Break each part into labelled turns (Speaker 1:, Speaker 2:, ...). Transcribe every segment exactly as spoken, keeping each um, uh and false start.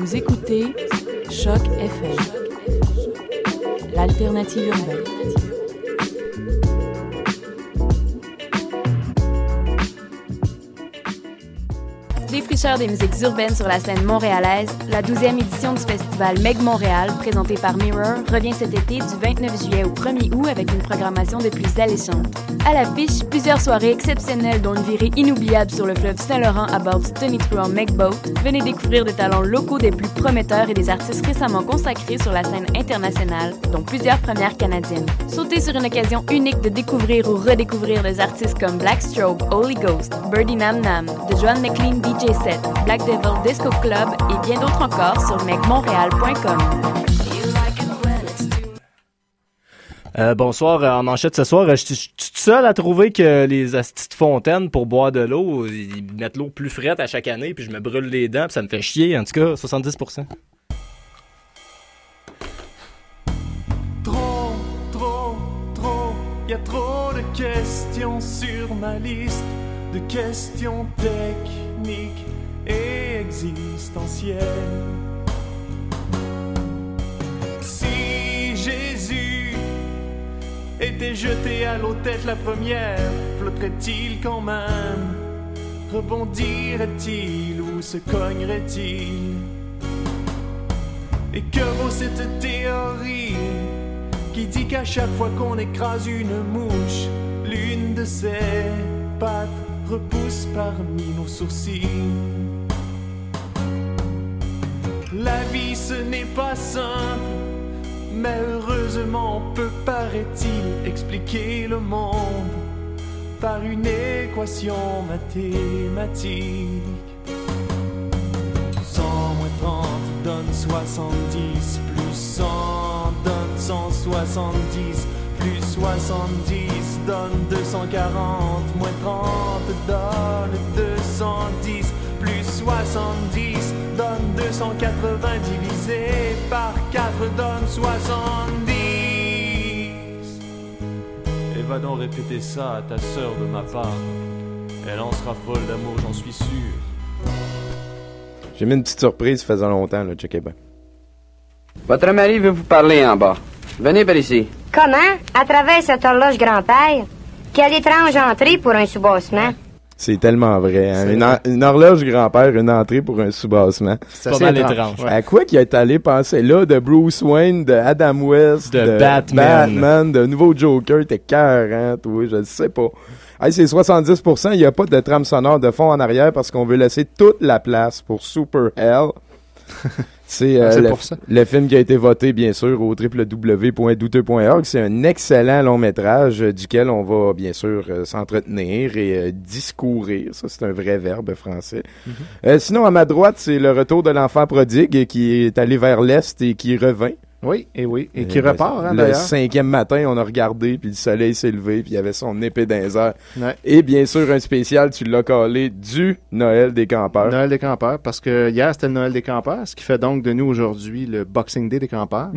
Speaker 1: Vous écoutez Choc F M, l'alternative urbaine. Défricheur des musiques urbaines sur la scène montréalaise, la douzième édition du festival Meg Montréal, présenté par Mirror, revient cet été du vingt-neuf juillet au premier août avec une programmation des plus alléchantes. À l'affiche, plusieurs soirées exceptionnelles dont une virée inoubliable sur le fleuve Saint-Laurent à bord du tonitruant Megboat. Venez découvrir des talents locaux des plus prometteurs et des artistes récemment consacrés sur la scène internationale, dont plusieurs premières canadiennes. Sautez sur une occasion unique de découvrir ou redécouvrir des artistes comme Black Strobe, Holy Ghost, Birdie Nam Nam, The Joan McLean D J Set, Black Devil Disco Club et bien d'autres encore sur meg montréal point com.
Speaker 2: Euh, bonsoir, en manchette ce soir, je suis tout seul à trouver que les astis de fontaine pour boire de l'eau, ils mettent l'eau plus frette à chaque année, puis je me brûle les dents, puis ça me fait chier, en tout cas, soixante-dix pour cent.
Speaker 3: Trop, trop, trop, y a trop de questions sur ma liste, de questions techniques et existentielles. Si Jésus était jeté à l'eau tête la première, flotterait-il quand même? Rebondirait-il ou se cognerait-il? Et que vaut cette théorie qui dit qu'à chaque fois qu'on écrase une mouche, l'une de ses pattes repousse parmi nos sourcils? La vie ce n'est pas simple, mais heureusement on peut, paraît-il, expliquer le monde par une équation mathématique. cent moins trente donne soixante-dix, plus cent donne cent soixante-dix, plus soixante-dix donne deux cent quarante, moins trente donne deux cent dix, plus soixante-dix donne deux cent quatre-vingts, divisé par quatre donne soixante-dix. Et va donc répéter ça à ta sœur de ma part. Elle en sera folle d'amour, j'en suis sûr.
Speaker 4: J'ai mis une petite surprise faisant longtemps, là, checkez bien.
Speaker 5: Votre mari veut vous parler en bas. Venez par ici.
Speaker 6: Comment? À travers cette horloge grand-père? Quelle étrange entrée pour un soubassement.
Speaker 4: C'est tellement vrai. Hein? Une, en- une horloge grand-père, une entrée pour un soubassement.
Speaker 2: C'est pas mal étrange.
Speaker 4: Ouais. À quoi qu'il est allé penser là, de Bruce Wayne, de Adam West,
Speaker 2: De
Speaker 4: de,
Speaker 2: Batman.
Speaker 4: Batman, de nouveau Joker, t'es cœur, toi, je le sais pas. Hey, c'est soixante-dix pour cent, il n'y a pas de trame sonore de fond en arrière parce qu'on veut laisser toute la place pour Super Hell. C'est, euh,
Speaker 7: C'est
Speaker 4: le,
Speaker 7: pour ça.
Speaker 4: le film qui a été voté, bien sûr, au w w w point douteux point org. C'est un excellent long métrage euh, duquel on va, bien sûr, euh, s'entretenir et euh, discourir. Ça, c'est un vrai verbe français.
Speaker 7: Mm-hmm.
Speaker 4: Euh, sinon, à ma droite, c'est le retour de l'enfant prodigue qui est allé vers l'est et qui revint.
Speaker 7: Oui, et oui. Et qui
Speaker 4: Euh,
Speaker 7: repart, hein,
Speaker 4: le
Speaker 7: d'ailleurs.
Speaker 4: cinquième matin, on a regardé, puis le soleil s'est levé, puis il y avait son épée dans les airs.
Speaker 7: Ouais.
Speaker 4: Et bien sûr, un spécial, tu l'as collé, du Noël des campeurs.
Speaker 7: Noël des campeurs, parce que hier, c'était le Noël des campeurs, ce qui fait donc de nous aujourd'hui le Boxing Day des campeurs.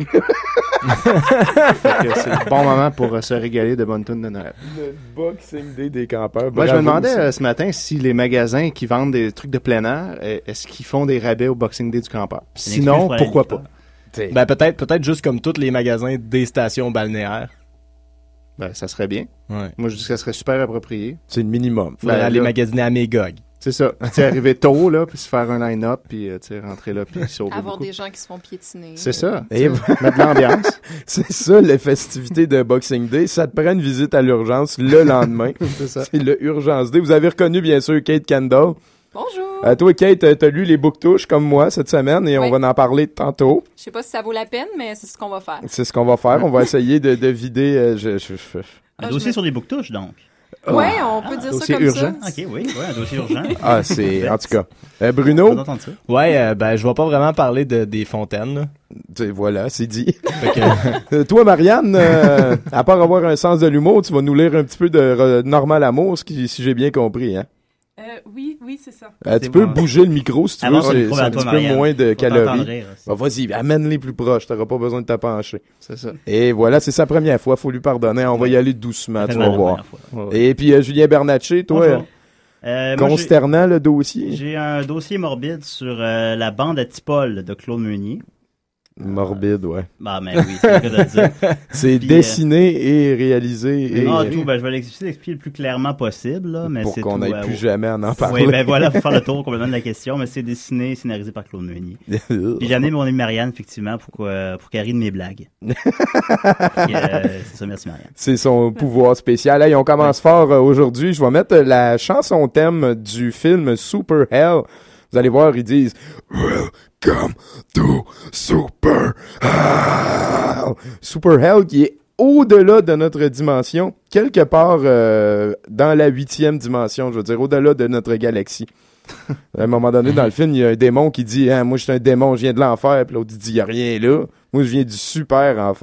Speaker 7: Fait que c'est le bon moment pour euh, se régaler de bonnes tunes de Noël.
Speaker 4: Le Boxing Day des campeurs.
Speaker 7: Moi, je me
Speaker 4: Bravo
Speaker 7: demandais
Speaker 4: aussi.
Speaker 7: euh, ce matin si les magasins qui vendent des trucs de plein air, euh, est-ce qu'ils font des rabais au Boxing Day du campeur? Sinon, pourquoi pas?
Speaker 4: T'sais,
Speaker 2: Ben peut-être, peut-être juste comme tous les magasins des stations balnéaires.
Speaker 7: Ben, ça serait bien.
Speaker 2: Ouais.
Speaker 7: Moi, je dis que ça serait super approprié.
Speaker 4: c'est le minimum.
Speaker 2: Faudrait
Speaker 7: Ben,
Speaker 2: aller
Speaker 7: là-
Speaker 2: magasiner à Magog.
Speaker 7: C'est ça. Tu sais, arriver tôt, là, puis se faire un line-up, puis, euh, tu sais, rentrer là, puis sauver
Speaker 8: Avoir
Speaker 7: beaucoup.
Speaker 8: des gens qui se font piétiner.
Speaker 7: C'est ça.
Speaker 4: Et
Speaker 7: Tu sais, mettre de l'ambiance.
Speaker 4: c'est ça, les festivités de Boxing Day. Ça te prend une visite à l'urgence le lendemain.
Speaker 7: C'est ça.
Speaker 4: C'est le Urgence Day. Vous avez reconnu, bien sûr, Kate Kendall.
Speaker 8: Bonjour!
Speaker 4: Euh, toi, Kate, euh, t'as lu les booktouches comme moi cette semaine et
Speaker 8: Oui.
Speaker 4: on va en parler tantôt.
Speaker 8: Je sais pas si ça vaut la peine, mais c'est ce qu'on va faire.
Speaker 4: C'est ce qu'on va faire. On va essayer de, de vider... euh, je, je, je-
Speaker 9: Un
Speaker 8: Ah,
Speaker 9: dossier
Speaker 8: je me-
Speaker 9: sur les booktouches, donc.
Speaker 8: Ouais, on peut dire ça
Speaker 7: dossier
Speaker 8: comme
Speaker 7: urgent.
Speaker 8: ça.
Speaker 9: OK, oui, ouais, un dossier urgent.
Speaker 4: Ah, c'est... En tout cas. Euh,
Speaker 9: On
Speaker 4: Bruno,
Speaker 9: va entendre ça.
Speaker 2: Ouais, euh, ben je vais pas vraiment parler de, des fontaines, là.
Speaker 4: t'sais, voilà, c'est dit.
Speaker 2: Fait que,
Speaker 4: Euh, toi, Marianne, euh, à part avoir un sens de l'humour, tu vas nous lire un petit peu de euh, Normal Amour, ce qui, si j'ai bien compris, hein?
Speaker 10: Euh, oui, oui, c'est ça.
Speaker 4: Euh,
Speaker 9: C'est
Speaker 4: tu peux
Speaker 9: bon.
Speaker 4: bouger le micro si tu
Speaker 9: Avance
Speaker 4: veux,
Speaker 9: le
Speaker 4: c'est,
Speaker 9: micro
Speaker 4: c'est
Speaker 9: vers
Speaker 4: un
Speaker 9: toi,
Speaker 4: petit peu
Speaker 9: Marianne.
Speaker 4: moins de
Speaker 9: Faut t'entendre
Speaker 4: calories.
Speaker 9: rire.
Speaker 4: Bah, vas-y, amène-les plus proches, t'auras pas besoin de te pencher.
Speaker 7: C'est ça.
Speaker 4: Et voilà, c'est sa première fois, faut lui pardonner, on va y aller doucement,
Speaker 9: Ça
Speaker 4: tu
Speaker 9: fait
Speaker 4: vas
Speaker 9: mal la
Speaker 4: voir.
Speaker 9: première fois.
Speaker 7: Ouais.
Speaker 4: Et puis euh, Julien Bernatchez, toi,
Speaker 9: Bonjour.
Speaker 4: euh,
Speaker 9: Euh, moi,
Speaker 4: Consternant, le dossier.
Speaker 9: J'ai un dossier morbide sur euh, la bande à Tipol de Claude Meunier.
Speaker 4: Morbide, ouais.
Speaker 9: Bah, mais oui, c'est le cas de le dire.
Speaker 4: C'est
Speaker 9: Puis,
Speaker 4: dessiné euh... et réalisé. Et...
Speaker 9: Ah, tout, ben, je vais l'expliquer le plus clairement possible, là, mais
Speaker 4: pour
Speaker 9: c'est
Speaker 4: qu'on n'aille
Speaker 9: euh,
Speaker 4: plus jamais en en parler.
Speaker 9: Oui, ben voilà, pour faire le tour complètement de la question, mais c'est dessiné et scénarisé par Claude Meunier. Puis j'ai amené mon amie Marianne, effectivement, pour, euh, pour qu'elle rie de mes blagues. Puis, euh, c'est ça, merci Marianne.
Speaker 4: C'est son pouvoir spécial. Hey, on commence ouais. fort euh, aujourd'hui. Je vais mettre la chanson thème du film Super Hell. Vous allez voir, ils disent Welcome to Super Hell. Super Hell qui est au-delà de notre dimension, quelque part euh, dans la huitième dimension, je veux dire, au-delà de notre galaxie. À un moment donné, dans le film, il y a un démon qui dit hein, « Moi, je suis un démon, je viens de l'enfer. » Puis l'autre, il dit « Il n'y a rien là. Moi, je viens du super enfer. »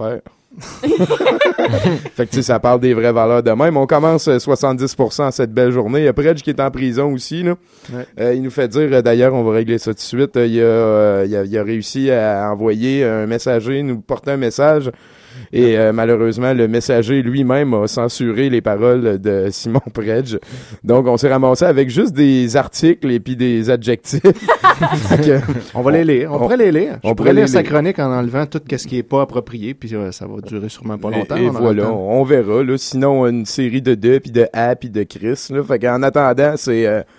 Speaker 4: Fait que tu sais, ça parle des vraies valeurs de même. On commence soixante-dix pour cent cette belle journée. Il y a Predge qui est en prison aussi, là. Ouais. Euh, il nous fait dire, euh, d'ailleurs, on va régler ça tout de suite. Euh, il, a, euh, il, a, il a réussi à envoyer un messager, nous porter un message. Et euh, malheureusement, le messager lui-même a censuré les paroles de Simon Predge. Donc, on s'est ramassé avec juste des articles et puis des adjectifs. que,
Speaker 7: on va les lire. On, on pourrait les lire.
Speaker 4: On
Speaker 7: Je
Speaker 4: pourrait
Speaker 7: lire
Speaker 4: les
Speaker 7: sa
Speaker 4: lire.
Speaker 7: chronique en enlevant tout ce qui est pas approprié. Puis euh, ça va durer sûrement pas longtemps.
Speaker 4: Et, et
Speaker 7: on
Speaker 4: voilà, on, on verra. Là, sinon, une série de de, puis de a, puis de Chris. Là. Fait qu'en attendant, c'est... Euh,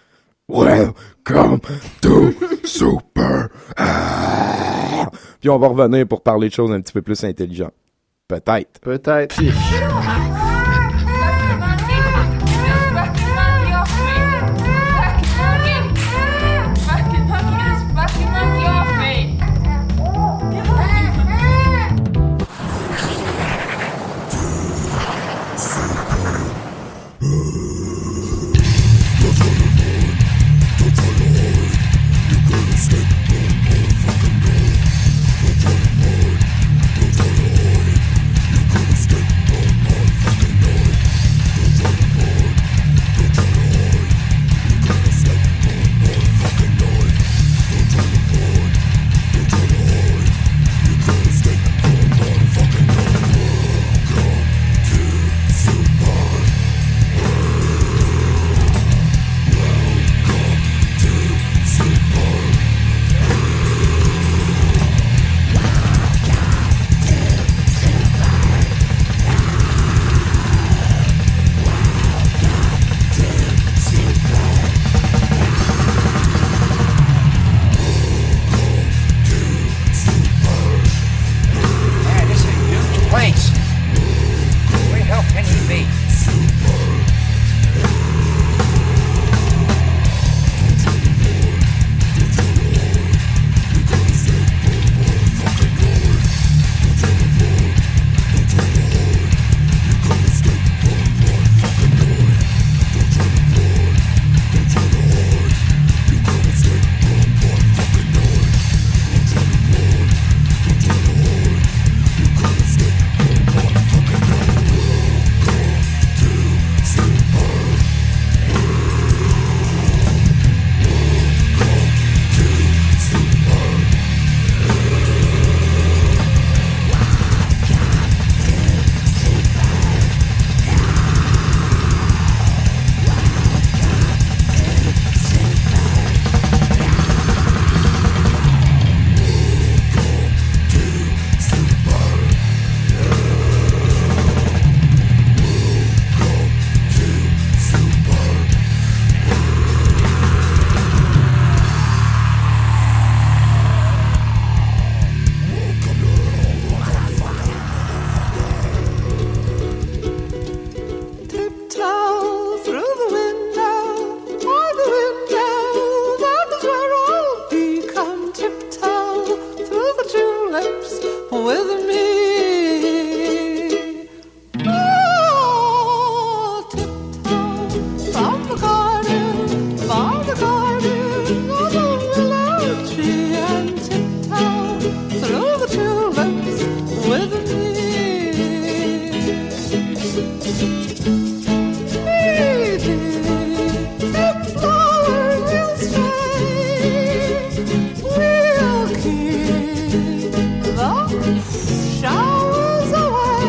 Speaker 4: Welcome to Super Hell. Puis on va revenir pour parler de choses un petit peu plus intelligentes. Peut-être.
Speaker 7: Peut-être.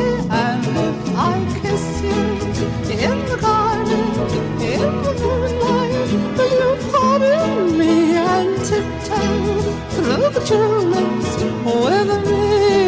Speaker 11: In the garden, in the moonlight.
Speaker 3: the tulips with me.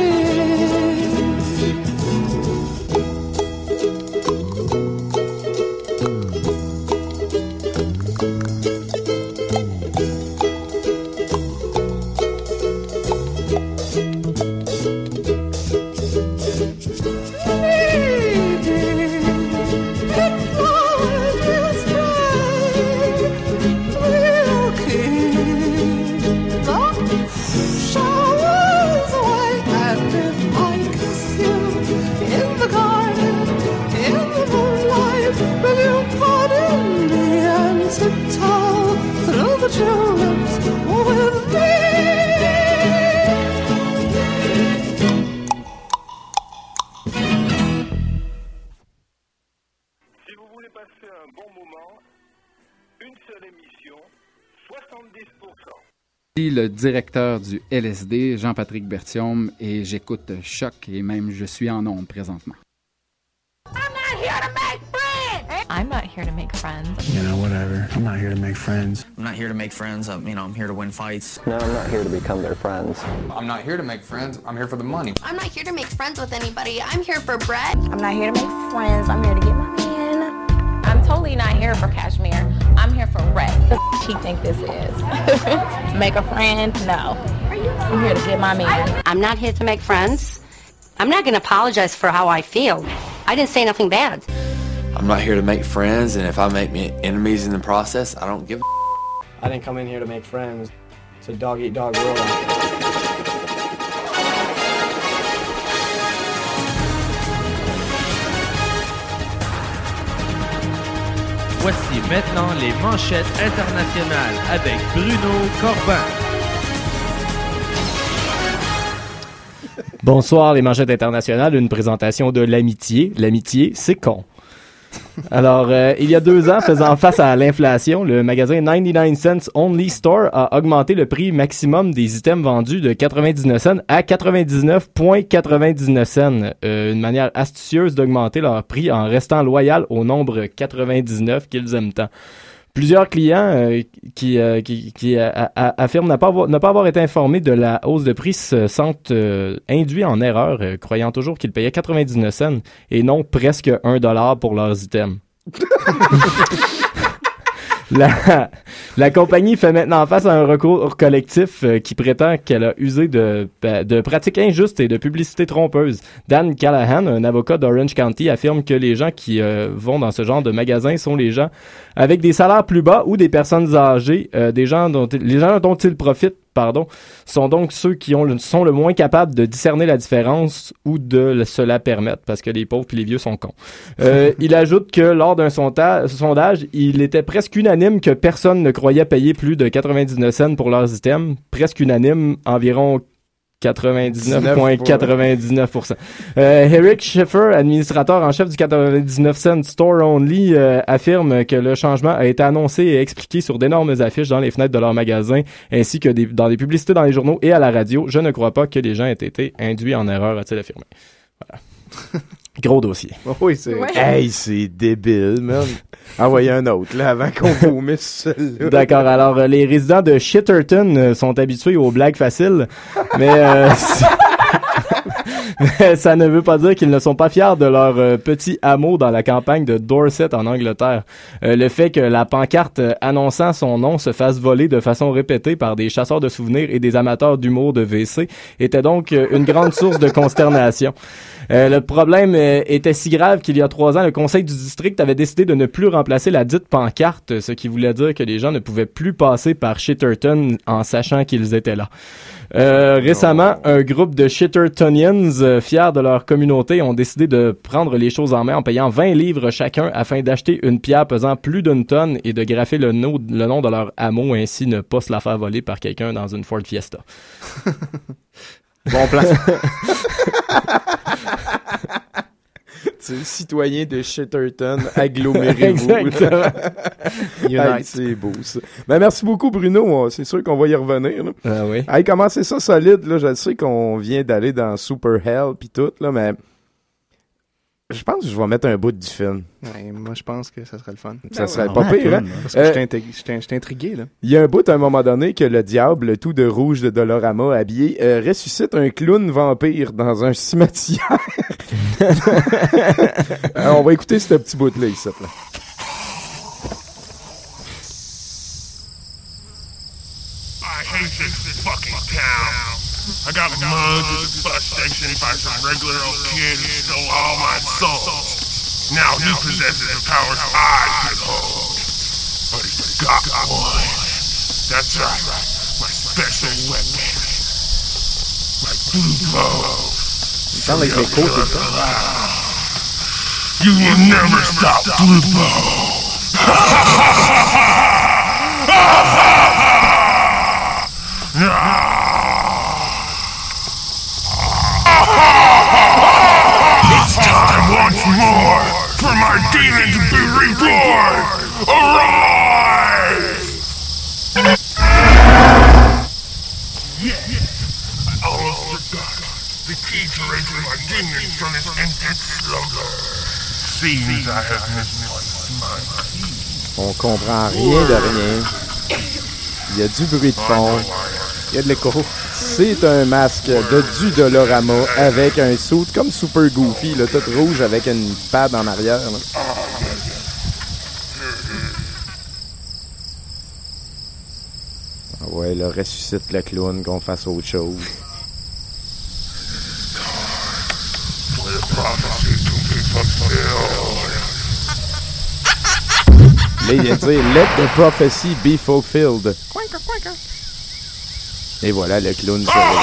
Speaker 11: Le directeur du L S D, Jean-Patrick Berthiaume, et j'écoute Choc et même je suis en ondes présentement.
Speaker 12: I'm not here to make friends. I'm not here to make friends.
Speaker 13: You know, whatever. I'm not here to make friends.
Speaker 14: I'm not here to make friends. I'm, you know, I'm here to win fights.
Speaker 15: No, I'm not here to become their friends.
Speaker 13: I'm not here to make friends. I'm here for the money.
Speaker 16: I'm not here to make friends with anybody. I'm here for Brett.
Speaker 17: I'm not here to make friends. I'm here to get my man.
Speaker 18: I'm totally not here for Kashmir. I'm here for Rhett. What the f- he think this is? Make a friend? No. I'm here to get my man.
Speaker 6: I'm not here to make friends. I'm not going to apologize for how I feel. I didn't say nothing bad.
Speaker 19: I'm not here to make friends, and if I make me enemies in the process, I don't give a
Speaker 20: I didn't come in here to make friends. It's a dog-eat-dog world.
Speaker 21: Voici maintenant les manchettes internationales avec Bruno Corbin.
Speaker 2: Bonsoir, les manchettes internationales, une présentation de l'amitié. L'amitié, c'est con. Alors, euh, il y a deux ans, faisant face à l'inflation, le magasin quatre-vingt-dix-neuf cents Only Store a augmenté le prix maximum des items vendus de quatre-vingt-dix-neuf cents à quatre-vingt-dix-neuf virgule quatre-vingt-dix-neuf cents. Euh, une manière astucieuse d'augmenter leur prix en restant loyal au nombre quatre-vingt-dix-neuf qu'ils aiment tant. Plusieurs clients euh, qui, euh, qui, qui euh, a, a, affirment ne pas, avoir, ne pas avoir été informés de la hausse de prix se sentent euh, induits en erreur, euh, croyant toujours qu'ils payaient quatre-vingt-dix-neuf cents et non presque un dollar pour leurs items. La, la compagnie fait maintenant face à un recours collectif euh, qui prétend qu'elle a usé de, de pratiques injustes et de publicité trompeuse. Dan Callahan, un avocat d'Orange County, affirme que les gens qui euh, vont dans ce genre de magasin sont les gens avec des salaires plus bas ou des personnes âgées, euh, des gens dont les gens dont ils profitent, pardon, sont donc ceux qui ont le, sont le moins capables de discerner la différence ou de se la permettre, parce que les pauvres et les vieux sont cons. Euh, il ajoute que lors d'un sonda- sondage, il était presque unanime que personne ne croyait payer plus de quatre-vingt-dix-neuf cents pour leurs items. Presque unanime, environ quatre-vingt-dix-neuf virgule quatre-vingt-dix-neuf pour cent. Euh, Eric Schiffer, administrateur en chef du quatre-vingt-dix-neuf cents Store Only, euh, affirme que le changement a été annoncé et expliqué sur d'énormes affiches dans les fenêtres de leur magasin, ainsi que des, dans des publicités dans les journaux et à la radio. Je ne crois pas que les gens aient été induits en erreur, a-t-il affirmé. Voilà. Gros dossier.
Speaker 4: Oh oui, c'est...
Speaker 8: Ouais.
Speaker 4: Hey, c'est débile, man. Envoyez un autre, là, avant qu'on vomisse celui-là.
Speaker 2: D'accord. Alors, euh, les résidents de Shitterton euh, sont habitués aux blagues faciles, mais, euh, mais ça ne veut pas dire qu'ils ne sont pas fiers de leur euh, petit hameau dans la campagne de Dorset en Angleterre. Euh, le fait que la pancarte euh, annonçant son nom se fasse voler de façon répétée par des chasseurs de souvenirs et des amateurs d'humour de V C était donc euh, une grande source de consternation. Euh, le problème euh, était si grave qu'il y a trois ans, le conseil du district avait décidé de ne plus remplacer la dite pancarte, ce qui voulait dire que les gens ne pouvaient plus passer par Shitterton en sachant qu'ils étaient là. Euh, récemment, un groupe de Shittertonians, euh, fiers de leur communauté, ont décidé de prendre les choses en main en payant vingt livres chacun afin d'acheter une pierre pesant plus d'une tonne et de graffer le, no- le nom de leur hameau, ainsi ne pas se la faire voler par quelqu'un dans une Ford Fiesta.
Speaker 4: Bon plan. C'est le citoyen de Shitterton, agglomérez-vous.
Speaker 2: Exactement.
Speaker 4: Hey, c'est beau, ça. Ben, merci beaucoup, Bruno. C'est sûr qu'on va y revenir, là.
Speaker 2: Ah oui.
Speaker 4: Hey, commencez ça solide, là. Je sais qu'on vient d'aller dans Super Hell pis tout, là, mais Je pense que je vais mettre un bout du film.
Speaker 7: Ouais, moi, je pense que ça serait le fun.
Speaker 4: Ça serait pas pire, hein?
Speaker 7: Parce que euh, j'étais intrigué, là.
Speaker 4: Il y a un bout à un moment donné que le diable, le tout de rouge de Dolorama habillé, euh, ressuscite un clown vampire dans un cimetière. Alors, on va écouter ce petit bout-là, ici, là.
Speaker 1: I hate this fucking town. I got mugged at the bus station by some regular old kid who stole all my souls. Now he possesses the powers I could hold. But he's got one. That's right. My special weapon. My blue glove.
Speaker 7: Il semble avec les côtes et tout.
Speaker 1: You will never stop Blupo. It's time once more for my demon to be reborn! Arise! Yes, I almost forgot. The key to raising my demon from its infant slumber. Seems I have misplaced my key.
Speaker 4: On comprend rien de rien. Il y a du bruit de fond. Il y a de l'écho. C'est un masque de du Dolorama avec un suit comme Super Goofy, là, tout rouge avec une pad en arrière. Là. Ah ouais, là, ressuscite le clown, qu'on fasse autre chose. Là, il vient de dire « Let the prophecy be fulfilled ». Et voilà, le clown se réveille.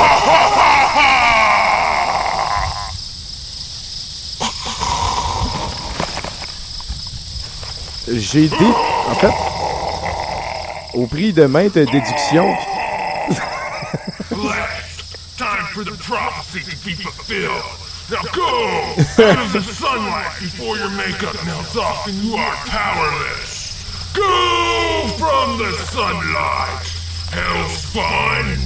Speaker 4: J'ai dit, en fait, au prix de maintes déductions.
Speaker 1: Time for the prophecy to be fulfilled. Now go out of the sunlight before your makeup melts off and you are powerless. Go from the sunlight. Hell's fun.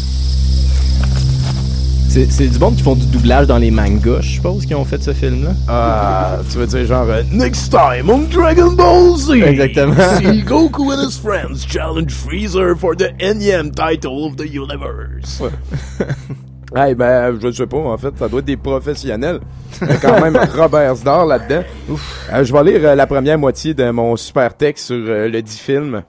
Speaker 2: C'est, c'est du monde qui font du doublage dans les mangas, je suppose, qui ont fait ce film-là.
Speaker 4: Ah, tu veux dire genre euh, Next time on Dragon Ball Z.
Speaker 2: Exactement.
Speaker 4: See Goku and his friends challenge Freezer for the N M title of the universe. Ouais. Hey, ben, je sais pas, en fait, ça doit être des professionnels. Il y a quand même Robert Zdar là-dedans. Euh, je vais lire euh, la première moitié de mon super texte sur euh, le dit film.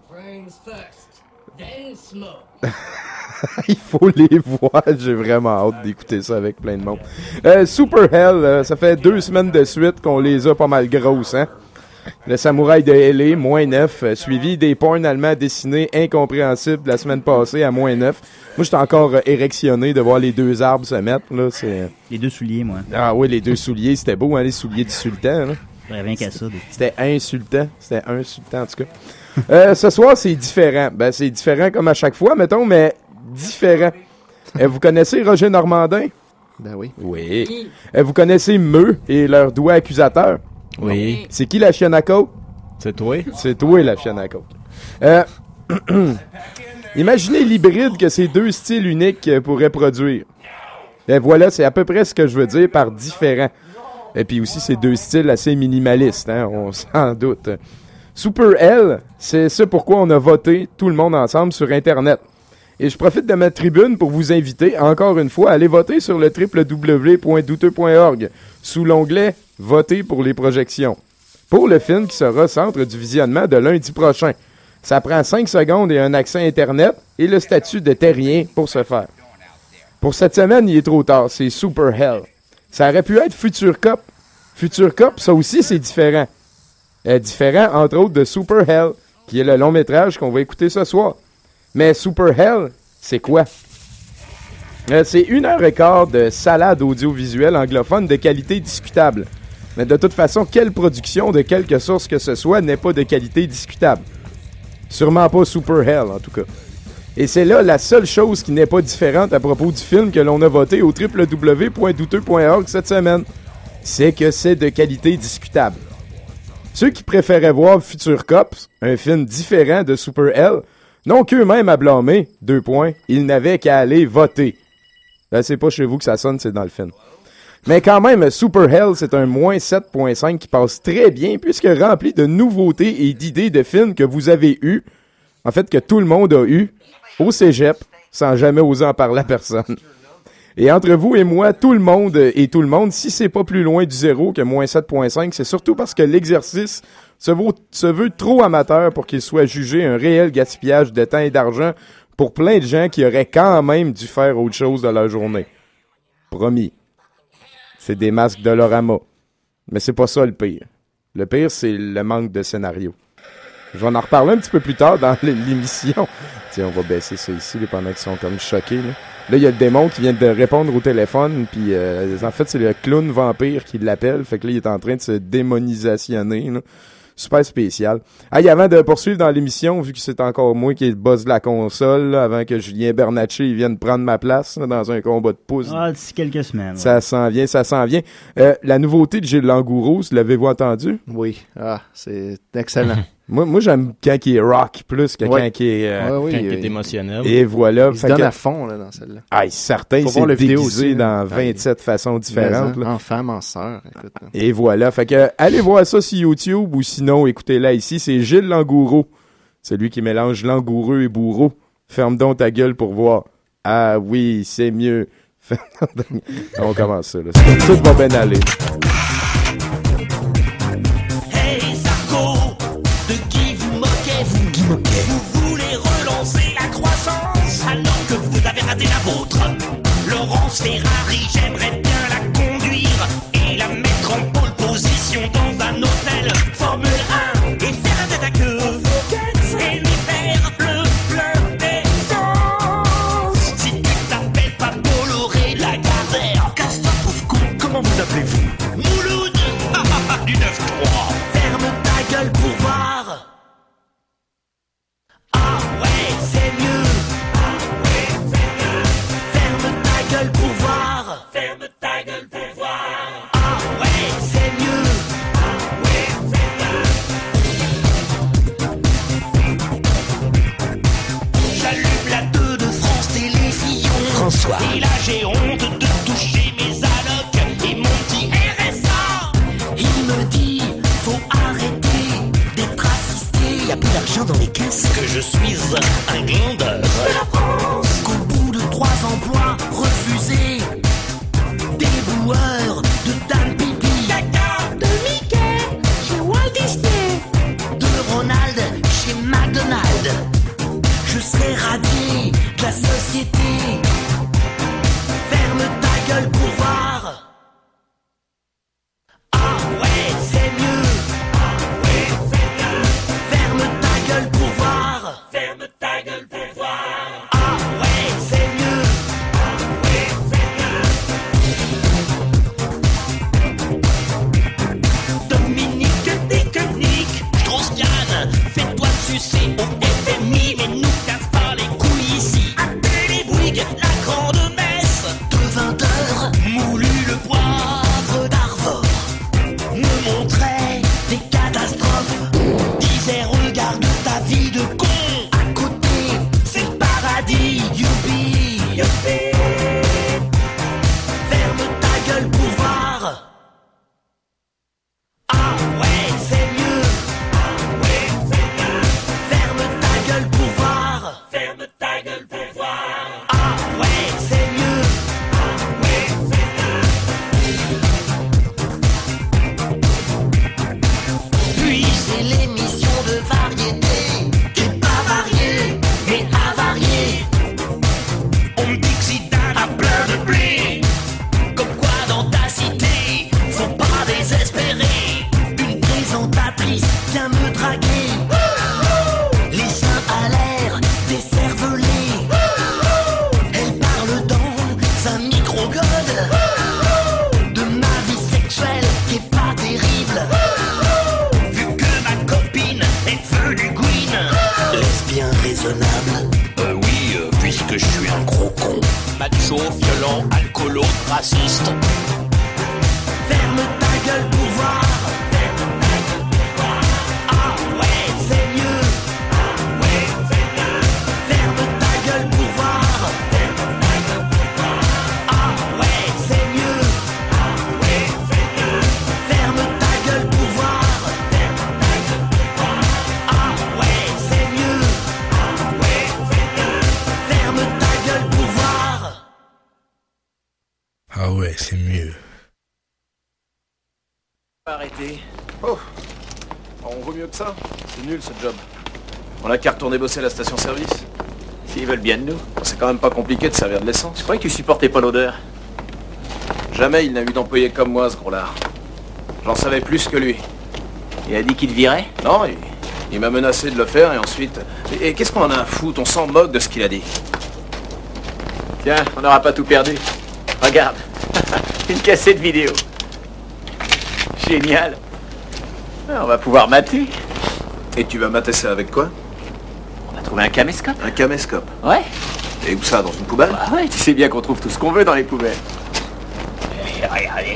Speaker 4: Il faut les voir, j'ai vraiment hâte d'écouter ça avec plein de monde. Euh, Super Hell, euh, ça fait deux semaines de suite qu'on les a pas mal grosses, hein. Le samouraï de L A, moins neuf, euh, suivi des porns allemands dessinés incompréhensibles la semaine passée à moins neuf. Moi, j'étais encore euh, érectionné de voir les deux arbres se mettre, là, c'est...
Speaker 9: Les deux souliers, moi.
Speaker 4: Ah oui, les deux souliers, c'était beau, hein, les souliers du sultan, là.
Speaker 9: Rien qu'à ça.
Speaker 4: C'était insultant, c'était insultant, en tout cas. euh, ce soir, c'est différent. Ben, c'est différent comme à chaque fois, mettons, mais différent. Euh, vous connaissez Roger Normandin?
Speaker 7: Ben oui.
Speaker 4: Oui. Euh, vous connaissez Meux et leur doigt accusateur?
Speaker 2: Oui.
Speaker 4: C'est qui la chienne à côte?
Speaker 2: C'est toi.
Speaker 4: C'est toi la chienne à côte. Euh, imaginez l'hybride que ces deux styles uniques pourraient produire. Et voilà, c'est à peu près ce que je veux dire par différent. Et puis aussi, c'est deux styles assez minimalistes, hein, on s'en doute. Super L, c'est ce pourquoi on a voté tout le monde ensemble sur Internet. Et je profite de ma tribune pour vous inviter, encore une fois, à aller voter sur le w w w point douteux point org sous l'onglet « Voter pour les projections » pour le film qui sera centre du visionnement de lundi prochain. Ça prend cinq secondes et un accès Internet et le statut de terrien pour ce faire. Pour cette semaine, il est trop tard, c'est Super Hell. Ça aurait pu être Future Cop. Future Cop, ça aussi, c'est différent. Euh, différent, entre autres, de Super Hell, qui est le long métrage qu'on va écouter ce soir. Mais Super Hell, c'est quoi? Euh, c'est une heure et quart de salade audiovisuelle anglophone de qualité discutable. Mais de toute façon, quelle production de quelque source que ce soit n'est pas de qualité discutable? Sûrement pas Super Hell, en tout cas. Et c'est là la seule chose qui n'est pas différente à propos du film que l'on a voté au w w w point douteux point org cette semaine. C'est que c'est de qualité discutable. Ceux qui préféraient voir Future Cops, un film différent de Super Hell, n'ont qu'eux-mêmes à blâmer, deux points, ils n'avaient qu'à aller voter. Là, c'est pas chez vous que ça sonne, c'est dans le film. Mais quand même, Super Hell, c'est un moins sept virgule cinq qui passe très bien puisque rempli de nouveautés et d'idées de films que vous avez eus. En fait, que tout le monde a eu au cégep sans jamais oser en parler à personne. Et entre vous et moi, tout le monde et tout le monde, si c'est pas plus loin du zéro que moins sept virgule cinq, c'est surtout parce que l'exercice se, vaut, se veut trop amateur pour qu'il soit jugé un réel gaspillage de temps et d'argent pour plein de gens qui auraient quand même dû faire autre chose de leur journée. Promis. C'est des masques Dolorama. Mais c'est pas ça le pire. Le pire, c'est le manque de scénario. Je vais en reparler un petit peu plus tard dans l'émission. Tiens, on va baisser ça ici là, pendant qu'ils sont comme choqués. Là, là il y a le démon qui vient de répondre au téléphone. Puis euh, en fait, c'est le clown vampire qui l'appelle. Fait que là, il est en train de se démonisationner. Là. Super spécial. Hey, avant de poursuivre dans l'émission, vu que c'est encore moi qui est le boss de la console, là, avant que Julien Bernatchez vienne prendre ma place là, dans un combat de pouces.
Speaker 9: Ah, d'ici quelques semaines.
Speaker 4: Ça ouais. s'en vient, ça s'en vient. Euh, la nouveauté de Gilles Langourou, l'avez-vous entendu?
Speaker 7: Oui. Ah, c'est excellent.
Speaker 4: Moi, moi, j'aime quand il est rock plus que
Speaker 7: ouais.
Speaker 4: quand il est, euh,
Speaker 2: ouais,
Speaker 7: oui,
Speaker 2: quand
Speaker 7: oui,
Speaker 2: il est
Speaker 7: oui.
Speaker 2: émotionnel.
Speaker 4: Et voilà.
Speaker 7: Il se donne que... à fond là, dans celle-là.
Speaker 4: Ah, certain, il s'est déguisé aussi, dans vingt-sept ouais. façons différentes.
Speaker 7: Là. En femme, en sœur. Écoute, là.
Speaker 4: Et voilà. Fait que allez voir ça sur YouTube ou sinon, écoutez-la ici. C'est Gilles Langourou. C'est lui qui mélange langoureux et bourreau. Ferme donc ta gueule pour voir. Ah oui, c'est mieux. On commence ça. Là. Tout va bien aller.
Speaker 5: Vous voulez relancer la croissance alors que vous avez raté la vôtre. Laurence Ferrari, j'aimerais bien la conduire et la mettre en pole position dans un hôtel Formule un et faire un tête à queue et lui faire le plein d'essence. Si tu t'appelles pas Bolloré Lagardère, casse-toi pauvre con, comment vous appelez-vous? Mouloud du neuf trois. Ferme ta gueule pour voir. Ah ouais, c'est mieux. Ah ouais, c'est mieux. Ferme ta gueule pour voir. Ferme ta gueule pour voir. Ah ouais, c'est mieux. Ah ouais, c'est mieux. J'allume la deux de France Télévision. François. Et là j'ai honte de toucher mes allocs et mon petit R S A. Il me dit, faut arrêter d'être assisté. Y a plus d'argent dans les caisses. Que je suis un glandeur de la France. Qu'au bout de trois emplois refusés, des boueurs de Dan Pipi, caca de Mickey chez Walt Disney, de Ronald chez McDonald's, je serai radié de la société. Ferme ta gueule pour voir. Ah ouais, c'est mieux. Pour voir. Ferme ta gueule pour voir. Ah ouais, c'est mieux. Ah ouais, c'est mieux. Dominique Déconique, Strauss-Yann, fais-toi sucer au F M I, mais nous casse pas les couilles ici. Appelez les Bouygues, la grande messe. De vingt heures, moulu le poivre d'Arvor me montrait des catastrophes. Disait regarde ta vie de con. À côté, c'est le paradis. Youpi, youpi. Ferme ta gueule pour voir. Ah ouais, c'est mieux. Ah ouais, c'est mieux. Ferme ta gueule pour voir. Ferme ta gueule pour voir. Ah ouais, c'est mieux. Ah ouais, c'est mieux. Puis c'est l'émission de variété qui est pas variée, mais avariée. On me dit que Zidane a plein de blé. Comme quoi dans ta cité, faut pas désespérer. Une présentatrice vient me draguer. Les seins à l'air, des cervelets. Elle parle dans un micro-god de ma vie sexuelle qui est pas terrible. Vu que ma copine est devenue queen. Lesbien raisonnable. Euh oui, euh, puisque je suis un gros con. Macho, violent, alcoolo, raciste. Ferme ta gueule pour voir. Ah ouais, c'est mieux. Ah ouais, c'est mieux. Ferme ta gueule pour voir. Ah ouais, c'est mieux. Ah
Speaker 1: Ah ouais, c'est mieux.
Speaker 10: Arrêtez. Oh, on vaut mieux que ça. C'est nul ce job. On a qu'à retourner bosser à la station-service. S'ils veulent bien de nous. C'est quand même pas compliqué de servir de l'essence. Je croyais que tu supportais pas l'odeur. Jamais il n'a eu d'employé comme moi, ce gros-là. J'en savais plus que lui. Il a dit qu'il te virait? Non, il, il m'a menacé de le faire et ensuite... Et, et qu'est-ce qu'on en a à foutre? On s'en moque de ce qu'il a dit. Tiens, on n'aura pas tout perdu. Regarde. Une cassette vidéo. Génial. On va pouvoir mater. Et tu vas mater ça avec quoi? On a trouvé un caméscope. Un caméscope? Ouais. Et où ça? Dans une poubelle? Bah ouais, tu sais bien qu'on trouve tout ce qu'on veut dans les poubelles. Allez, regardez.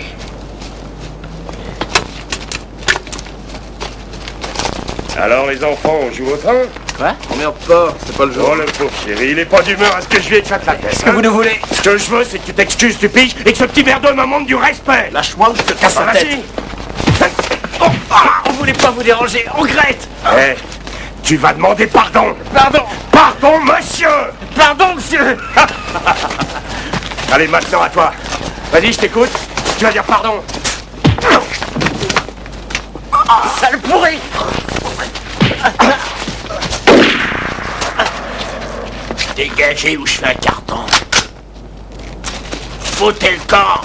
Speaker 1: Alors les enfants, on joue au train?
Speaker 10: Quoi? On merde pas, c'est pas le genre.
Speaker 1: Oh le pauvre chéri, il est pas d'humeur à ce que je lui ai fait la tête.
Speaker 10: Qu'est-ce que vous nous voulez?
Speaker 1: Ce que je veux, c'est que tu t'excuses du piche et que ce petit merdeux me montre du respect.
Speaker 10: Lâche-moi ou je te casse la tête.
Speaker 1: Oh, ah, on voulait pas vous déranger, on regrette. Eh, tu vas demander pardon.
Speaker 10: Pardon.
Speaker 1: Pardon, monsieur. Pardon, monsieur. Allez, maintenant à toi. Vas-y, je t'écoute. Tu vas dire pardon.
Speaker 10: Sale pourri.
Speaker 1: Dégagez ou je fais un carton. Foutez le camp.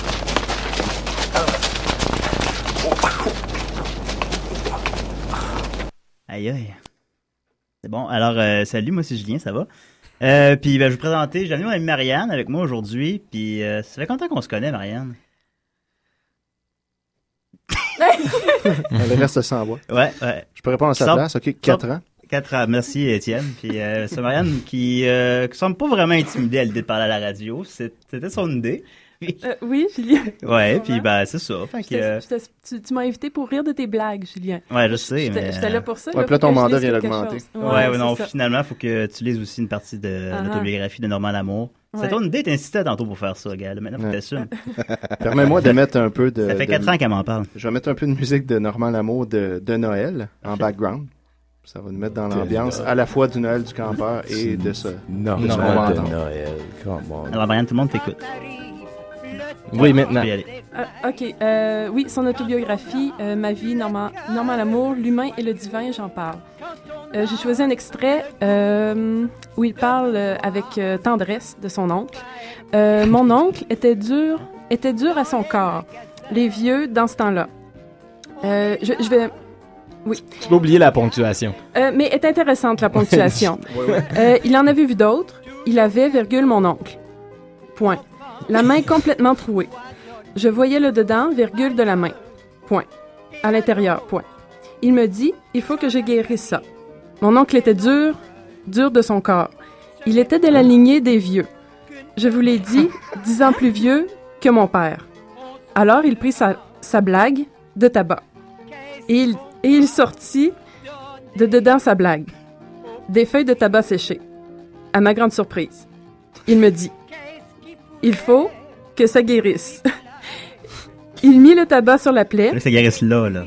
Speaker 9: Aïe aïe. C'est bon. Alors, euh, salut, moi c'est Julien, ça va? Euh, puis, ben, je vais vous présenter, j'ai amené mon amie Marianne avec moi aujourd'hui, puis euh, ça fait combien de temps qu'on se connaît, Marianne?
Speaker 7: Elle reste sans voix.
Speaker 9: Ouais, ouais.
Speaker 7: Je peux répondre à sa
Speaker 9: Sans-
Speaker 7: place, ok, quatre ans.
Speaker 9: Quatre ans, merci Étienne. Puis euh, c'est Marianne qui euh, qui semble pas vraiment intimidée à l'idée de parler à la radio. C'est- C'était son idée.
Speaker 8: Euh, oui, Julien.
Speaker 9: Ouais, puis ben c'est ça. Fait que,
Speaker 8: J'étais-
Speaker 9: euh,
Speaker 8: j'étais- tu tu m'as invité pour rire de tes blagues, Julien.
Speaker 9: ouais, je sais,
Speaker 8: J'étais-
Speaker 9: mais...
Speaker 8: J'étais là pour ça.
Speaker 7: Ouais,
Speaker 8: là,
Speaker 7: puis là,
Speaker 8: faut
Speaker 7: ton
Speaker 8: que je
Speaker 7: mandat
Speaker 8: lise
Speaker 7: vient
Speaker 8: quelque
Speaker 7: d'augmenter.
Speaker 8: chose.
Speaker 9: Ouais, ouais,
Speaker 8: c'est
Speaker 9: non,
Speaker 8: ça.
Speaker 9: finalement, il faut que tu lises aussi une partie de
Speaker 8: Ah.
Speaker 9: l'autobiographie de Normand Lamour. C'est
Speaker 8: Ouais.
Speaker 9: ton idée, t'incitais tantôt pour faire ça, gars. Là, maintenant, faut que t'assumes.
Speaker 7: Permets-moi de mettre un peu de...
Speaker 9: Ça fait
Speaker 7: de-
Speaker 9: quatre ans qu'elle m'en parle.
Speaker 7: Je vais mettre un peu de musique de Normand Lamour de, de Noël en background. Ça va nous mettre dans l'ambiance à la fois du Noël du campeur et de ce...
Speaker 4: Normand
Speaker 7: de ce qu'on va
Speaker 4: de
Speaker 7: entendre.
Speaker 4: Noël, come on.
Speaker 9: Alors, Marianne, tout le monde t'écoute.
Speaker 2: Oui, maintenant.
Speaker 9: Tu peux y aller.
Speaker 8: Euh, OK. euh, oui, son autobiographie, euh, Ma vie, Normand, Normand Lamour, L'humain et le divin, j'en parle. Euh, J'ai choisi un extrait euh, où il parle euh, avec euh, tendresse de son oncle. Euh, mon oncle était dur, était dur à son corps. Les vieux, dans ce temps-là. Euh, je, je vais... Oui.
Speaker 2: Tu peux oublier la ponctuation.
Speaker 8: Euh, mais est intéressante, la ponctuation.
Speaker 2: Ouais, ouais.
Speaker 8: Euh, il en avait vu d'autres. Il avait, virgule, mon oncle. Point. La main complètement trouée. Je voyais le dedans, virgule, de la main. Point. À l'intérieur, point. Il me dit, il faut que je guérisse ça. Mon oncle était dur, dur de son corps. Il était de la lignée des vieux. Je vous l'ai dit, dix ans plus vieux que mon père. Alors il prit sa, sa blague de tabac. Et il, et il sortit de dedans sa blague. Des feuilles de tabac séchées. À ma grande surprise. Il me dit, il faut que ça guérisse. Il mit le tabac sur la plaie.
Speaker 9: Là, ça guérisse là, là.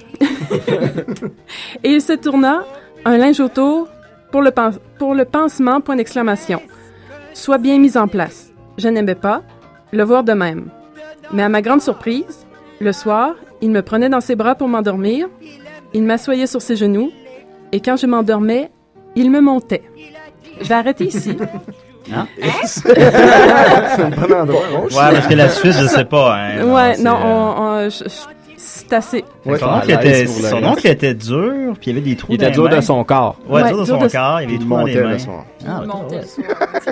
Speaker 8: Et il se tourna, un linge autour, pour le, pan- pour le pansement, point d'exclamation. Soit bien mis en place. Je n'aimais pas le voir de même. Mais à ma grande surprise, le soir, il me prenait dans ses bras pour m'endormir, il m'assoyait sur ses genoux, et quand je m'endormais, il me montait. Je vais arrêter ici.
Speaker 9: Hein?
Speaker 7: C'est un bon endroit.
Speaker 9: Ouais, parce que la suite, je sais pas. Hein,
Speaker 8: ouais,
Speaker 9: c'est,
Speaker 8: non,
Speaker 9: euh,
Speaker 8: on, on- je- je- c'est assez.
Speaker 9: Ouais, son oncle était, son oncle était dur, puis il y avait des trous
Speaker 2: Il
Speaker 9: dans
Speaker 2: était
Speaker 9: les
Speaker 2: dur de
Speaker 9: mains.
Speaker 2: son corps.
Speaker 9: Ouais,
Speaker 8: Ouais,
Speaker 9: dur de
Speaker 8: dur
Speaker 9: son
Speaker 8: de-
Speaker 9: corps, il y avait des
Speaker 7: Il
Speaker 9: trous dans les
Speaker 7: montait le
Speaker 9: mains.
Speaker 7: soir.
Speaker 9: Ah,
Speaker 8: Il montait le soir.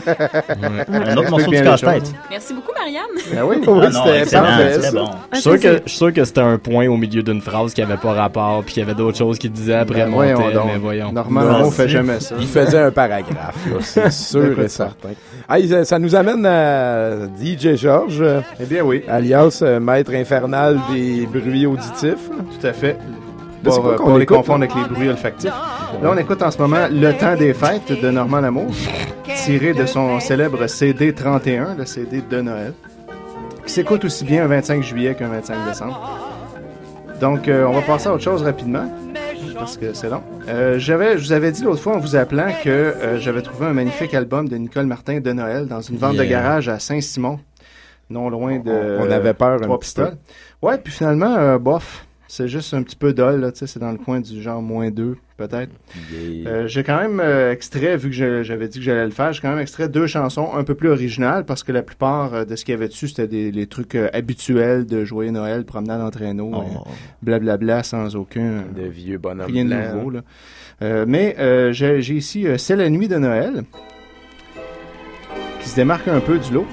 Speaker 9: un autre morceau
Speaker 7: bien
Speaker 9: du
Speaker 7: les
Speaker 9: casse-tête.
Speaker 7: choses.
Speaker 8: Merci beaucoup, Marianne.
Speaker 7: Ah oui,
Speaker 9: Ah
Speaker 7: oui,
Speaker 9: non,
Speaker 7: c'était
Speaker 9: excellent,
Speaker 7: parfait.
Speaker 9: c'était
Speaker 7: ça.
Speaker 9: bon.
Speaker 2: Je suis sûr que, je suis sûr que c'était un point au milieu d'une phrase qui avait pas rapport, puis qu'il y avait d'autres choses qu'il disait après
Speaker 7: Ben,
Speaker 2: monter,
Speaker 7: voyons donc.
Speaker 2: mais voyons.
Speaker 7: Normalement,
Speaker 4: Non,
Speaker 7: on fait
Speaker 4: si.
Speaker 7: jamais ça.
Speaker 4: Il faisait un paragraphe, là, c'est sûr
Speaker 7: Écoute
Speaker 4: et
Speaker 7: ça.
Speaker 4: certain. Hey, ça, ça nous amène à D J Georges, euh,
Speaker 7: Eh bien oui,
Speaker 4: alias euh, maître infernal des bruits auditifs.
Speaker 7: tout à fait.
Speaker 4: Là, c'est
Speaker 7: Pour,
Speaker 4: quoi
Speaker 7: euh,
Speaker 4: qu'on
Speaker 7: pour les
Speaker 4: écoute,
Speaker 7: confondre avec les bruits olfactifs. Là, on écoute en ce moment Le temps des fêtes de Normand Lamour, tiré de son célèbre C D trente et un, le C D de Noël, qui s'écoute aussi bien un vingt-cinq juillet qu'un vingt-cinq décembre. Donc, euh, on va passer à autre chose rapidement, parce que c'est long. Euh, j'avais, je vous avais dit l'autre fois en vous appelant que euh, j'avais trouvé un magnifique album de Nicole Martin de Noël dans une vente
Speaker 2: Yeah.
Speaker 7: de garage à Saint-Simon. non loin de...
Speaker 4: On avait peur un
Speaker 7: Trois
Speaker 4: petit
Speaker 7: Pistoles. Ouais, puis finalement, euh, bof, c'est juste un petit peu dol, là, tu sais, c'est dans le coin du genre moins deux, peut-être.
Speaker 4: Yeah.
Speaker 7: Euh, j'ai quand même euh, extrait, vu que je- j'avais dit que j'allais le faire, j'ai quand même extrait deux chansons un peu plus originales, parce que la plupart euh, de ce qu'il y avait dessus, c'était des les trucs euh, habituels de Joyeux Noël, promenade en traîneau,
Speaker 9: Oh.
Speaker 7: euh, blablabla, sans aucun...
Speaker 4: De vieux bonhommes
Speaker 7: Rien de
Speaker 4: blancs.
Speaker 7: nouveau, là. Euh, mais euh, j'ai j'ai ici euh, C'est la nuit de Noël, qui se démarque un peu du lot.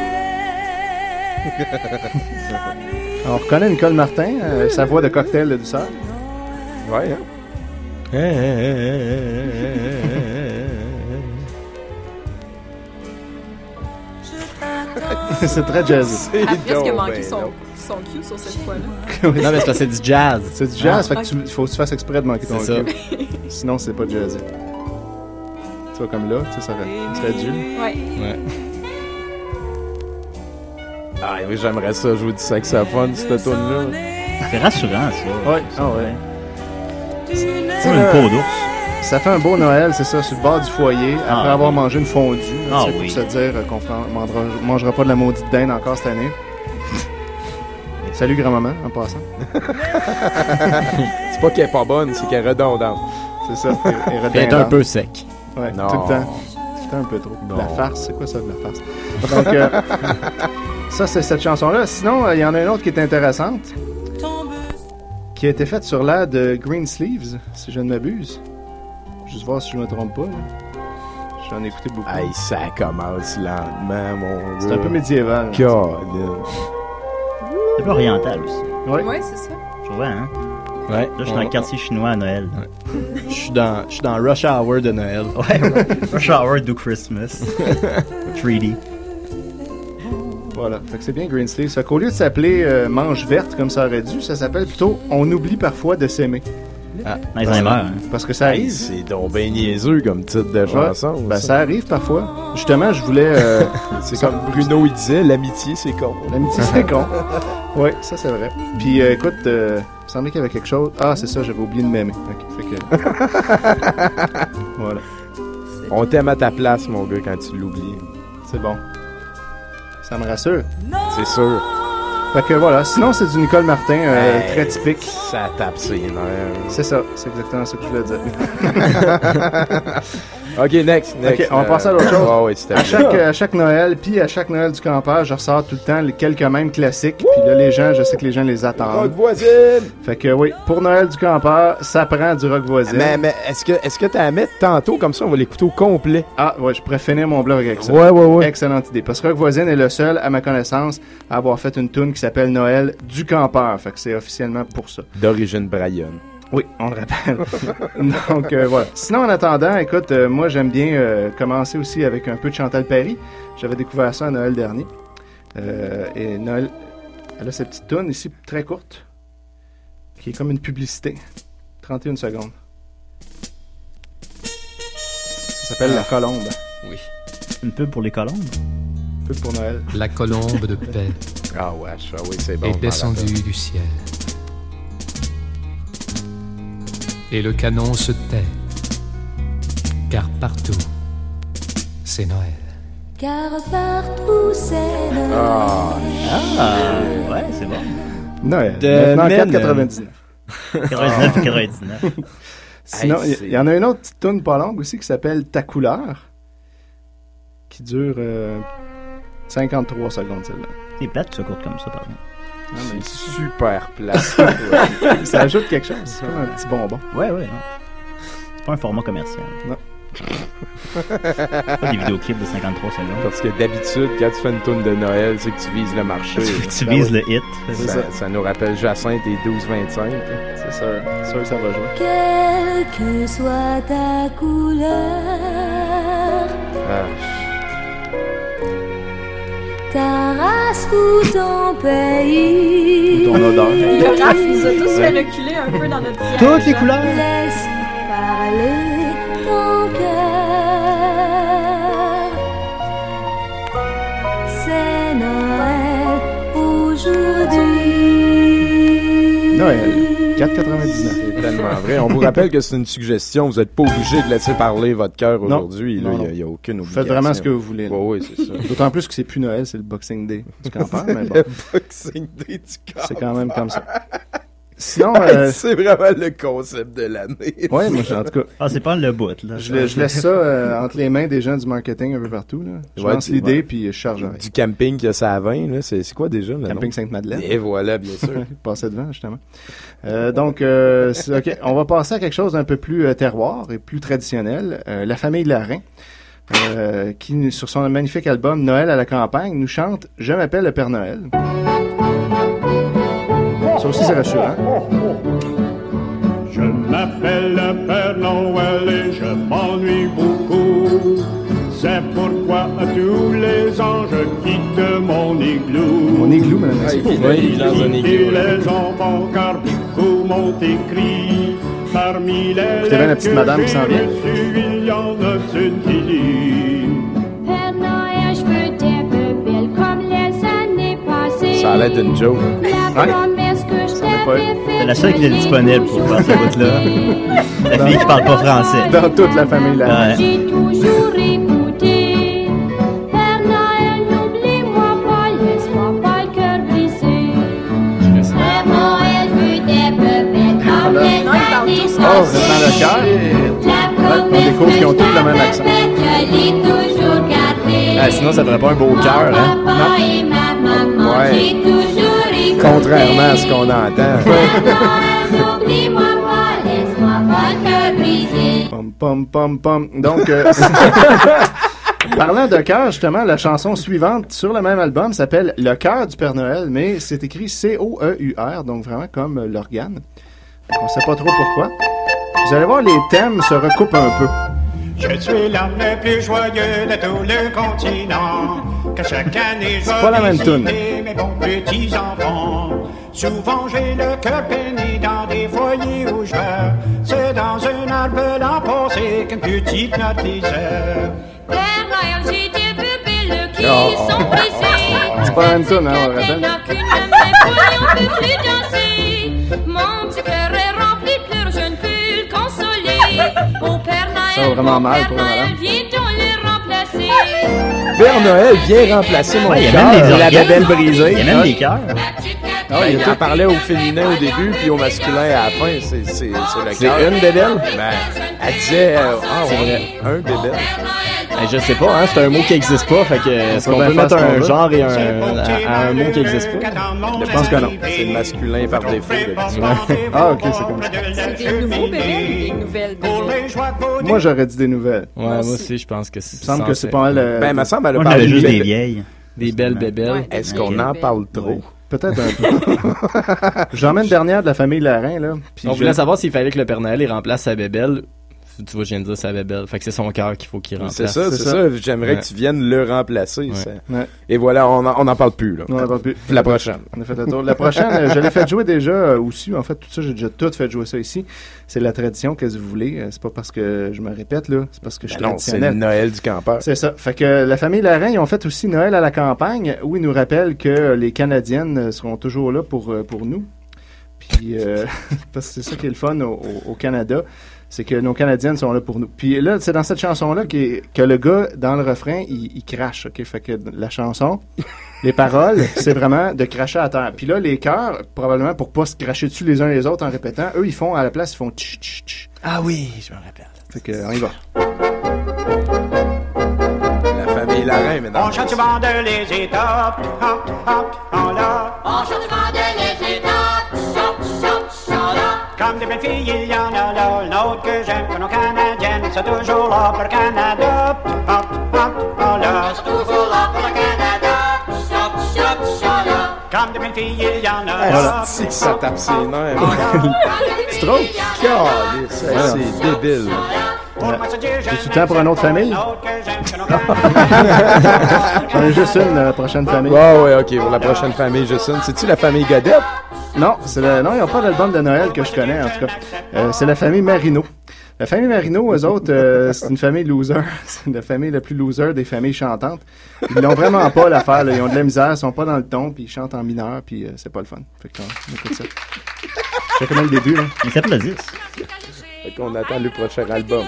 Speaker 7: On reconnaît Nicole Martin, euh, sa voix de cocktail de douceur.
Speaker 4: Ouais, hein?
Speaker 7: C'est très jazzy.
Speaker 8: Elle a presque
Speaker 4: donc
Speaker 8: manqué
Speaker 4: ben
Speaker 8: son,
Speaker 4: non.
Speaker 8: son cue sur cette fois-là.
Speaker 2: Non, mais c'est parce que c'est du jazz.
Speaker 7: C'est du jazz,
Speaker 8: Ah,
Speaker 7: fait que tu faut que tu fasses exprès de manquer ton
Speaker 2: C'est ça.
Speaker 7: cue. Sinon, c'est pas jazzy. Tu vois, comme là, tu sais, ça aurait- ça serait dû.
Speaker 8: Ouais.
Speaker 2: Ouais.
Speaker 4: Ah oui, j'aimerais ça jouer du saxophone, cette tune-là.
Speaker 9: C'est rassurant, ça.
Speaker 7: Ouais, ah ouais.
Speaker 9: C'est comme une peau d'ours.
Speaker 7: Ça fait un beau Noël, c'est ça, sur le bord du foyer, après
Speaker 9: Ah,
Speaker 7: avoir
Speaker 9: oui.
Speaker 7: mangé une fondue.
Speaker 9: Ah,
Speaker 7: c'est pour
Speaker 9: oui.
Speaker 7: se dire euh, qu'on fera- mangera, mangera pas de la maudite dinde encore cette année. Salut grand-maman, en passant.
Speaker 4: C'est pas qu'elle est pas bonne, c'est qu'elle est redondante.
Speaker 7: C'est ça. et- et
Speaker 2: Puis elle est un
Speaker 7: redondante.
Speaker 2: peu sec.
Speaker 7: Ouais,
Speaker 4: Non.
Speaker 7: tout le temps. Tout le temps un peu trop.
Speaker 4: Non.
Speaker 7: La farce, c'est quoi ça, de la farce? Donc, euh, ça, c'est cette chanson-là. Sinon, euh, il y en a une autre qui est intéressante, qui a été faite sur l'air de Green Sleeves, si je ne m'abuse. Juste voir si je me trompe pas, là. J'en ai écouté beaucoup.
Speaker 4: Hey, ça commence lentement, mon gars.
Speaker 7: C'est un peu médiéval.
Speaker 4: God.
Speaker 9: C'est un peu oriental aussi.
Speaker 7: Ouais.
Speaker 8: Ouais, c'est ça.
Speaker 9: Je trouvais, hein?
Speaker 2: Ouais.
Speaker 9: Là, je suis dans le quartier chinois à Noël.
Speaker 2: Je suis dans, je suis dans Rush Hour de Noël.
Speaker 9: Ouais, Rush Hour do Christmas. trois D.
Speaker 7: Voilà, fait que c'est bien Green Sleeves. Fait qu'au lieu de s'appeler euh, Manche verte comme ça aurait dû, ça s'appelle plutôt On oublie parfois de s'aimer.
Speaker 2: Ah,
Speaker 9: Alzheimer, hein?
Speaker 7: Parce que ça
Speaker 4: Hey,
Speaker 7: arrive.
Speaker 4: c'est donc ben niaiseux comme titre de
Speaker 7: Ouais,
Speaker 4: chanson.
Speaker 7: ben ça arrive parfois. Justement, je voulais... euh,
Speaker 4: C'est comme Bruno, il disait, l'amitié, c'est con.
Speaker 7: L'amitié, c'est con. Oui, ça, c'est vrai. Puis, euh, écoute, euh, il me semblait qu'il y avait quelque chose. Ah, c'est ça, j'avais oublié de m'aimer. Ok, fait que... voilà.
Speaker 4: On t'aime à ta place, mon gars, quand tu l'oublies.
Speaker 7: C'est bon. Ça me rassure.
Speaker 4: C'est sûr.
Speaker 7: Fait que voilà. Sinon, c'est du Nicole Martin, euh,
Speaker 4: Hey,
Speaker 7: très typique.
Speaker 4: Ça tape ses nerfs.
Speaker 7: C'est ça. C'est exactement ce que je voulais dire.
Speaker 4: Ok, next, next.
Speaker 7: Ok, on va
Speaker 4: Euh,
Speaker 7: passer à l'autre chose.
Speaker 4: Ah ouais, c'était
Speaker 7: À chaque, à chaque Noël, puis à chaque Noël du campeur, je ressors tout le temps les quelques mêmes classiques. Puis là, les gens, je sais que les gens les attendent.
Speaker 4: Rock voisine!
Speaker 7: Fait que oui, pour Noël du campeur, ça prend du rock voisine.
Speaker 4: Mais, mais est-ce que est-ce que t'as à mettre tantôt, comme ça, on va l'écouter au complet?
Speaker 7: Ah, ouais, je pourrais finir mon blog avec ça.
Speaker 4: Ouais, ouais, ouais.
Speaker 7: Excellente idée. Parce que Rock Voisine est le seul, à ma connaissance, à avoir fait une tune qui s'appelle Noël du campeur. Fait que c'est officiellement pour ça.
Speaker 4: D'origine Brian.
Speaker 7: Oui, on le rappelle. Donc, euh, voilà. Sinon, en attendant, écoute, euh, moi, j'aime bien euh, commencer aussi avec un peu de Chantal Paris. J'avais découvert ça à Noël dernier. Euh, et Noël, elle a cette petite tune ici, très courte, qui est comme une publicité. trente et une secondes. Ça s'appelle La Colombe.
Speaker 2: Oui.
Speaker 9: Une pub pour les colombes?
Speaker 7: Une pub pour Noël.
Speaker 3: La colombe de paix
Speaker 4: Ah ouais, ah oui, c'est bon.
Speaker 3: est
Speaker 4: je m'en
Speaker 3: descendue
Speaker 4: rappelle.
Speaker 3: du ciel. Et le canon se tait, car partout, c'est Noël.
Speaker 5: Car partout c'est Noël.
Speaker 4: Ah,
Speaker 9: Ah, ouais, c'est bon.
Speaker 7: Noël.
Speaker 2: De
Speaker 7: Maintenant,
Speaker 2: Men.
Speaker 7: quatre quatre-vingt-dix-neuf.
Speaker 9: quatre-vingt-dix-neuf et quatre-vingt-dix-neuf.
Speaker 7: Sinon,
Speaker 4: Hey,
Speaker 7: il
Speaker 4: c'est-
Speaker 7: y, y en a une autre petite tune pas longue aussi qui s'appelle Ta couleur, qui dure euh, cinquante-trois secondes, celle-là.
Speaker 9: C'est plate que ça courte comme ça, pardon.
Speaker 7: Ah, mais
Speaker 4: C'est super plat.
Speaker 7: ça ajoute quelque chose, c'est comme un petit bonbon.
Speaker 9: Ouais, ouais, non. C'est pas un format commercial.
Speaker 7: Non.
Speaker 9: Pas des vidéoclips de cinquante-trois secondes.
Speaker 4: Parce que d'habitude, quand tu fais une tourne de Noël, c'est que tu vises le marché.
Speaker 9: Tu, tu
Speaker 7: Ben
Speaker 9: vises
Speaker 7: oui.
Speaker 9: le hit.
Speaker 7: C'est
Speaker 4: Ça,
Speaker 7: ça.
Speaker 4: ça nous rappelle Jacinthe et douze vingt-cinq.
Speaker 7: C'est sûr, c'est sûr que ça va jouer.
Speaker 5: Quelle que soit ta couleur,
Speaker 4: Ah,
Speaker 5: ta race ou ton pays,
Speaker 7: Ou ton odeur.
Speaker 8: Le race nous a tous fait reculer un peu dans notre siège.
Speaker 9: Toutes les couleurs!
Speaker 5: laisse parler ton cœur. C'est Noël aujourd'hui.
Speaker 7: Noël. quatre quatre-vingt-dix-neuf.
Speaker 4: C'est tellement vrai. On vous rappelle que c'est une suggestion. Vous n'êtes pas obligé de laisser parler votre cœur aujourd'hui. Il n'y a, a aucune obligation.
Speaker 7: Faites vraiment ce que vous voulez.
Speaker 4: Oui, oui, c'est ça.
Speaker 7: D'autant plus que c'est plus Noël, c'est le Boxing Day du campeur. Mais bon.
Speaker 4: Le Boxing Day du campeur.
Speaker 7: C'est quand même comme ça. Sinon, euh...
Speaker 4: c'est vraiment le concept de l'année.
Speaker 7: Oui, moi, en tout cas.
Speaker 9: Ah, c'est pas le bout, là.
Speaker 7: Je, je laisse ça euh, entre les mains des gens du marketing un peu partout, là. Je
Speaker 4: ouais,
Speaker 7: lance
Speaker 4: tu,
Speaker 7: l'idée,
Speaker 4: ouais.
Speaker 7: puis je charge rien.
Speaker 4: Du camping qui a ça à vingt, là. C'est, c'est quoi déjà, le
Speaker 7: Camping
Speaker 4: nom?
Speaker 7: Sainte-Madeleine.
Speaker 4: Et voilà, bien sûr.
Speaker 7: Passer devant, justement. Euh, donc, euh, c'est, OK. On va passer à quelque chose d'un peu plus euh, terroir et plus traditionnel. Euh, la famille Larrain. Euh, qui, sur son magnifique album Noël à la campagne, nous chante « Je m'appelle le Père Noël ». Ça aussi, c'est rassurant.
Speaker 11: Je m'appelle le Père Noël et je m'ennuie beaucoup. C'est pourquoi à tous les ans je quitte mon igloo.
Speaker 7: Mon igloo, madame.
Speaker 2: Ah, il vit, il vit dans un igloo.
Speaker 11: Et les enfants, car beaucoup m'ont écrit. Parmi les
Speaker 7: Écoutez bien la petite madame qui s'en vient.
Speaker 11: il y en a une qui dit
Speaker 22: Père Noël, je veux des bébelles comme les années passées.
Speaker 4: Ça a l'air d'une joke.
Speaker 22: La promesse que je t'avais faite.
Speaker 9: C'est la seule qui est disponible pour faire ce bout-là. La fille qui parle pas français.
Speaker 7: Dans toute la famille là.
Speaker 22: J'ai toujours écouté. Père Noël, n'oublie-moi pas, laisse-moi pas le cœur brisé. Père Noël, veut des bébelles comme les années passées.
Speaker 7: Oh, vous êtes dans le cœur. On découvre qu'ils ont tous le même accent.
Speaker 22: Je l'ai toujours gardé.
Speaker 2: Ah, sinon, ça ferait pas un beau cœur, hein?
Speaker 22: Papa et ma maman,
Speaker 4: Ouais.
Speaker 22: j'ai toujours écouté.
Speaker 4: Contrairement à ce qu'on entend.
Speaker 22: N'oublie-moi pas, laisse-moi pas le cœur brisé.
Speaker 7: Pom, pom, pom, pom. Donc, euh, parlant de cœur, justement, la chanson suivante sur le même album s'appelle Le cœur du Père Noël, mais c'est écrit C O E U R, donc vraiment comme euh, l'organe. On sait pas trop pourquoi. Vous allez voir, les thèmes se recoupent un peu.
Speaker 11: Je suis l'homme le plus joyeux de tout le continent. Que chaque année je
Speaker 7: C'est pas la même
Speaker 11: vais
Speaker 7: toune.
Speaker 11: visiter mes bons petits enfants. Souvent j'ai le cœur peiné dans des foyers où je vais. C'est dans un arbre l'an passé qu'une petite note lisait.
Speaker 22: Père Noël, j'ai des bébés qui
Speaker 4: Oh.
Speaker 22: sont brisés.
Speaker 7: C'est pas la même toune, hein, on le
Speaker 22: Elle
Speaker 7: rappelle.
Speaker 22: n'a qu'une main pour lui, on peut plus danser. Mon petit cœur est rempli de pleurs, je ne peux le consoler. Au Père Noël,
Speaker 7: Ça va vraiment
Speaker 22: mon
Speaker 7: mal
Speaker 22: Père
Speaker 7: pour la
Speaker 22: Noël,
Speaker 7: madame.
Speaker 22: viens-on le remplacer.
Speaker 4: Père Noël vient remplacer mon
Speaker 9: Ouais, il y a
Speaker 4: cœur.
Speaker 9: même des
Speaker 2: La
Speaker 9: organes.
Speaker 2: bébelle brisée.
Speaker 9: Il y a même des cœurs.
Speaker 4: Ah ouais, il en parlait au féminin au début, puis au masculin à la fin. C'est, c'est, c'est le
Speaker 2: C'est
Speaker 4: cœur.
Speaker 2: une bébelle?
Speaker 4: Ben, elle disait, euh, ah
Speaker 2: C'est
Speaker 4: ouais, un bébelle.
Speaker 2: Ben, je sais pas, hein, c'est un mot qui existe pas, fait que est-ce
Speaker 7: peut
Speaker 2: qu'on
Speaker 7: bien
Speaker 2: peut
Speaker 7: faire
Speaker 2: mettre
Speaker 7: ce qu'on
Speaker 2: un
Speaker 7: veut.
Speaker 2: genre et un, à, à un mot qui existe pas?
Speaker 7: Je pense que non.
Speaker 4: C'est le masculin par défaut. d'habitude.
Speaker 7: Ah, ok, c'est comme ça.
Speaker 8: C'est des nouveaux bébés ou des nouvelles bébés?
Speaker 7: Moi, j'aurais dit des nouvelles.
Speaker 2: Ouais, moi aussi, je pense que c'est.
Speaker 7: Il me semble que c'est
Speaker 2: censé-
Speaker 7: pas mal. euh,
Speaker 4: Ben, il me semble qu'elle a
Speaker 9: Moi,
Speaker 4: parlé
Speaker 9: j'avais juste
Speaker 4: de-
Speaker 9: des vieilles.
Speaker 2: Des belles bébelles.
Speaker 8: Ouais.
Speaker 4: Est-ce qu'on en parle trop?
Speaker 7: Peut-être un peu. J'en mets une dernière de la famille Larrain, là. Puis
Speaker 2: On
Speaker 7: je-
Speaker 2: voulait savoir s'il fallait que le Père Noël il remplace sa bébelle. Tu vois, je viens de dire sa bébelle. Fait que c'est son cœur qu'il faut qu'il remplace.
Speaker 4: C'est ça, c'est
Speaker 7: c'est
Speaker 4: ça.
Speaker 7: ça.
Speaker 4: J'aimerais
Speaker 2: Ouais.
Speaker 4: que tu viennes le remplacer.
Speaker 2: Ouais.
Speaker 4: ça.
Speaker 7: Ouais.
Speaker 4: Et voilà, on en, on en parle plus, là.
Speaker 7: On en parle plus.
Speaker 4: La prochaine.
Speaker 7: On a fait le tour. La prochaine, euh, je l'ai fait jouer déjà euh, aussi. En fait, tout ça, j'ai déjà tout fait jouer ça ici. C'est la tradition, qu'est-ce que vous voulez. Euh, C'est pas parce que je me répète, là. C'est parce que je suis
Speaker 4: Ben non, c'est
Speaker 7: traditionnel.
Speaker 4: le Noël du campeur.
Speaker 7: C'est ça. Fait que la famille Larrain, ils ont fait aussi Noël à la campagne, où ils nous rappellent que les Canadiennes seront toujours là pour, euh, pour nous. Puis, euh, parce que c'est ça qui est le fun au, au- au Canada, c'est que nos Canadiennes sont là pour nous. Puis là, c'est dans cette chanson-là qui- que le gars, dans le refrain, il, il crache, OK? Fait que la chanson, les paroles, c'est vraiment de cracher à terre. Puis là, les chœurs, probablement pour pas se cracher dessus les uns les autres en répétant, eux, ils font, à la place, ils font tch tch tch.
Speaker 2: Ah oui, je me rappelle.
Speaker 7: Fait que, on y va.
Speaker 4: La famille Larrain, mesdames.
Speaker 11: On chante souvent de les étapes, hop, hop, en là.
Speaker 22: On chante souvent de les étapes, chante, chante, chante là.
Speaker 11: Comme des belles filles, il y en a là. L'autre que j'aime, que nos Canadiennes, c'est toujours là pour le Canada. Hop, hop, en là.
Speaker 22: C'est toujours là pour le Canada, chante, chante, chante là.
Speaker 11: Comme des belles filles, il y en a
Speaker 4: Ah,
Speaker 11: là.
Speaker 4: c'est que ça tape ses nerfs.
Speaker 7: C'est trop?
Speaker 4: Calisse,
Speaker 7: Ouais.
Speaker 4: c'est débile.
Speaker 7: J'ai tout le temps pour une autre famille? J'en ai juste une, la prochaine famille.
Speaker 4: Ouais, ouais, ok, pour la prochaine famille, juste une. C'est-tu la famille Godette?
Speaker 7: Non, c'est la... non, ils n'ont pas d'album de Noël que je connais, en tout cas. Euh, c'est la famille Marino. La famille Marino, eux autres, euh, c'est une famille loser. C'est la famille la plus loser des familles chantantes. Ils n'ont vraiment pas l'affaire, là. Ils ont de la misère, ils sont pas dans le ton, puis ils chantent en mineur, puis euh, c'est pas le fun. Fait qu'on écoute ça. Je connais le début, là.
Speaker 9: Il s'appelle le dix.
Speaker 4: Fait qu'on attend le prochain album.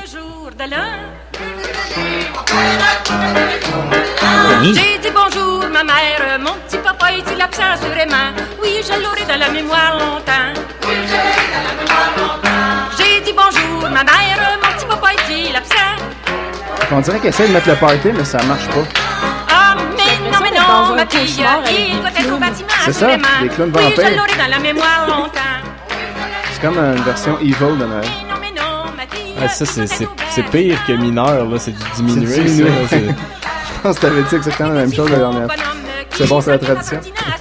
Speaker 22: J'ai dit bonjour ma mère, mon petit papa est-il absent sûrement? Oui, je l'aurai dans la mémoire longtemps. J'ai dit bonjour ma mère, mon petit papa est-il absent?
Speaker 7: On dirait qu'elle essaie de mettre le party, mais ça marche pas.
Speaker 22: Ah, mais non, mais non, ma fille, il doit être au bâtiment
Speaker 7: C'est ça,
Speaker 22: sûrement.
Speaker 7: des clowns
Speaker 22: Oui,
Speaker 7: vampires.
Speaker 22: je l'aurai dans la mémoire longtemps.
Speaker 7: C'est comme une version evil de Noël.
Speaker 2: Ah, ça, c'est, c'est, c'est pire que mineur, là. C'est du diminué,
Speaker 7: C'est diminué.
Speaker 2: ça. là, c'est-
Speaker 7: Je pense que t'avais dit exactement la même chose la dernière fois. C'est bon, c'est la tradition.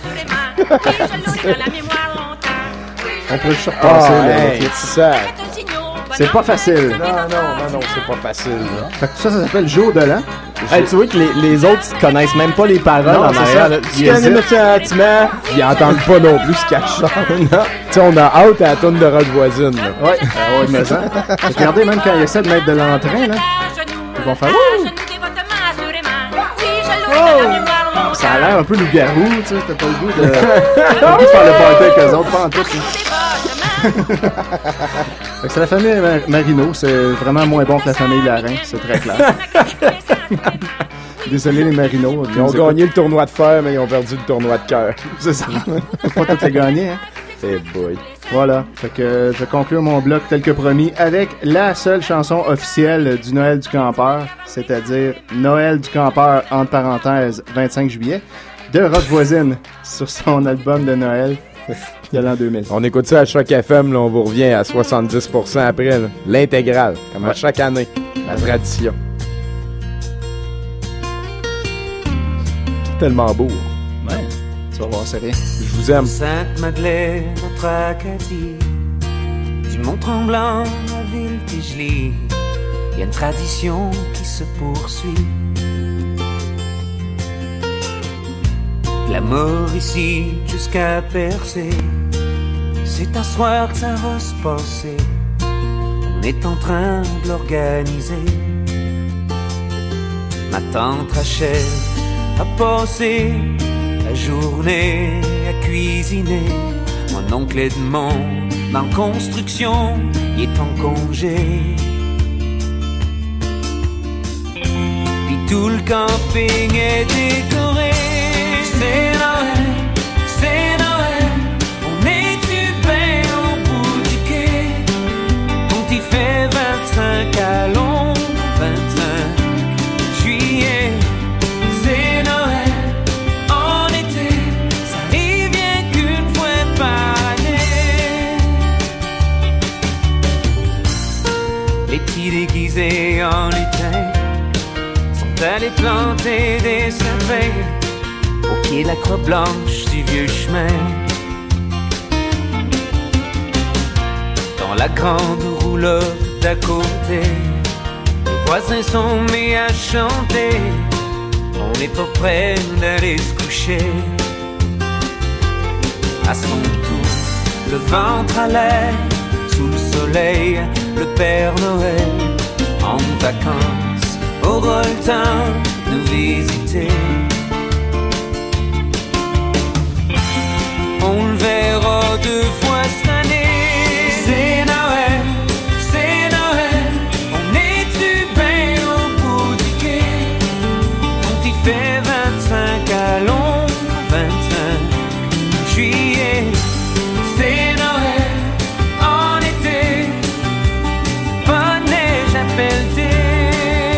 Speaker 7: On pourrait juste repasser
Speaker 4: Ah,
Speaker 7: le
Speaker 4: hey,
Speaker 7: clip.
Speaker 4: ça.
Speaker 7: C'est pas facile.
Speaker 4: Non, non, non, non, c'est pas facile. Là.
Speaker 7: Fait que tout ça, ça s'appelle Jour de l'an.
Speaker 2: Hey, tu vois que les, les autres connaissent même pas les paroles
Speaker 7: Non,
Speaker 2: en
Speaker 7: c'est
Speaker 2: arrière.
Speaker 7: ça.
Speaker 2: là.
Speaker 7: Ils
Speaker 2: Tu connais
Speaker 7: hésitent.
Speaker 2: mes sentiments.
Speaker 4: Ils entendent pas non plus ce qu'elle chante. Tu sais, on a hâte à la tourne de Rock Voisine. Là.
Speaker 7: Ouais, euh, ouais, mais ça. Regardez, même quand ils essaient de mettre de l'entrain, là, ils vont faire Wouh! Ça a l'air un peu loup-garou, tu sais, t'as pas le goût de, t'as le goût de faire le party avec eux autres, pas en tout. Fait que c'est la famille Mar- Marino, c'est vraiment moins bon que la famille Larin, c'est très clair. Désolé les Marino.
Speaker 4: Ils ont gagné le tournoi de fer, mais ils ont perdu le tournoi de cœur.
Speaker 7: C'est ça. Faut pas toutes les gagner, hein.
Speaker 4: Eh boy.
Speaker 7: Voilà. Fait que euh, je vais conclure mon bloc tel que promis avec la seule chanson officielle du Noël du campeur, c'est-à-dire Noël du campeur, entre parenthèses, vingt-cinq juillet, de Rock Voisine sur son album de Noël de l'an deux mille.
Speaker 4: On écoute ça à Choc F M, là, on vous revient à soixante-dix pour cent après, là. L'intégrale, comme à
Speaker 7: Ouais.
Speaker 4: chaque année. La tradition. C'est tellement beau.
Speaker 7: Ouais. Tu vas voir, c'est rien.
Speaker 4: Je vous aime.
Speaker 12: Sainte-Madeleine, notre Acadie, du Mont-Tremblant, la ville Tigely, il y a une tradition qui se poursuit. La mort ici jusqu'à Percé, c'est un soir que ça va se passer. On est en train de l'organiser. Ma tante Rachel a passé la journée à cuisiner. Mon oncle Edmond, dans construction, il est en congé. Puis tout le camping est décoré. C'est Noël, c'est Noël, on est-tu bien au bout du quai? Quand il fait vingt-cinq à Londres, vingt-cinq juillet, c'est Noël, en été, ça arrive rien qu'une fois par année. Les petits déguisés en lutin sont allés planter des sapins au pied de la croix blanche du vieux chemin. Dans la grande roulotte d'à côté, les voisins sont mis à chanter. On n'est pas près d'aller se coucher. À son tour, le ventre à l'air, sous le soleil, le Père Noël, en vacances, aura le temps de nous visiter. On le verra deux fois cette année. C'est Noël, c'est Noël, on est-tu bien au bout du quai? Quand il fait vingt-cinq à Londres, vingt-cinq juillet, c'est Noël, en été, pas de neige à pelleter.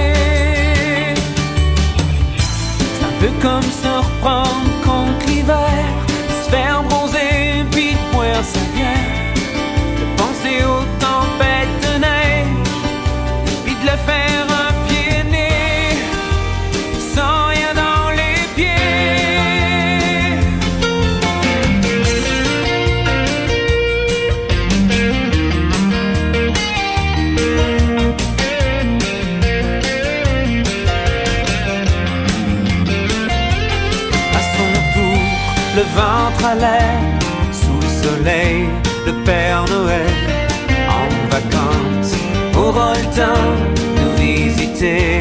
Speaker 12: C'est un peu comme se reprendre contre l'hiver, faire bronzer puis de boire sa bière, de penser aux tempêtes de neige puis de le faire un pied nez sans rien dans les le ventre à l'air, sous le soleil, le Père Noël, en vacances, aura le temps de nous visiter.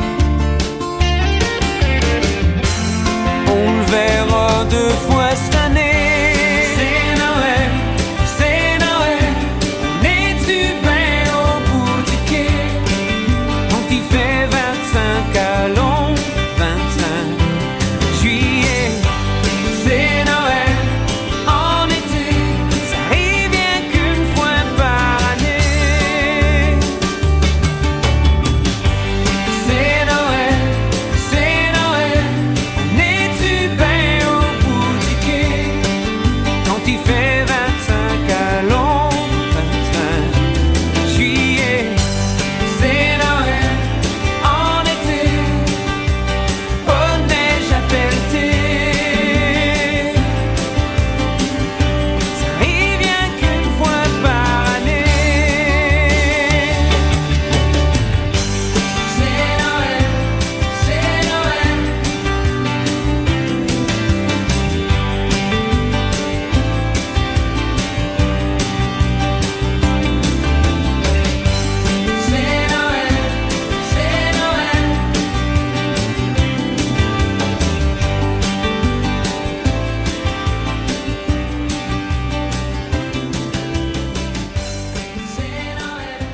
Speaker 12: On le verra deux fois cette année. C'est Noël, c'est Noël.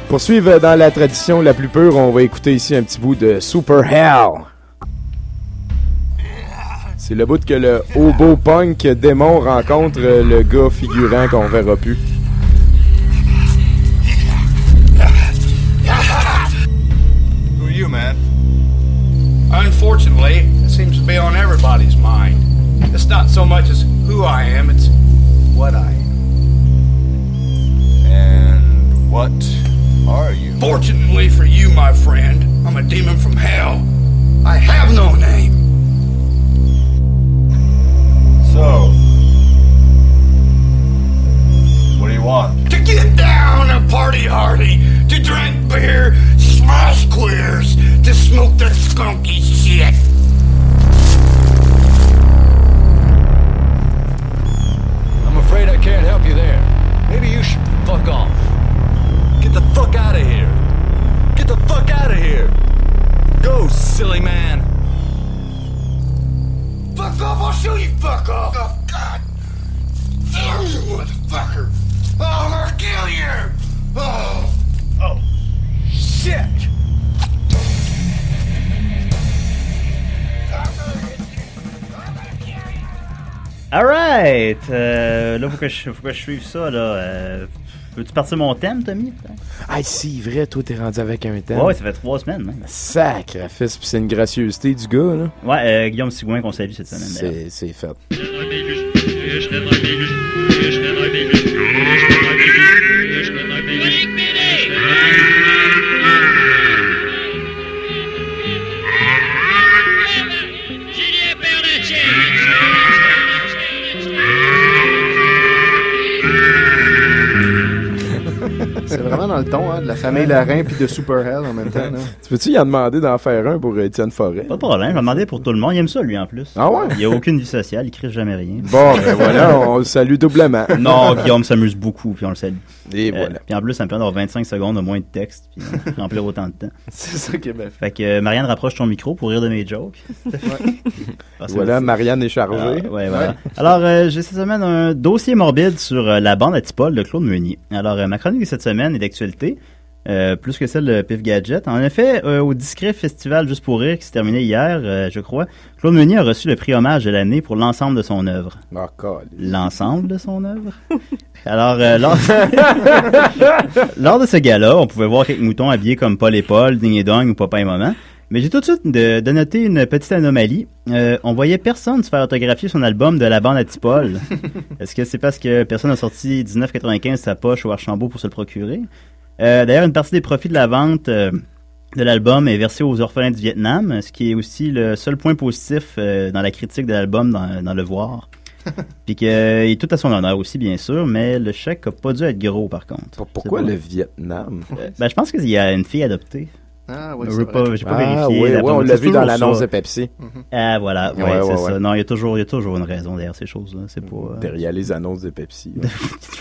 Speaker 4: Pour suivre dans la tradition la plus pure, on va écouter ici un petit bout de Super Hell. C'est le bout que le hobo punk démon rencontre le gars figurant qu'on verra plus.
Speaker 11: Who are you, man? Unfortunately, it seems to be on everybody's mind. It's not so much as who I am, it's what I am. And what are you? Fortunately for you, my friend, I'm a demon from hell. I have no name. So, what do you want? To get down and party hardy, to drink beer, smash queers, to smoke that skunky shit.
Speaker 14: I'm afraid I can't help you there. Maybe you should fuck off. Get the fuck out of here. Get the fuck out of here. Go, silly man.
Speaker 11: Fuck off, I'll show you fuck off. Oh, God damn you, motherfucker. Oh, I'm gonna kill you. Oh, oh, shit.
Speaker 9: Alright! Euh, là, faut que, je, faut que je suive ça, là. Euh, veux-tu partir mon thème, Tommy?
Speaker 4: Ah, c'est vrai, toi, t'es rendu avec un thème.
Speaker 9: Ouais, ça fait trois semaines, même.
Speaker 4: Sacrifice, pis c'est une gracieuseté du gars, là.
Speaker 9: Ouais, euh, Guillaume Sigouin qu'on salue cette semaine.
Speaker 4: C'est, c'est fait.
Speaker 7: C'est vraiment dans le ton, hein, de la famille Larin puis de Super Hell en même temps. Là.
Speaker 4: Tu peux-tu y en demander d'en faire un pour Étienne Forêt?
Speaker 9: Pas de problème, je vais demander pour tout le monde. Il aime ça, lui, en plus.
Speaker 4: Ah ouais?
Speaker 9: Il a aucune vie sociale, il crie jamais rien.
Speaker 4: Bon, ben voilà, on le salue doublement.
Speaker 9: Non, Guillaume s'amuse beaucoup, puis on le salue.
Speaker 4: Et
Speaker 9: euh,
Speaker 4: voilà.
Speaker 9: Puis en plus, ça me permet d'avoir vingt-cinq secondes de moins de texte, puis euh, remplir autant de temps.
Speaker 7: C'est ça qui est bien fait.
Speaker 9: Fait que euh, Marianne, rapproche ton micro pour rire de mes jokes.
Speaker 4: Voilà, Marianne est chargée.
Speaker 9: Alors, ouais, voilà. Alors, euh, j'ai cette semaine un dossier morbide sur euh, la bande à Tipol de Claude Meunier. Alors, euh, ma chronique de cette semaine est d'actualité. Euh, plus que celle de Pif Gadget. En effet, euh, au discret festival Juste pour rire qui s'est terminé hier, euh, je crois, Claude Meunier a reçu le prix hommage de l'année pour l'ensemble de son œuvre.
Speaker 4: Oh,
Speaker 9: l'ensemble de son œuvre? Alors, euh, lors... lors de ce gala, on pouvait voir quelques moutons habillés comme Paul et Paul, Ding et Dong ou Papa et Maman. Mais j'ai tout de suite de, de noter une petite anomalie. Euh, on voyait personne se faire autographier son album de la bande à Tipol. Est-ce que c'est parce que personne n'a sorti dix-neuf quatre-vingt-quinze sa poche au Archambault pour se le procurer? Euh, d'ailleurs, une partie des profits de la vente euh, de l'album est versée aux orphelins du Vietnam, ce qui est aussi le seul point positif euh, dans la critique de l'album dans, dans Le Voir. Puis qu'il euh, est tout à son honneur aussi, bien sûr, mais le chèque n'a pas dû être gros, par contre.
Speaker 4: Pourquoi le Vietnam?
Speaker 9: Euh, ben, je pense qu'il y a une fille adoptée.
Speaker 7: Ah oui,
Speaker 9: je
Speaker 7: c'est
Speaker 9: pas,
Speaker 7: vrai.
Speaker 9: j'ai pas
Speaker 4: Ah,
Speaker 9: vérifié.
Speaker 4: oui,
Speaker 9: la
Speaker 4: oui, on l'a
Speaker 9: c'est
Speaker 4: vu dans
Speaker 9: toujours
Speaker 4: l'annonce
Speaker 9: ça.
Speaker 4: de Pepsi.
Speaker 9: Mm-hmm. Ah, voilà, ouais,
Speaker 4: Ouais,
Speaker 9: c'est
Speaker 4: ouais,
Speaker 9: ça.
Speaker 4: ouais.
Speaker 9: Non, il y a toujours, il y a toujours une raison derrière ces choses-là. C'est pas. euh,
Speaker 4: Derrière les annonces de Pepsi.
Speaker 9: oui.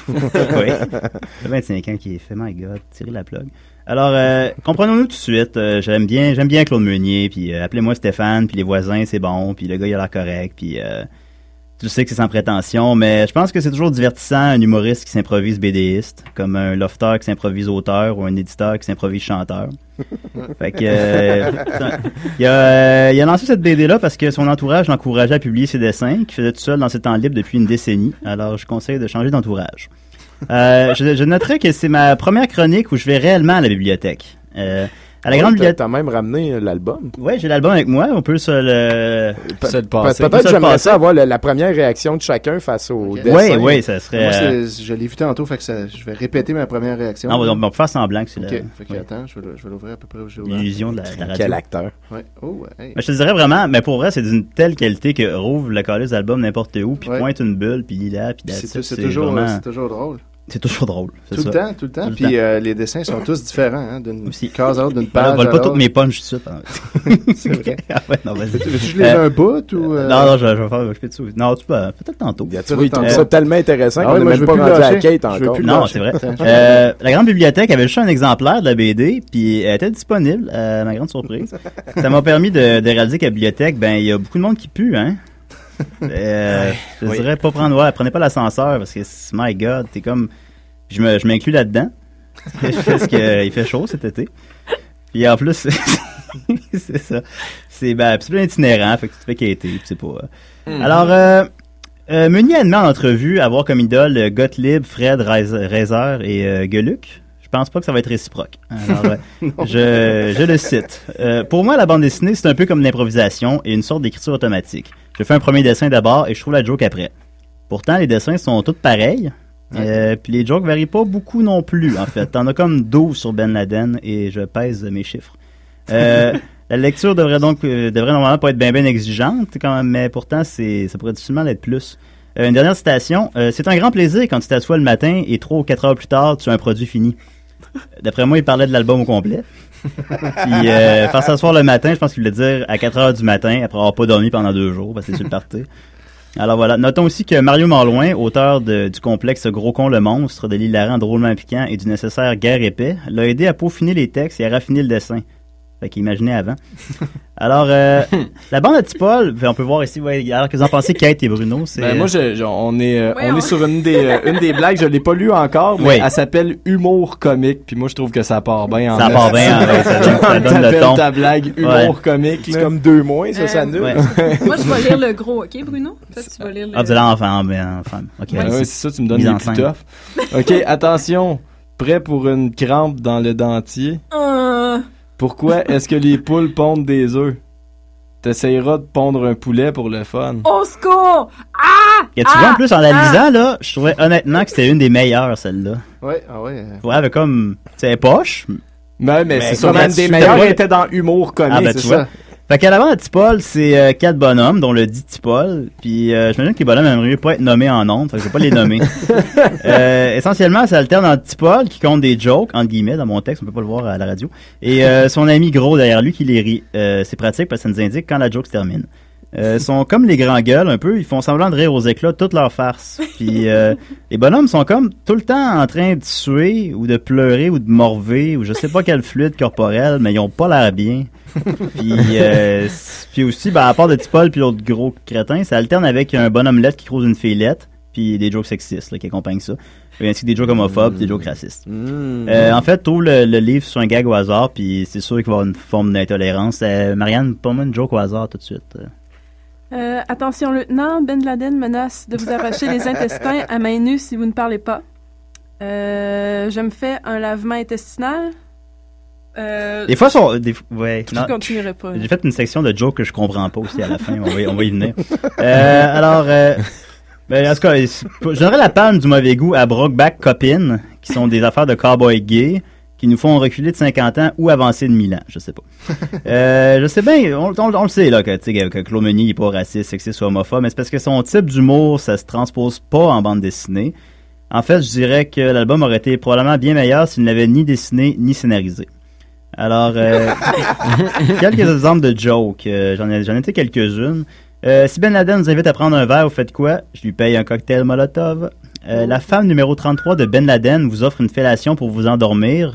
Speaker 9: Ça fait vingt-cinq ans qu'il est fait, my God, tirez la plug. Alors, euh, comprenons-nous tout de suite. euh, j'aime bien, j'aime bien Claude Meunier, puis euh, appelez-moi Stéphane, puis les voisins, c'est bon, puis le gars, il a l'air correct, puis euh, tu sais que c'est sans prétention, mais je pense que c'est toujours divertissant un humoriste qui s'improvise BDiste, comme un lofteur qui s'improvise auteur ou un éditeur qui s'improvise chanteur. Fait que euh, il, a, euh, il a lancé cette B D-là parce que son entourage l'encourageait à publier ses dessins, qu'il faisait tout seul dans ses temps libres depuis une décennie. Alors, je conseille de changer d'entourage. Euh, je, je noterai que c'est ma première chronique où je vais réellement à la bibliothèque. Euh, à la
Speaker 4: Ouais,
Speaker 9: grande
Speaker 4: t'as-
Speaker 9: bibliothèque.
Speaker 4: T'as même ramené l'album.
Speaker 9: Ouais, j'ai l'album avec moi. On peut se le.
Speaker 4: Pe-
Speaker 9: se le
Speaker 4: pe-
Speaker 9: passer.
Speaker 4: Peut-être
Speaker 9: On peut se le
Speaker 4: j'aimerais
Speaker 9: passer.
Speaker 4: ça avoir le- la première réaction de chacun face au
Speaker 9: Ouais,
Speaker 4: dessin.
Speaker 9: ouais, ça serait.
Speaker 7: Moi,
Speaker 9: euh,
Speaker 7: c'est- je l'ai vu tantôt, fait que ça, je vais répéter ma première réaction.
Speaker 9: Ah, on va- on va faire semblant que c'est
Speaker 7: Ok,
Speaker 9: la-
Speaker 7: fait que
Speaker 9: ouais.
Speaker 7: attends, je vais, le- je vais l'ouvrir à peu près où j'ai ouvert.
Speaker 9: L'illusion de la, de la radio.
Speaker 4: Quel acteur.
Speaker 7: Ouais. Oh, ouais. Hey.
Speaker 9: Mais je te dirais vraiment, mais pour vrai, c'est d'une telle qualité que rouvre le calice d'album n'importe où, puis
Speaker 7: Ouais.
Speaker 9: pointe une bulle, puis il est là, puis
Speaker 7: Puis
Speaker 9: that's
Speaker 7: C'est
Speaker 9: it,
Speaker 7: c'est toujours,
Speaker 9: vraiment-
Speaker 7: c'est toujours drôle.
Speaker 9: C'est toujours drôle. c'est
Speaker 7: Tout
Speaker 9: ça.
Speaker 7: le temps, tout le temps.
Speaker 9: Tout le
Speaker 7: Puis
Speaker 9: temps.
Speaker 7: euh, les dessins sont tous différents, hein, d'une case à l'autre, d'une
Speaker 9: Voilà,
Speaker 7: page
Speaker 9: vole
Speaker 7: à
Speaker 9: pas
Speaker 7: l'autre.
Speaker 9: toutes mes punches tout de suite. hein.
Speaker 7: C'est vrai.
Speaker 9: Ah ouais, non, vas-y.
Speaker 7: Veux-tu que je lise un bout ou, euh?
Speaker 9: Non, non, je, je vais faire, je fais tout. Non, tu peux, peut-être tantôt.
Speaker 4: Tu vois, il trouve ça tellement intéressant
Speaker 7: Ah
Speaker 4: qu'on
Speaker 7: ouais,
Speaker 4: n'est
Speaker 7: moi,
Speaker 4: même
Speaker 7: je
Speaker 4: pas
Speaker 7: veux plus
Speaker 4: rendu à la
Speaker 7: lâcher.
Speaker 4: quête
Speaker 7: Je veux
Speaker 4: encore.
Speaker 7: plus
Speaker 9: Non,
Speaker 7: lâcher.
Speaker 9: c'est vrai.
Speaker 7: Attends, je-
Speaker 9: Euh, la grande bibliothèque avait juste un exemplaire de la B D, puis elle était disponible, à ma grande surprise. Ça m'a permis de, de réaliser qu'à la bibliothèque, ben, il y a beaucoup de monde qui pue, hein. Euh, je
Speaker 2: Oui.
Speaker 9: dirais pas prendre, ouais, prenez pas l'ascenseur, parce que, my God, t'es comme, je me, je m'inclus là-dedans. Parce qu'il fait chaud cet été. Puis en plus, c'est ça. C'est ben, c'est plein itinérant, fait que tu te fais quêter, puis c'est pas... Euh... Mm. Alors, euh, euh, Meunier admet en entrevue avoir comme idole euh, Gottlieb, Fred, Reiser et euh, Geluck. Je pense pas que ça va être réciproque. Alors, euh, je, je le cite. Euh, pour moi, la bande dessinée, c'est un peu comme l'improvisation et une sorte d'écriture automatique. Je fais un premier dessin d'abord et je trouve la joke après. Pourtant, les dessins sont tous pareils. Euh, puis les jokes varient pas beaucoup non plus, en fait. T'en as comme douze sur Ben Laden et je pèse mes chiffres. Euh, la lecture devrait donc euh, devrait normalement pas être bien bien exigeante, quand même, mais pourtant, c'est ça pourrait difficilement l'être plus. Euh, une dernière citation. Euh, c'est un grand plaisir quand tu t'assois le matin et trois ou quatre heures plus tard, tu as un produit fini. D'après moi, il parlait de l'album au complet. Puis euh, faire s'asseoir le matin, je pense qu'il voulait dire à quatre heures du matin, après avoir pas dormi pendant deux jours, parce que c'est sur le party. Alors voilà, notons aussi que Mario Morloin, auteur de, du complexe Gros con le monstre, de l'hilarant drôlement piquant et du nécessaire guère épais, l'a aidé à peaufiner les textes et à raffiner le dessin. Fait qu'imaginez avant. Alors, euh, la bande à Tipol, on peut voir ici, ouais, alors que vous en pensez, Kate et Bruno, c'est...
Speaker 2: Ben, moi, je, je, on est, euh,
Speaker 8: Ouais,
Speaker 2: on
Speaker 8: on-
Speaker 2: est sur une des, euh, une des blagues, je l'ai pas lu encore, mais
Speaker 9: Oui.
Speaker 2: elle s'appelle Humour comique, puis moi, je trouve que ça part bien en
Speaker 9: Ça part bien, ouais, ça donne- ça donne le
Speaker 2: T'appelles
Speaker 9: ton.
Speaker 2: ta blague Humour
Speaker 9: Ouais.
Speaker 2: comique,
Speaker 4: C'est
Speaker 2: là.
Speaker 4: comme deux mois, ça, ça annule.
Speaker 9: Ouais.
Speaker 8: Moi, je vais lire le gros, OK, Bruno? Toi, tu vas lire le...
Speaker 9: Ah, vous allez enfin, ben, enfin. Ok,
Speaker 2: Ouais,
Speaker 9: allez-y.
Speaker 2: ouais, c'est ça, tu me donnes
Speaker 9: Mise
Speaker 2: les
Speaker 9: en
Speaker 2: plus
Speaker 9: scène.
Speaker 2: tough. OK, attention. Prêt pour une crampe dans le dentier?
Speaker 8: Euh,
Speaker 2: Pourquoi est-ce que les poules pondent des œufs? T'essayeras de pondre un poulet pour le fun.
Speaker 8: Au secours! Ah!
Speaker 9: Et tu vois, en
Speaker 8: Ah!
Speaker 9: plus, en la lisant, là, je trouvais honnêtement que c'était une des meilleures, celle-là.
Speaker 7: Ouais, ah ouais. euh,
Speaker 9: Ouais, avec comme, c'est poche.
Speaker 2: Mais, mais, c'est ça,
Speaker 9: comme
Speaker 2: même
Speaker 9: tu-
Speaker 2: des
Speaker 9: tu
Speaker 2: meilleurs
Speaker 9: devrais-
Speaker 2: étaient dans Humour comique,
Speaker 9: Ah, ben,
Speaker 2: c'est
Speaker 9: tu
Speaker 2: ça.
Speaker 9: vois. Fait qu'à l'avant, à Tipol, c'est euh, quatre bonhommes, dont le dit Tipol. Puis euh, j'imagine que les bonhommes aimeraient mieux pas être nommés en ondes, fait que je vais pas les nommer. euh, essentiellement, ça alterne entre Tipol, qui compte des jokes, entre guillemets, dans mon texte, on peut pas le voir à la radio, et euh, son ami Gros derrière lui qui les rit. Euh, c'est pratique parce que ça nous indique quand la joke se termine. Euh, sont comme les grands gueules un peu, ils font semblant de rire aux éclats toute leur farce. Puis euh, les bonhommes sont comme tout le temps en train de suer ou de pleurer ou de morver ou je sais pas quel fluide corporel, mais ils ont pas l'air bien. Puis euh, c- puis aussi, ben, à part de Tipol puis l'autre gros crétin, ça alterne avec un bonhomme-lette qui croise une fillette puis des jokes sexistes là, qui accompagnent ça. Et ainsi que des jokes homophobes, des jokes racistes. Euh, en fait, trouve le, le livre sur un gag au hasard, puis c'est sûr qu'il va y avoir une forme d'intolérance. Euh, Marianne, pas moi une joke au hasard tout de suite. Euh,
Speaker 8: Euh, attention, lieutenant, Ben Laden menace de vous arracher les intestins à main nue si vous ne parlez pas. Euh, je me fais un lavement intestinal. Euh,
Speaker 9: Des fois, sont, des, ouais,
Speaker 8: Je continuerai pas.
Speaker 9: J'ai fait une section de jokes que je comprends pas aussi à la fin. On va, y- on va y venir. Euh, alors, euh, ben, en tout cas, c'est pas- je donnerais la palme du mauvais goût à Brokeback Copine, qui sont des affaires de cowboy gay, qui nous font reculer de cinquante ans ou avancer de mille ans. Je sais pas. Euh, je sais bien, on, on- on le sait, là, que, tu sais, que Claude Meunier n'est pas raciste, sexiste ou homophobe, mais c'est parce que son type d'humour, ça se transpose pas en bande dessinée. En fait, je dirais que l'album aurait été probablement bien meilleur s'il n'avait ni dessiné ni scénarisé. Alors, euh, quelques exemples de jokes. Euh, j'en ai, j'en ai été quelques-unes. Euh, si Ben Laden nous invite à prendre un verre, vous faites quoi? Je lui paye un cocktail Molotov. Euh, la femme numéro trente-trois de Ben Laden vous offre une fellation pour vous endormir.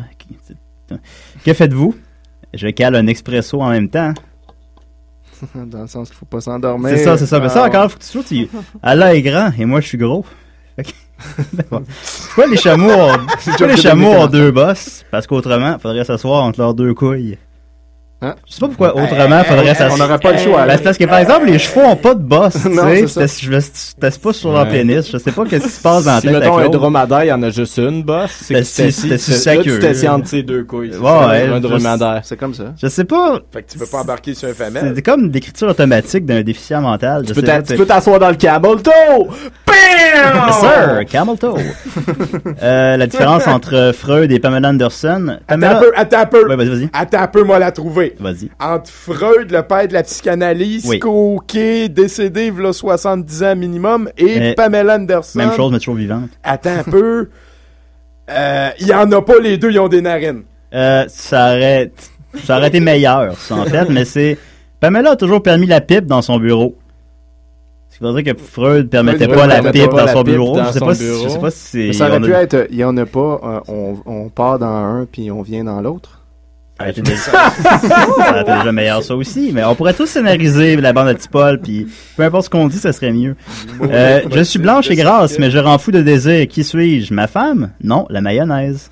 Speaker 9: Que faites-vous? Je cale un expresso en même temps.
Speaker 7: Dans le sens qu'il faut pas s'endormir.
Speaker 9: C'est ça, c'est ça. Mais ça,
Speaker 7: Ah,
Speaker 9: encore, faut que tu sois, tu... Allah est grand et moi, je suis gros. Fait que- Bon. Pourquoi les chameaux ont, pourquoi les chameaux ont deux bosses? Parce qu'autrement, faudrait s'asseoir entre leurs deux couilles.
Speaker 7: Hein?
Speaker 9: Je sais pas pourquoi autrement faudrait
Speaker 7: on
Speaker 9: s'asseoir.
Speaker 7: n'aurait pas le choix, là.
Speaker 9: Ben, c'est parce que par exemple, les chevaux ont pas de bosse. Tu
Speaker 7: Non,
Speaker 9: sais,
Speaker 7: c'est ça.
Speaker 9: je ne teste pas sur leur
Speaker 2: Ouais.
Speaker 9: pénis. Je sais pas qu'est-ce qui se passe dans la
Speaker 2: Si,
Speaker 9: tête
Speaker 2: mettons,
Speaker 9: à
Speaker 2: un
Speaker 9: Claude.
Speaker 2: dromadaire, il y en a juste une bosse. C'est
Speaker 9: Ben,
Speaker 2: que tu
Speaker 9: si, c'était
Speaker 2: t'assis-
Speaker 9: sur sa
Speaker 2: là, tu
Speaker 9: queue.
Speaker 2: t'assis entre ses deux couilles. c'est
Speaker 9: Ouais,
Speaker 2: ça,
Speaker 9: ouais,
Speaker 2: un
Speaker 9: je-
Speaker 2: dromadaire.
Speaker 7: C'est comme ça.
Speaker 9: Je sais pas.
Speaker 4: Fait que tu peux pas embarquer sur un femelle.
Speaker 9: C'est comme d'écriture automatique d'un déficient mental.
Speaker 2: Tu
Speaker 9: Je
Speaker 2: peux
Speaker 9: sais
Speaker 2: t'a-
Speaker 9: pas,
Speaker 2: tu
Speaker 9: c'est-
Speaker 2: peux t'asseoir dans le camel toe! Bam!
Speaker 9: Yes, sir, camel toe. euh, la différence entre Freud et Pamela Anderson.
Speaker 4: Attends
Speaker 9: Pamela...
Speaker 4: un peu, attends un peu.
Speaker 9: Ouais, vas-y, vas-y.
Speaker 4: Attends un peu, moi la trouver.
Speaker 9: Vas-y.
Speaker 4: Entre Freud, le père de la psychanalyse,
Speaker 9: Oui.
Speaker 4: coqué, décédé v'là soixante-dix ans minimum, et
Speaker 9: Euh,
Speaker 4: Pamela Anderson.
Speaker 9: Même chose, mais toujours vivante.
Speaker 4: Attends un peu. Euh, Il y en a pas, les deux, ils ont des narines.
Speaker 9: Euh, ça aurait, ça aurait été meilleur, ça, en fait, mais c'est... Pamela a toujours permis la pipe dans son bureau. Ce qui veut dire que Freud permettait
Speaker 7: Freud
Speaker 9: pas la
Speaker 7: permettait
Speaker 9: pipe
Speaker 7: pas
Speaker 9: dans
Speaker 7: la
Speaker 9: son
Speaker 7: pipe
Speaker 9: bureau.
Speaker 7: dans
Speaker 9: Je sais
Speaker 7: son
Speaker 9: pas si,
Speaker 7: bureau.
Speaker 9: je sais pas si c'est...
Speaker 7: Mais ça aurait
Speaker 9: on a-
Speaker 7: pu être, il y en a pas, euh, on, on part dans un puis on vient dans l'autre.
Speaker 9: Ça aurait été déjà- ça aurait été déjà meilleur, ça aussi. Mais on pourrait tous scénariser la bande à Tipol, puis peu importe ce qu'on dit, ça serait mieux. Euh, je suis blanche et grasse, mais je rends fou de désir. Qui suis-je? Ma femme? Non, la mayonnaise.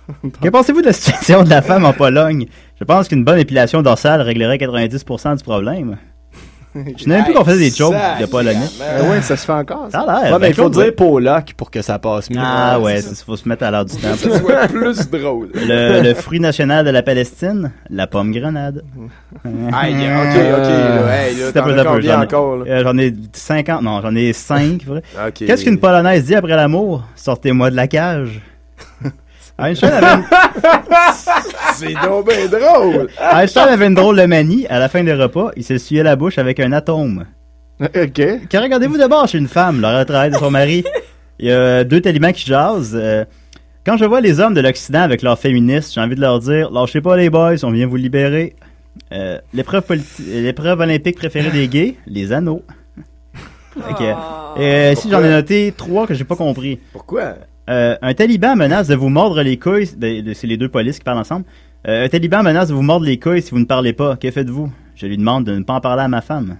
Speaker 9: Que pensez-vous de la situation de la femme en Pologne? Je pense qu'une bonne épilation dorsale réglerait quatre-vingt-dix pour cent du problème. Je n'ai même plus qu'on faisait des jokes de Polonais.
Speaker 7: Euh, ouais, ça se fait encore.
Speaker 9: Ça a l'air.
Speaker 2: Ouais,
Speaker 9: ben,
Speaker 2: mais il faut
Speaker 9: Claude,
Speaker 2: dire Polac pour que ça passe mieux.
Speaker 9: Ah ouais,
Speaker 2: c'est
Speaker 9: il faut se mettre à l'heure du temps.
Speaker 4: Que ce soit plus drôle.
Speaker 9: Le, le fruit national de la Palestine, la pomme grenade.
Speaker 4: Aïe, ok, ok. Là, hey, là,
Speaker 9: C'était
Speaker 4: t'en
Speaker 9: peu
Speaker 4: as
Speaker 9: à peu,
Speaker 4: combien
Speaker 9: j'en ai-
Speaker 4: encore, là?
Speaker 9: euh, J'en ai cinquante, non, j'en ai cinq. vrai.
Speaker 4: Ok.
Speaker 9: Qu'est-ce qu'une polonaise dit après l'amour? Sortez-moi de la cage. Einstein avait une...
Speaker 4: C'est donc bien drôle.
Speaker 9: Einstein avait une drôle de manie. À la fin des repas, il s'essuyait la bouche avec un atome.
Speaker 7: OK.
Speaker 9: Que regardez-vous d'abord chez une femme, la retraite de son mari? Il y a deux talibans qui jasent. Euh, quand je vois les hommes de l'Occident avec leurs féministes, j'ai envie de leur dire, lâchez pas les boys, on vient vous libérer. Euh, l'épreuve, politi- l'épreuve olympique préférée des gays, les anneaux. Ok. Et euh, ici, j'en ai noté trois que j'ai pas compris.
Speaker 4: Pourquoi?
Speaker 9: Euh, un taliban menace de vous mordre les couilles. de- de- c'est les deux polices qui parlent ensemble. Euh, un taliban menace de vous mordre les couilles si vous ne parlez pas. Que faites-vous? Je lui demande de ne pas en parler à ma femme.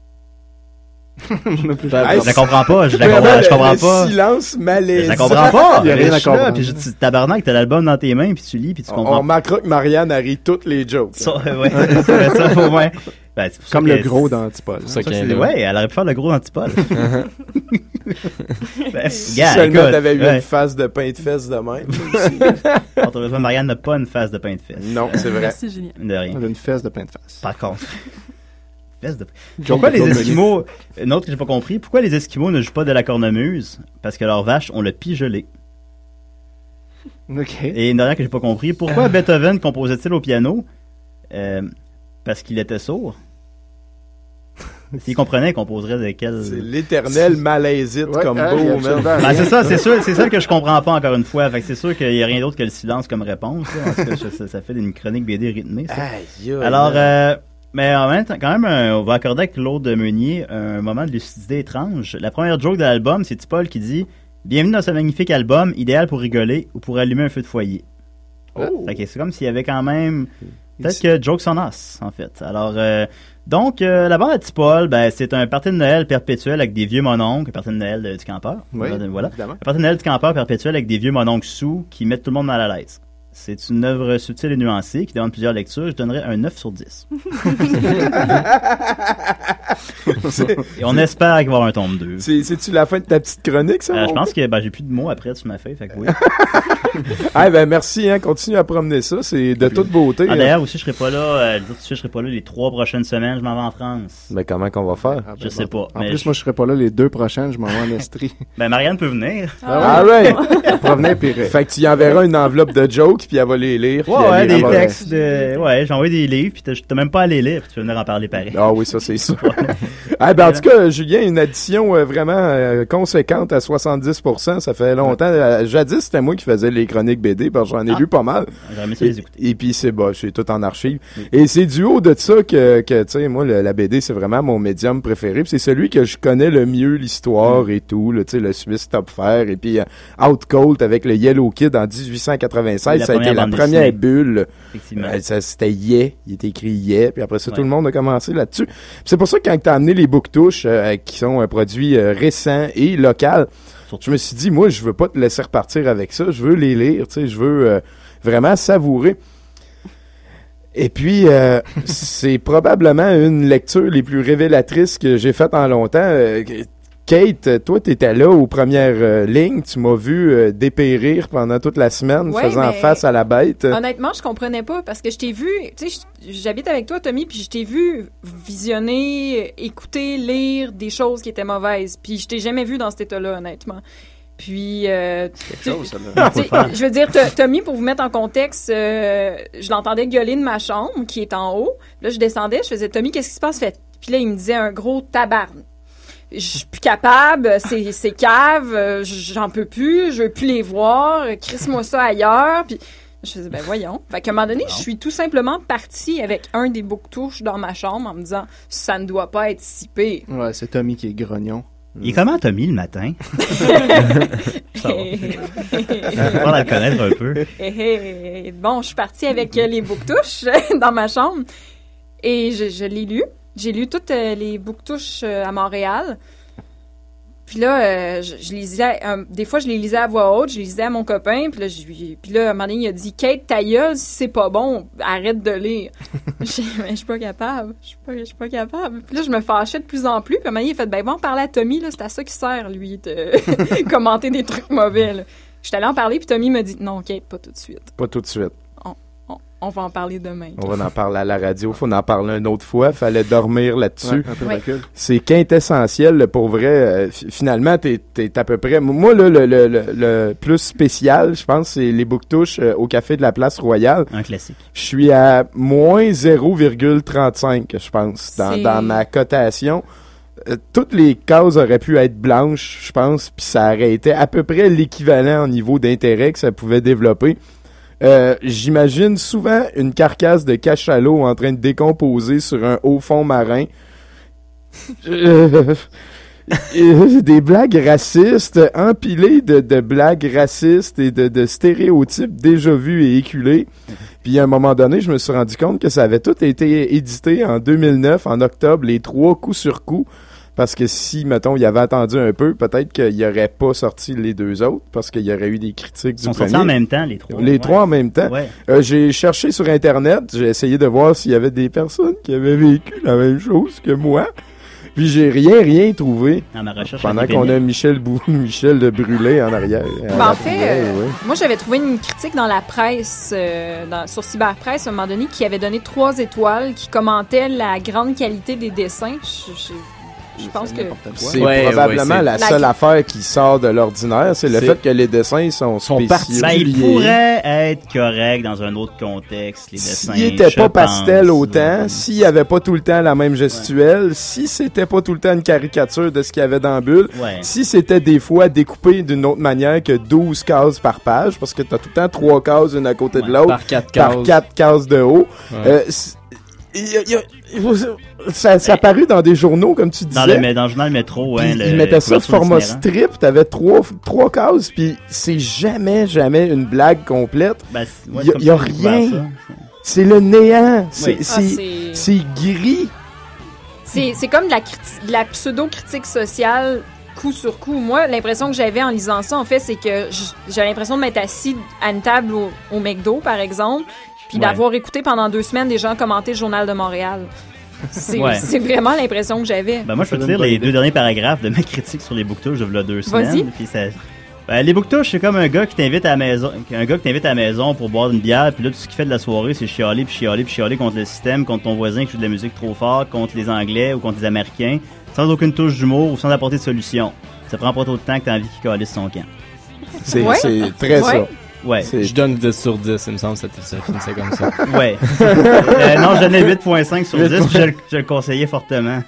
Speaker 9: Je la comprends pas, je la comprends, je comprends
Speaker 4: le
Speaker 9: pas.
Speaker 4: silence malaisant.
Speaker 9: Je la comprends pas.
Speaker 7: Il y a rien
Speaker 9: Je
Speaker 7: à
Speaker 9: suis là,
Speaker 7: comprendre.
Speaker 9: puis je dis, tabarnak, t'as l'album dans tes mains, puis tu lis, puis tu
Speaker 4: On,
Speaker 9: comprends.
Speaker 4: on remarquera que Marianne a ri toutes les jokes.
Speaker 9: Ça, ouais, ça, ça, au moins. Ben, c'est pour ça
Speaker 7: Comme
Speaker 9: que-
Speaker 7: le gros d'Antipole.
Speaker 9: Ça,
Speaker 2: qu'elle
Speaker 9: c'est-
Speaker 2: est là.
Speaker 9: ouais, elle aurait pu faire le gros d'Antipole. Ben,
Speaker 4: Si
Speaker 9: gars,
Speaker 4: seulement
Speaker 9: écoute,
Speaker 4: t'avais eu
Speaker 9: ouais.
Speaker 4: une face de pain de fesses de même.
Speaker 9: Entre Marianne n'a pas une face de pain de fesses.
Speaker 4: Non, c'est vrai.
Speaker 8: Merci, Julien.
Speaker 9: De rien.
Speaker 7: Elle a une fesse de pain de face.
Speaker 9: Par contre. Fesse de...
Speaker 7: Joke
Speaker 9: Pourquoi
Speaker 7: de
Speaker 9: les
Speaker 7: Claude
Speaker 9: Esquimaux... Une autre que j'ai pas compris. Pourquoi les Esquimaux ne jouent pas de la cornemuse? Parce que leurs vaches ont le pis gelé.
Speaker 7: OK.
Speaker 9: Et une dernière que j'ai pas compris. Pourquoi Beethoven composait-il au piano? Euh, parce qu'il était sourd. S'il comprenait, il composerait de quel...
Speaker 4: C'est l'éternel malaisite
Speaker 7: Ouais,
Speaker 4: comme
Speaker 7: hey,
Speaker 4: beau,
Speaker 7: absolument.
Speaker 4: man.
Speaker 9: Ben, c'est ça, c'est sûr, c'est ça que je comprends pas encore une fois. Fait que c'est sûr qu'il y a rien d'autre que le silence comme réponse. Là. En tout cas, ça, ça fait une chronique B D rythmée. Ça.
Speaker 4: Aïe, aïe,
Speaker 9: Alors,
Speaker 4: aïe.
Speaker 9: euh, mais en même temps, quand même, euh, on va accorder à Claude Meunier un moment de lucidité étrange. La première joke de l'album, c'est Paul qui dit « Bienvenue dans ce magnifique album, idéal pour rigoler ou pour allumer un feu de foyer.
Speaker 4: Oh.
Speaker 9: Fait que c'est comme s'il y avait quand même... Peut-être que jokes on us, en fait. Alors, euh, donc, euh, la bande à Tipol, ben, c'est un party de Noël perpétuel avec des vieux mononcles, un party de Noël euh, du campeur.
Speaker 7: Oui,
Speaker 9: voilà.
Speaker 7: évidemment.
Speaker 9: Un party de Noël du campeur perpétuel avec des vieux mononcles sous qui mettent tout le monde mal à l'aise. C'est une œuvre subtile et nuancée qui demande plusieurs lectures. Je donnerais un neuf sur dix. Et on espère qu'il va y avoir un tome deux.
Speaker 4: C'est, c'est-tu la fin de ta petite chronique, ça?
Speaker 9: Euh, je
Speaker 4: mon
Speaker 9: pense que ben, j'ai plus de mots après sur ma feuille, fait que oui.
Speaker 4: Ah ben merci, hein, continue à promener ça, c'est de toute beauté.
Speaker 9: Ah,
Speaker 4: hein.
Speaker 9: d'ailleurs, aussi, je serai pas là, euh, je veux dire, tout de suite, je serai pas là les trois prochaines semaines, je m'en vais en France.
Speaker 4: Mais comment qu'on va faire?
Speaker 7: Ah, ben,
Speaker 9: Je sais
Speaker 7: bon.
Speaker 9: pas.
Speaker 7: En
Speaker 9: mais
Speaker 7: plus,
Speaker 9: je-
Speaker 7: moi, je serais pas là les deux prochaines. Je m'en vais en Estrie.
Speaker 9: Ben, Marianne peut venir.
Speaker 4: Ah ouais!
Speaker 7: Elle pourra venir pire.
Speaker 4: Fait que tu y enverras une enveloppe de jokes, puis elle va les lire. puis
Speaker 9: Ouais,
Speaker 4: elle
Speaker 9: ouais,
Speaker 4: les
Speaker 9: des
Speaker 4: va-
Speaker 9: textes de... Ouais, j'ai envoyé des livres, pis t'as t'as même pas à les lire, puis tu vas venir en parler pareil.
Speaker 4: Ah oui, ça c'est sûr. Ah ben en tout cas, Julien, une addition euh, vraiment euh, conséquente à soixante-dix pour cent, ça fait longtemps. Euh, jadis, c'était moi qui faisais les chroniques B D, parce que j'en ai
Speaker 9: Ah.
Speaker 4: lu pas mal.
Speaker 9: J'aurais aimé ça les écouter.
Speaker 4: Et, et puis c'est bah, c'est tout en archive. Et c'est du haut de ça que, que tu sais, moi, le- la B D, c'est vraiment mon médium préféré. Puis c'est celui que je connais le mieux l'histoire
Speaker 9: Mm.
Speaker 4: et tout, tu sais, le Swiss Top Fair. Et puis euh, Out Cold avec le Yellow Kid en dix-huit cent quatre-vingt-seize,
Speaker 9: Oui, la
Speaker 4: ça a été
Speaker 9: première
Speaker 4: la
Speaker 9: bande
Speaker 4: première
Speaker 9: dessinée.
Speaker 4: bulle.
Speaker 9: Effectivement.
Speaker 4: Euh, ça, c'était Yeah, il était écrit Yeah, puis après ça, tout
Speaker 9: Ouais.
Speaker 4: le monde a commencé là-dessus. Puis c'est pour ça que quand t'as amené les booktouches, euh, qui sont un produit euh, récent et local, je me suis dit, moi, je veux pas te laisser repartir avec ça, je veux les lire, tu sais, je veux euh, vraiment savourer. Et puis, euh, c'est probablement une lecture les plus révélatrices que j'ai faite en longtemps. Euh, Kate, toi, t'étais là aux premières euh, lignes. Tu m'as vu euh, dépérir pendant toute la semaine,
Speaker 13: Ouais,
Speaker 4: faisant
Speaker 13: mais-
Speaker 4: face à la bête.
Speaker 13: Honnêtement, je comprenais pas parce que je t'ai vu, tu sais, je- j'habite avec toi, Tommy, puis je t'ai vu visionner, écouter, lire des choses qui étaient mauvaises, puis je t'ai jamais vu dans cet état-là, honnêtement. Puis, euh, tu-
Speaker 7: chose, ça, là.
Speaker 13: tu sais, je veux dire, T- Tommy, pour vous mettre en contexte, euh, je l'entendais gueuler de ma chambre, qui est en haut. Là, je descendais, je faisais, Tommy, qu'est-ce qui se passe? Fait. Puis là, il me disait un gros tabarne. Je suis plus capable, c'est, c'est cave, euh, j'en peux plus, je veux plus les voir, crisse-moi ça ailleurs. Puis je faisais, ben voyons. Fait qu'à un moment donné, je suis tout simplement partie avec un des booktouches dans ma chambre en me disant, ça ne doit pas être si pire.
Speaker 7: Ouais, c'est Tommy qui est grognon.
Speaker 9: Il est comment Tommy le matin? Ça va. Je vais le connaître un peu.
Speaker 13: Eh, eh, bon, je suis partie avec euh, les booktouches dans ma chambre et je, je l'ai lu. J'ai lu toutes euh, les booktouches euh, à Montréal. Puis là, euh, je, je lisais, euh, des fois, je les lisais à voix haute, je les lisais à mon copain, puis là, je, puis là, à un moment donné, il a dit « Kate, ta gueule, si c'est pas bon, arrête de lire. » J'ai dit « Mais je suis pas capable, je suis pas, je suis pas capable. » Puis là, je me fâchais de plus en plus, puis à un moment donné, il a fait « Ben, va en parler à Tommy, là, c'est à ça qu'il sert, lui, de commenter des trucs mauvais, là. » J'étais allée en parler, puis Tommy m'a dit « Non, Kate, pas tout de suite.
Speaker 4: Pas tout de suite.
Speaker 13: On, on, on va en parler demain. »
Speaker 4: On va en parler à la radio. Faut en parler une autre fois. Fallait dormir là-dessus.
Speaker 7: Ouais, un peu de recul.
Speaker 4: C'est quintessentiel, là, pour vrai. Euh, f- finalement, t'es, t'es à peu près... Moi, là, le, le, le, le plus spécial, je pense, c'est les bouctouches euh, au Café de la Place Royale.
Speaker 9: Un classique.
Speaker 4: Je suis à moins zéro virgule trente-cinq, je pense, dans,
Speaker 9: C'est-
Speaker 4: dans ma cotation. Euh, toutes les cases auraient pu être blanches, je pense, puis ça aurait été à peu près l'équivalent au niveau d'intérêt que ça pouvait développer. Euh, j'imagine souvent une carcasse de cachalot en train de décomposer sur un haut fond marin. Euh, euh, des blagues racistes empilées de, de blagues racistes et de, de stéréotypes déjà vus et éculés. Puis à un moment donné, je me suis rendu compte que ça avait tout été édité en deux mille neuf, en octobre, les trois coups sur coup. Parce que si, mettons, il avait attendu un peu, peut-être qu'il n'aurait pas sorti les deux autres, parce qu'il y aurait eu des critiques du
Speaker 9: Ils sont
Speaker 4: premier.
Speaker 9: sortis en même temps, les trois.
Speaker 4: Les
Speaker 9: Ouais.
Speaker 4: trois en même temps.
Speaker 9: Ouais.
Speaker 4: Euh, j'ai cherché sur Internet, j'ai essayé de voir s'il y avait des personnes qui avaient vécu la même chose que moi. Puis j'ai rien, rien trouvé.
Speaker 9: Dans ma recherche
Speaker 4: Pendant
Speaker 9: Wikipédia.
Speaker 4: qu'on a Michel Bou Michel de Brûlé en arrière. à
Speaker 13: Ben,
Speaker 4: la
Speaker 13: en fait,
Speaker 4: poubelle,
Speaker 13: euh,
Speaker 4: ouais.
Speaker 13: moi, j'avais trouvé une critique dans la presse, euh, dans- sur Cyberpresse, à un moment donné, qui avait donné trois étoiles, qui commentait la grande qualité des dessins. Je, je- je pense que...
Speaker 4: C'est
Speaker 2: Ouais,
Speaker 4: probablement
Speaker 2: ouais, c'est-
Speaker 4: la seule
Speaker 13: La-
Speaker 4: affaire qui sort de l'ordinaire, c'est le
Speaker 2: C'est-
Speaker 4: fait que les dessins sont,
Speaker 2: Sont
Speaker 4: spéciaux.
Speaker 2: partis.
Speaker 9: Ben, il pourrait être correct dans un autre contexte, les dessins.
Speaker 4: S'il était
Speaker 9: je
Speaker 4: pas
Speaker 9: pense.
Speaker 4: pastel autant, s'il y avait pas tout le temps la même gestuelle, si c'était pas tout le temps une caricature de ce qu'il y avait dans la bulle,
Speaker 9: Ouais.
Speaker 4: si c'était des fois découpé d'une autre manière que douze cases par page, parce que t'as tout le temps trois cases une à côté de l'autre,
Speaker 2: Par quatre
Speaker 4: par
Speaker 2: cases.
Speaker 4: quatre cases de haut.
Speaker 2: Ouais.
Speaker 4: Euh, c- il y a- il y a- il faut- ça, ça a paru dans des journaux, comme tu disais.
Speaker 9: Dans le, mais dans le journal Métro, ouais.
Speaker 4: Puis
Speaker 9: le-
Speaker 4: ils mettaient ça de
Speaker 9: couverture
Speaker 4: format
Speaker 9: itinérant.
Speaker 4: strip, t'avais trois, trois cases, puis c'est jamais, jamais une blague complète.
Speaker 9: Ben, c'est- ouais,
Speaker 4: Il y a,
Speaker 9: c'est
Speaker 4: y a
Speaker 9: comme ça que j'ai
Speaker 4: rien.
Speaker 9: découvert
Speaker 4: C'est le néant. C'est,
Speaker 9: Oui.
Speaker 13: Ah,
Speaker 4: c'est,
Speaker 13: c'est-
Speaker 4: c'est gris.
Speaker 13: C'est, c'est comme de la, criti- de la pseudo-critique sociale coup sur coup. Moi, l'impression que j'avais en lisant ça, en fait, c'est que j- j'ai l'impression de m'être assis à une table au, au McDo, par exemple, puis
Speaker 9: Ouais.
Speaker 13: d'avoir écouté pendant deux semaines des gens commenter le Journal de Montréal. C'est,
Speaker 9: Ouais.
Speaker 13: c'est vraiment l'impression que j'avais.
Speaker 9: Ben moi, je peux te lire les deux derniers paragraphes de ma critique sur les booktouches de v'là deux
Speaker 13: Vas-y.
Speaker 9: semaines. Puis ça... ben, les booktouches, c'est comme un gars qui t'invite à la maison, un gars qui t'invite à la maison pour boire une bière, puis là, tout ce qu'il fait de la soirée, c'est chialer, puis chialer, puis chialer contre le système, contre ton voisin qui joue de la musique trop fort, contre les Anglais ou contre les Américains, sans aucune touche d'humour ou sans apporter de solution. Ça prend pas trop de temps que t'as envie qu'il calisse son camp.
Speaker 4: C'est,
Speaker 13: Ouais.
Speaker 4: c'est très
Speaker 13: Ouais.
Speaker 4: ça.
Speaker 9: Ouais.
Speaker 4: C'est-
Speaker 2: Je donne dix sur dix, il me semble, ça, ça finissait comme ça.
Speaker 9: Ouais. Euh, non, je donnais huit virgule cinq sur dix, puis je, le- je le conseillais fortement.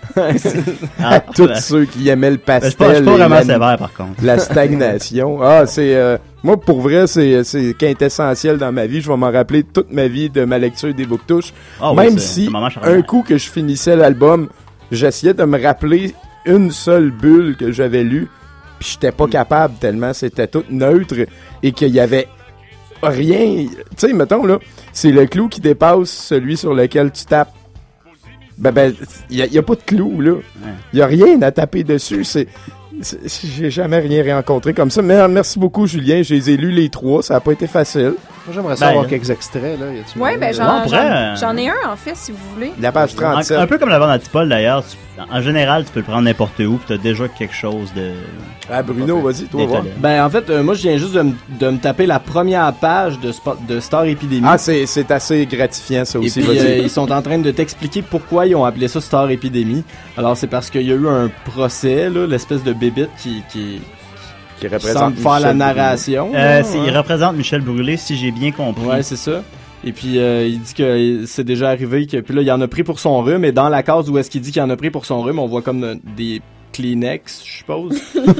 Speaker 4: à tous ceux qui aimaient le
Speaker 9: Ben, je suis pas, je
Speaker 4: pastel.
Speaker 9: suis pas
Speaker 4: et
Speaker 9: vraiment
Speaker 4: la,
Speaker 9: sévère, par contre.
Speaker 4: la stagnation. Ah, c'est, euh, moi, pour vrai, c'est, c'est quintessentiel dans ma vie. Je vais m'en rappeler toute ma vie de ma lecture des booktouches.
Speaker 9: Ah oui,
Speaker 4: Même
Speaker 9: c'est-
Speaker 4: si,
Speaker 9: c'est un moment charnière.
Speaker 4: un coup que je finissais l'album, j'essayais de me rappeler une seule bulle que j'avais lue, puis j'étais pas capable tellement c'était tout neutre et qu'il y avait rien. Tu sais, mettons, là, c'est le clou qui dépasse celui sur lequel tu tapes. Ben, ben, il y, a- y a pas de clou, là. Il y a rien à taper dessus. C'est, c'est- c'est- j'ai jamais rien rencontré comme ça. Mais merci beaucoup, Julien. Je les ai lus les trois. Ça a pas été facile.
Speaker 7: Moi, j'aimerais
Speaker 9: Ben,
Speaker 7: savoir
Speaker 9: là.
Speaker 7: quelques extraits, là. Y a-tu
Speaker 13: Ouais,
Speaker 7: moyen
Speaker 13: ben
Speaker 7: de-
Speaker 13: j'en,
Speaker 9: Non, on pourrait,
Speaker 13: j'en-
Speaker 9: euh,
Speaker 13: j'en ai un, en fait, si vous voulez.
Speaker 4: La page trente-sept.
Speaker 9: Un, un peu comme la vente Antipole d'ailleurs, tu- en général, tu peux le prendre n'importe où, puis t'as déjà quelque chose de.
Speaker 4: Ah, Bruno, vas-y, toi,
Speaker 9: d'étonnant.
Speaker 4: va.
Speaker 2: Ben, en fait, euh, moi, je viens juste de, m- de me taper la première page de, Spo- de Star Epidemy.
Speaker 4: Ah, c'est, c'est assez gratifiant, ça
Speaker 2: Et
Speaker 4: aussi.
Speaker 2: puis,
Speaker 4: vas-y.
Speaker 2: euh, ils sont en train de t'expliquer pourquoi ils ont appelé ça Star Epidemy. Alors, c'est parce qu'il y a eu un procès, là, l'espèce de bébite qui, qui,
Speaker 4: qui
Speaker 2: semble
Speaker 4: représente
Speaker 2: faire la
Speaker 4: Michel
Speaker 2: narration.
Speaker 9: Euh,
Speaker 2: là,
Speaker 9: c'est-
Speaker 2: ouais.
Speaker 9: Il représente Michel Brûlé, si j'ai bien compris.
Speaker 2: Ouais, c'est ça. Et puis, euh, il dit que c'est déjà arrivé, que puis là, il en a pris pour son rhume, et dans la case où est-ce qu'il dit qu'il en a pris pour son rhume, on voit comme euh, des Kleenex, je suppose.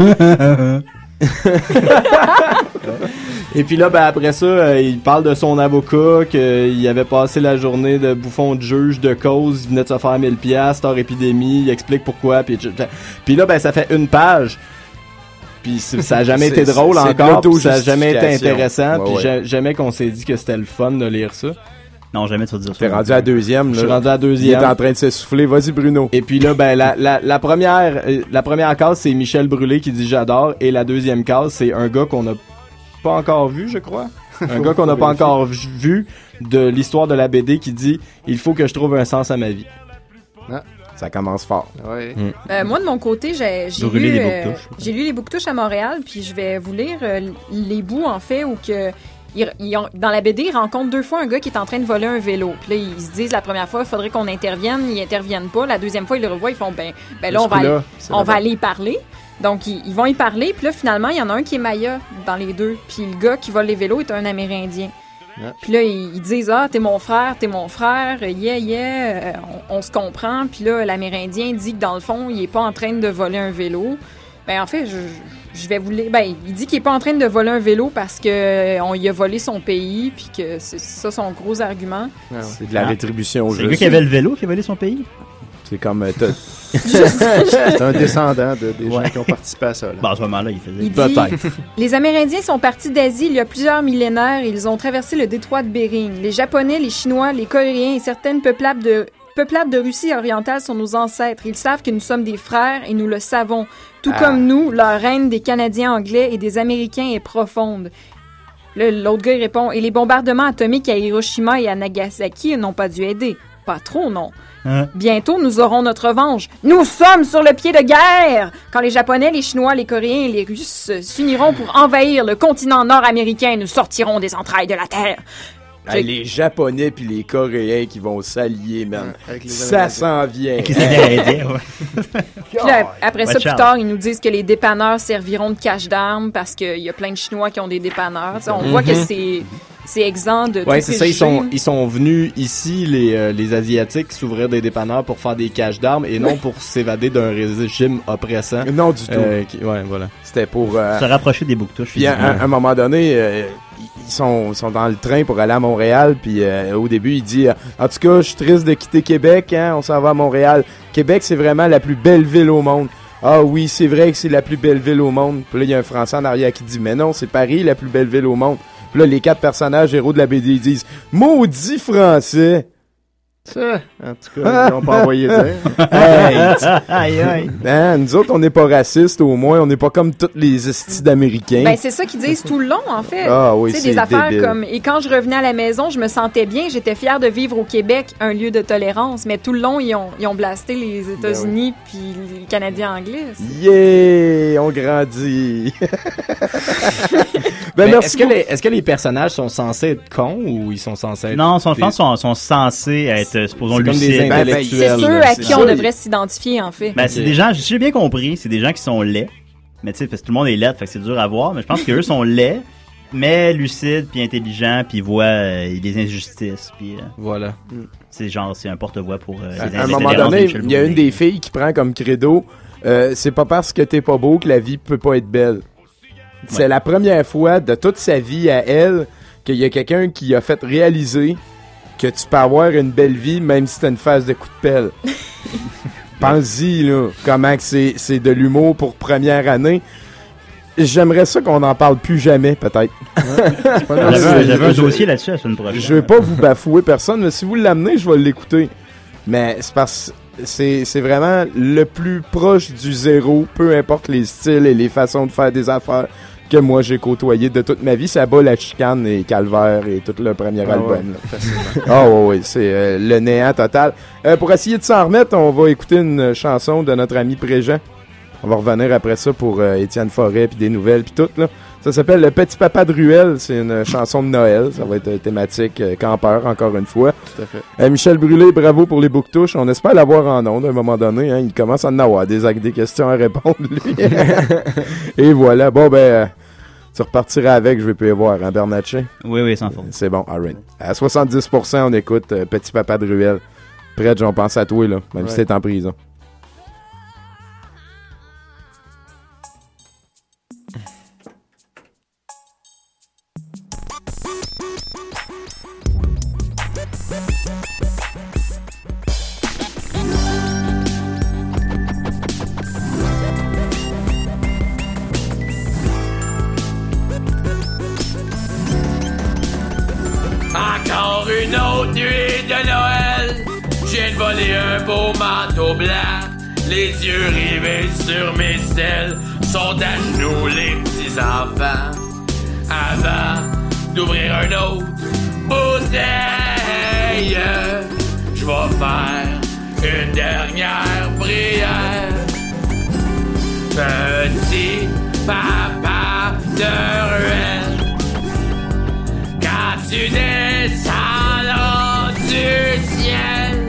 Speaker 2: Et puis là, ben après ça, euh, il parle de son avocat, qu'il avait passé la journée de bouffon de juge de cause, il venait de se faire mille piastres, Star Epidemy, il explique pourquoi, puis, puis là, ben ça fait une page. Puis c'est- ça a jamais
Speaker 4: C'est-
Speaker 2: été drôle
Speaker 4: c'est de
Speaker 2: encore, puis ça a jamais été
Speaker 4: l'autojustification.
Speaker 2: intéressant,
Speaker 4: Ouais,
Speaker 2: puis
Speaker 4: ouais.
Speaker 2: ja- jamais qu'on s'est dit que c'était le fun de lire ça.
Speaker 9: Non, jamais tu vas dire ça.
Speaker 4: T'es rendu à la deuxième, là.
Speaker 2: Je suis rendu à la deuxième.
Speaker 4: Il est en train de s'essouffler. Vas-y, Bruno.
Speaker 2: Et puis là, ben, la, la, la première, euh, la première case, c'est Michel Brûlé qui dit j'adore. Et la deuxième case, c'est un gars qu'on n'a pas encore vu, je crois. Un gars qu'on n'a pas encore vu de l'histoire de la B D qui dit il faut que je trouve un sens à ma vie.
Speaker 4: Ah, ça commence fort.
Speaker 7: Ouais.
Speaker 2: Mm.
Speaker 13: Euh, moi, de mon côté, j'ai, j'ai,
Speaker 2: Brûler
Speaker 13: lu,
Speaker 2: les
Speaker 13: euh,
Speaker 2: bouctouches.
Speaker 13: j'ai lu les bouctouches à Montréal, puis je vais vous lire euh, les bouts, en fait, où que, ils, ils ont- dans la B D, ils rencontrent deux fois un gars qui est en train de voler un vélo. Puis là, ils se disent, la première fois, il faudrait qu'on intervienne, ils interviennent pas. La deuxième fois, ils le revoient, ils font, ben, ben là, on va,
Speaker 7: coup-là,
Speaker 13: aller,
Speaker 7: c'est
Speaker 13: on
Speaker 7: là-bas.
Speaker 13: va aller y parler. Donc, ils, ils vont y parler, puis là, finalement, il y en a un qui est Maya dans les deux. Puis le gars qui vole les vélos est un Amérindien.
Speaker 7: Ouais.
Speaker 13: Puis là, ils, ils disent « Ah, t'es mon frère, t'es mon frère, yeah, yeah, euh, on, on se comprend. » Puis là, l'Amérindien dit que dans le fond, il est pas en train de voler un vélo. Ben en fait, je, je vais vous lire... Ben, il dit qu'il est pas en train de voler un vélo parce que euh, on lui a volé son pays, puis que c'est ça son gros argument.
Speaker 4: C'est de la
Speaker 9: Ah.
Speaker 4: rétribution au
Speaker 9: C'est
Speaker 4: jeu.
Speaker 9: le gars qui avait le vélo qui a volé son pays?
Speaker 4: C'est comme... euh, t'as-
Speaker 7: C'est un descendant de, des gens qui ont participé à ça. Là.
Speaker 9: Bon, à ce moment-là, il faisait...
Speaker 13: Il dit, les Amérindiens sont partis d'Asie il y a plusieurs millénaires et ils ont traversé le détroit de Bering. Les Japonais, les Chinois, les Coréens et certaines peuplades de, peuplades de Russie orientale sont nos ancêtres. Ils savent que nous sommes des frères et nous le savons. Tout
Speaker 15: Ah.
Speaker 13: comme nous, leur haine des Canadiens anglais et des Américains est profonde. Là, l'autre gars il répond, et les bombardements atomiques à Hiroshima et à Nagasaki n'ont pas dû aider. Pas trop, non.
Speaker 9: Hein?
Speaker 13: Bientôt, nous aurons notre revanche. Nous sommes sur le pied de guerre! Quand les Japonais, les Chinois, les Coréens et les Russes s'uniront pour envahir le continent nord-américain, nous sortirons des entrailles de la Terre.
Speaker 4: Hey, les Japonais puis les Coréens qui vont s'allier, man.
Speaker 7: Avec les
Speaker 4: Ça
Speaker 7: Amérindiens.
Speaker 4: s'en vient.
Speaker 9: Avec les Amérindiens, ouais.
Speaker 13: Puis là, après ça,
Speaker 9: Watch
Speaker 13: plus
Speaker 9: out.
Speaker 13: tard, ils nous disent que les dépanneurs serviront de cache d'armes parce qu'il y a plein de Chinois qui ont des dépanneurs. Tu sais, on voit que
Speaker 2: Mhm.
Speaker 13: c'est, c'est exempt de
Speaker 2: Ouais,
Speaker 13: tout
Speaker 2: c'est ça, ils
Speaker 13: préjugé.
Speaker 2: sont, ils sont venus ici, les, euh, les Asiatiques, s'ouvrir des dépanneurs pour faire des caches d'armes et non pour s'évader d'un régime oppressant.
Speaker 4: Non, du tout.
Speaker 2: Euh, qui- ouais, voilà.
Speaker 4: C'était pour... euh,
Speaker 9: Se rapprocher des bouctouches.
Speaker 4: Puis à, à- à un moment donné, euh, ils sont, sont dans le train pour aller à Montréal. Puis euh, au début, il dit, euh, en tout cas, je suis triste de quitter Québec. Hein, on s'en va à Montréal. Québec, c'est vraiment la plus belle ville au monde. Ah oui, c'est vrai que c'est la plus belle ville au monde. Puis là, il y a un Français en arrière qui dit, mais non, c'est Paris, la plus belle ville au monde. Puis là, les quatre personnages héros de la B D, ils disent, maudit Français.
Speaker 7: Ça, en tout cas, ils n'ont pas envoyé dire.
Speaker 4: Hey,
Speaker 9: Aïe, aïe.
Speaker 4: hein, nous autres, on n'est pas racistes, au moins. On n'est pas comme tous les estis d'Américains.
Speaker 13: Ben, c'est ça qu'ils disent tout le long, en fait.
Speaker 4: Ah oui,
Speaker 13: Tu sais,
Speaker 4: c'est
Speaker 13: des affaires
Speaker 4: débile.
Speaker 13: comme. Et quand je revenais à la maison, je me sentais bien, j'étais fière de vivre au Québec, un lieu de tolérance. Mais tout le long, ils ont, ils ont blasté les États-Unis puis les Canadiens anglais.
Speaker 4: Yeah, on grandit. ben
Speaker 2: Mais
Speaker 4: merci.
Speaker 2: est-ce que, les, est-ce que les personnages sont censés être cons ou ils sont censés être...
Speaker 9: Non, sont, je
Speaker 2: des-
Speaker 9: pense qu'ils sont, sont censés être, euh, supposons,
Speaker 2: C'est comme des
Speaker 9: lucides.
Speaker 2: intellectuels.
Speaker 13: C'est ceux
Speaker 2: là,
Speaker 13: à
Speaker 2: c'est
Speaker 13: qui
Speaker 2: ça.
Speaker 13: on devrait s'identifier, en fait.
Speaker 9: Ben, c'est des gens, j'ai bien compris, c'est des gens qui sont laids. Mais tu sais, parce que tout le monde est laid, fait que c'est dur à voir. Mais je pense qu'eux sont laids, mais lucides, puis intelligents, puis voient euh, des injustices. Puis euh,
Speaker 2: Voilà.
Speaker 9: c'est genre, c'est un porte-voix pour euh,
Speaker 4: À
Speaker 9: les
Speaker 4: un
Speaker 9: les
Speaker 4: moment
Speaker 9: tolérances de
Speaker 4: donné,
Speaker 9: Michel
Speaker 4: il y a une
Speaker 9: Brûlé.
Speaker 4: des filles qui prend comme credo euh, c'est pas parce que t'es pas beau que la vie peut pas être belle. C'est
Speaker 9: Ouais.
Speaker 4: la première fois de toute sa vie à elle qu'il y a quelqu'un qui a fait réaliser que tu peux avoir une belle vie même si t'as une phase de coup de pelle. Pense-y, là, comment que c'est, c'est de l'humour pour première année. J'aimerais ça qu'on n'en parle plus jamais, peut-être.
Speaker 9: J'avais j'avais un dossier là-dessus la semaine prochaine.
Speaker 4: Je vais pas vous bafouer personne, mais si vous l'amenez, je vais l'écouter. Mais c'est parce c'est c'est vraiment le plus proche du zéro, peu importe les styles et les façons de faire des affaires que moi j'ai côtoyé de toute ma vie. Ça bat la chicane et Calvaire et tout le premier
Speaker 7: Ah
Speaker 4: album.
Speaker 7: ouais,
Speaker 4: là.
Speaker 7: facilement.
Speaker 4: Ah ouais, ouais, c'est euh, le néant total. Euh, pour essayer de s'en remettre, on va écouter une chanson de notre ami Préjean. On va revenir après ça pour euh, Étienne Forêt puis des nouvelles puis tout là. Ça s'appelle Le Petit Papa de Ruelle. C'est une chanson de Noël. Ça va être euh, thématique euh, campeur, encore une fois.
Speaker 7: Tout à fait.
Speaker 4: Euh, Michel Brûlé, bravo pour les bouctouches. On espère l'avoir en ondes à un moment donné. Hein. Il commence à en avoir des, des questions à répondre, lui. Et voilà. Bon, ben, euh, tu repartiras avec. Je vais plus y voir, hein, Bernatchez?
Speaker 9: Oui, oui, sans faute.
Speaker 4: C'est bon, alright. À soixante-dix pour cent, on écoute euh, Petit Papa de Ruelle. Prête, j'en pense à toi, là, même si
Speaker 7: Ouais.
Speaker 4: t'es en prison.
Speaker 5: Encore
Speaker 15: une autre nuit de Noël. Je viens de voler un beau manteau blanc. Les yeux rivés sur mes selles. Sont à genoux les petits enfants. Avant d'ouvrir un autre bouteille, je vais faire une dernière prière. Petit papa de ruelle, quand tu descendras du ciel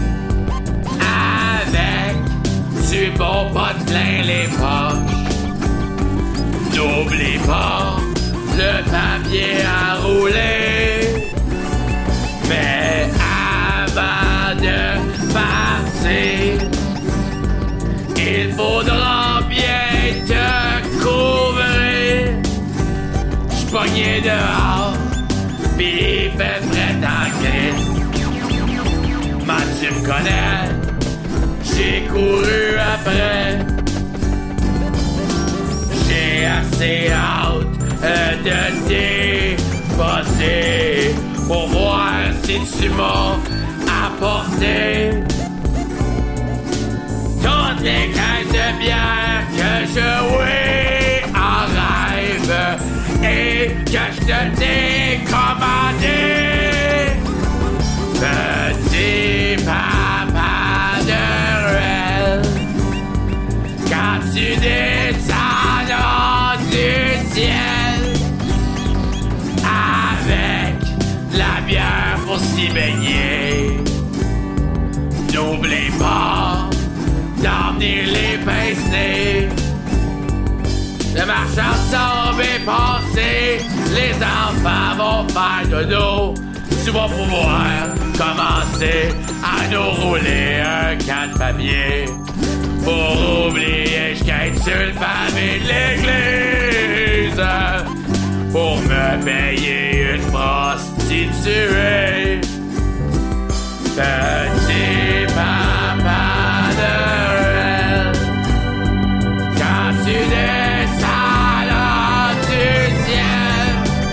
Speaker 15: avec du bon pas de plein les poches, n'oublie pas le papier à rouler. Mais avant de partir, il faudra bien te couvrir. J'suis pogné dehors, pis il fait frais en crise. Mais tu me connais, j'ai couru après. J'ai assez hâte de dépasser pour voir si tu m'as apporté toutes les caisses de bière que je jouais en rêve et que je te t'ai commandé. Petit papa de ruelle, quand tu descendras du ciel avec la bière pour s'y baigner, n'oublie pas d'emmener les pince-nez. Le marchand sombre est passé, les enfants vont faire dodo. Tu vas pouvoir commencer à nous rouler un cadre papier pour oublier j'quête sur le pavé de l'église pour me payer une prostituée. Petit papa de ruelle, quand tu descendras du ciel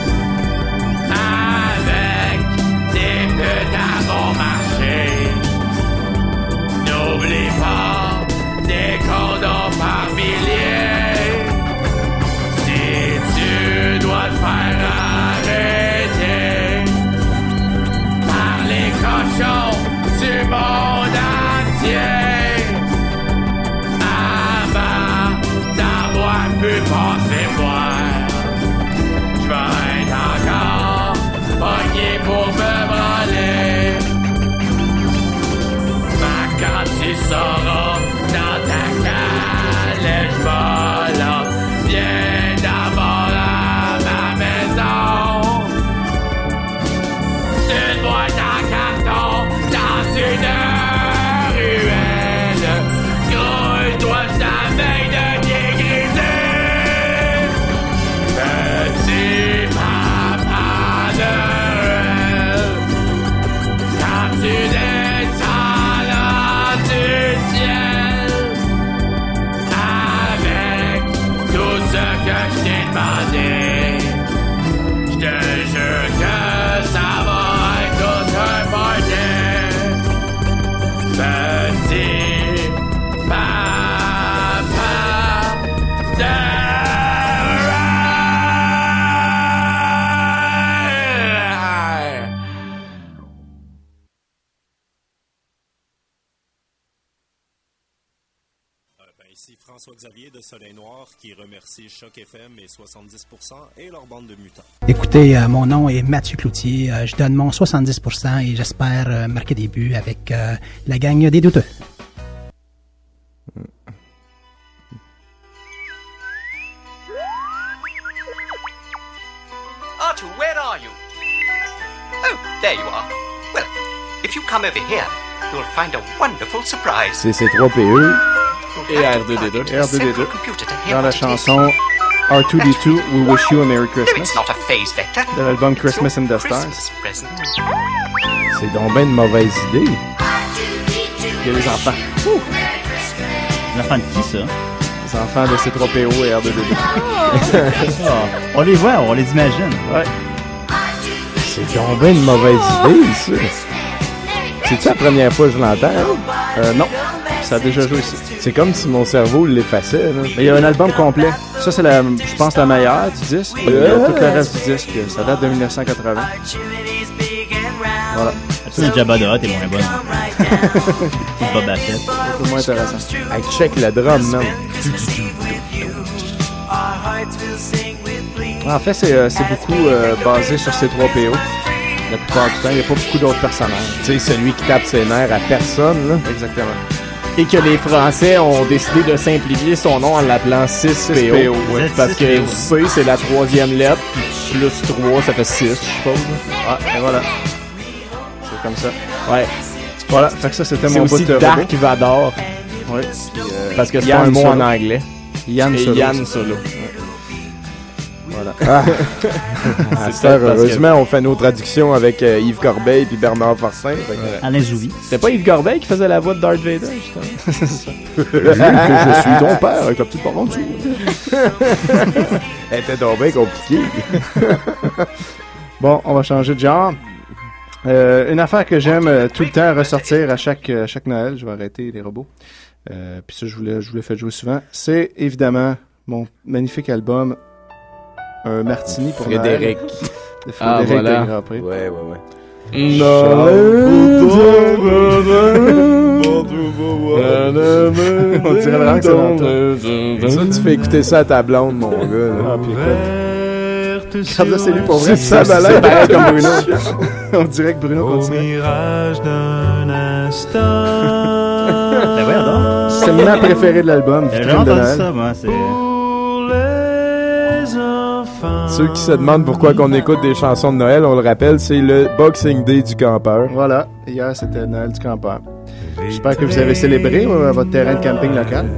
Speaker 15: avec tes putes à bon marché, n'oublie pas des condoms par milliers. Si tu dois te faire arrêter par les cochons du monde entier, avant d'avoir pu passer voir, je vais être encore pogné pour me branler. Mais quand tu sauras dans ta calèche volante, viens d'abord à ma maison. Une boîte en carton dans une ruelle, grouille-toi ta main de dégrisé. Petit papa de ruelle, quand tu descendras du ciel avec tout ce que je t'ai demandé, je te jure que ça va être tout un party. Petit papa de ruelle.
Speaker 16: Ici François-Xavier de Soleil Noir qui remercie Choc F M et soixante-dix pour cent et leur bande de mutants.
Speaker 23: Écoutez, euh, mon nom est Mathieu Cloutier. Euh, je donne mon soixante-dix pour cent et j'espère euh, marquer des buts avec euh, la gang des douteux.
Speaker 24: Arthur, where are you? Oh, there you are. Well, if you come over here, you'll find a wonderful surprise.
Speaker 4: C'est C trois P E
Speaker 7: et R deux D deux. R deux D deux. Dans la chanson R two D two, We Wish You a Merry Christmas. De l'album Christmas in the Stars.
Speaker 4: C'est donc ben une mauvaise idée.
Speaker 7: Il y a les enfants.
Speaker 9: Ouh. Les enfants de qui, ça?
Speaker 7: Les enfants de C trois P O et R deux D deux.
Speaker 9: On les voit, on les imagine.
Speaker 7: Ouais.
Speaker 4: C'est donc bien une mauvaise idée, ça. C'est-tu la première fois que je l'entends? Hein?
Speaker 7: Euh, non. Ça a déjà joué ici.
Speaker 4: C'est comme si mon cerveau l'effaçait. Là.
Speaker 7: Mais il y a un album complet. Ça, c'est, la, je pense, la meilleure du disque. Et, euh, tout le reste du disque, ça date de dix-neuf cent quatre-vingts. Voilà.
Speaker 9: Le Jabba de Hutt est moins bonne. Boba Fett.
Speaker 7: C'est moins intéressant.
Speaker 4: Hey, check le drum, man.
Speaker 7: En fait, c'est, euh, c'est beaucoup euh, basé sur C trois P O. La plupart du temps, il n'y a pas beaucoup d'autres personnages.
Speaker 4: Tu sais, celui qui tape ses nerfs à personne, là.
Speaker 7: Exactement.
Speaker 2: Et que les Français ont décidé de simplifier son nom en l'appelant six P O.
Speaker 7: Ouais.
Speaker 2: Parce que C, c'est la troisième lettre, puis plus trois, ça fait six, je suppose.
Speaker 7: Ah, et voilà. C'est comme ça.
Speaker 2: Ouais.
Speaker 7: Voilà, fait que ça, c'était
Speaker 2: C'est
Speaker 7: mon bout
Speaker 2: aussi
Speaker 7: de
Speaker 2: Dark
Speaker 7: robot.
Speaker 2: Vador.
Speaker 7: Ouais.
Speaker 2: Euh, parce que c'est
Speaker 7: Yann
Speaker 2: pas un mot
Speaker 7: Solo.
Speaker 2: en anglais.
Speaker 7: Yann
Speaker 2: Et
Speaker 7: Solo.
Speaker 2: Yann Solo.
Speaker 7: Voilà.
Speaker 4: Ah.
Speaker 2: C'est
Speaker 4: À cette heure,
Speaker 2: parce que-
Speaker 4: heureusement, on fait nos traductions avec euh, Yves Corbeil puis Bernard Fortin. Fait que-
Speaker 9: Alain Zouvi.
Speaker 2: C'était pas Yves Corbeil qui faisait la voix de Darth Vader, justement?
Speaker 7: C'est ça.
Speaker 4: Vu que je suis ton père avec la petite parenture. Elle était donc bien compliquée.
Speaker 7: Bon, on va changer de genre. Euh, une affaire que j'aime euh, tout le temps ressortir à chaque, euh, chaque Noël, je vais arrêter les robots. Euh, Puis ça, je vous l'ai je vous l'ai fait jouer souvent. C'est évidemment mon magnifique album Un Martini pour
Speaker 4: Frédéric.
Speaker 7: Noël. De
Speaker 2: Ah,
Speaker 7: Frédéric
Speaker 2: voilà.
Speaker 7: de Grand-Prix.
Speaker 4: Ouais, ouais, ouais.
Speaker 7: On dirait vraiment que c'est dans
Speaker 4: Ça, tu fais écouter ça à ta blonde, mon gars. Là.
Speaker 7: Ah, puis écoute. Regarde là, c'est lui pour vrai.
Speaker 4: Ça,
Speaker 7: Ça,
Speaker 4: ça,
Speaker 7: c'est pareil
Speaker 4: c'est-
Speaker 7: comme Bruno. On dirait que Bruno continue.
Speaker 11: mirage d'un instant.
Speaker 9: Ben ouais, alors.
Speaker 7: C'est ma préférée de l'album.
Speaker 9: J'ai
Speaker 7: Vitrine
Speaker 9: jamais
Speaker 7: de
Speaker 9: entendu
Speaker 7: Noël.
Speaker 9: ça, moi. C'est...
Speaker 4: Ceux qui se demandent pourquoi qu'on écoute des chansons de Noël, on le rappelle, c'est le Boxing Day du campeur.
Speaker 7: Voilà, hier c'était Noël du campeur. J'espère que vous avez célébré euh, votre terrain de camping local.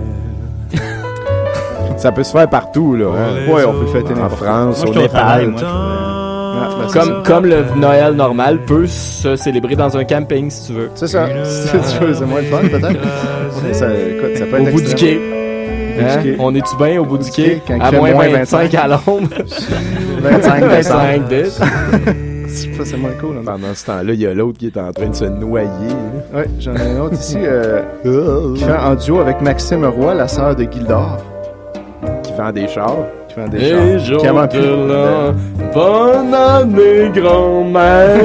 Speaker 4: Ça peut se faire partout, là. Hein?
Speaker 7: Ouais, on peut le fêter
Speaker 4: En
Speaker 7: n'importe où.
Speaker 4: France,
Speaker 9: Moi, je
Speaker 4: au
Speaker 9: suis au travail,
Speaker 4: Népal.
Speaker 9: moi.
Speaker 7: Ah, ben, c'est
Speaker 2: Comme,
Speaker 7: ça.
Speaker 2: comme le Noël normal peut se célébrer dans un camping, si tu veux.
Speaker 7: C'est ça. Si tu veux, c'est moins le fun, peut-être. Ça, écoute, ça peut
Speaker 2: Au
Speaker 7: être
Speaker 2: bout du
Speaker 7: extrême.
Speaker 2: quai. Hein?
Speaker 7: quai.
Speaker 2: On est-tu bien au bout du quai?
Speaker 7: Quand il
Speaker 2: À
Speaker 7: fait
Speaker 2: moins
Speaker 7: moins
Speaker 2: vingt-cinq à l'ombre.
Speaker 7: vingt-cinq,
Speaker 2: vingt-cinq, dix.
Speaker 7: C'est pas- c'est moins cool. Hein.
Speaker 4: Pendant ce temps-là, il y a l'autre qui est en train de se noyer. là.
Speaker 7: Ouais, j'en ai un autre ici euh, qui fait en duo avec Maxime Roy, la sœur de Gildor.
Speaker 4: Qui vend des chars.
Speaker 7: Qui vend des
Speaker 2: Et
Speaker 7: chars. Qui a vendu-
Speaker 2: là, bonne année, grand-mère.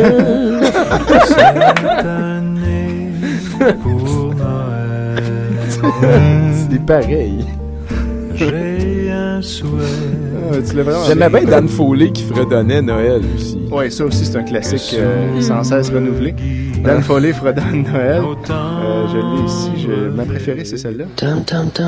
Speaker 11: Pour Noël,
Speaker 4: C'est pareil.
Speaker 11: j'ai un souhait.
Speaker 7: Ah, tu l'as vraiment
Speaker 4: J'aimais bien Dan Foley qui fredonnait Noël aussi.
Speaker 7: Ouais, ça aussi, c'est un classique euh, sans cesse renouvelé. Dan Foley fredonne Noël. Euh, je l'ai ici. Je... Ma préférée, c'est celle-là.
Speaker 9: Ah,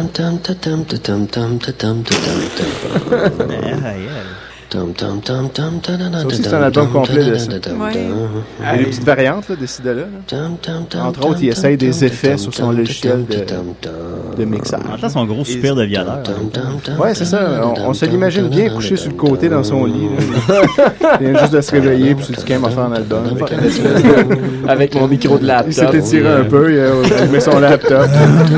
Speaker 7: Ça aussi, c'est un album complet de ça.
Speaker 13: Ouais.
Speaker 7: Il y a des petites variantes là, de ci, de là. là. Entre autres, il essaye des effets sur son logiciel de, de mixage.
Speaker 9: En même temps, son gros soupir de violeur.
Speaker 7: Ouais, c'est ça. On, on se l'imagine bien couché sur le côté dans son lit. là. Il vient juste de se réveiller, puis c'est du qu'il va faire un album.
Speaker 2: Avec une espèce de- avec mon micro de laptop.
Speaker 7: Il s'est étiré un peu, il a allumé son laptop.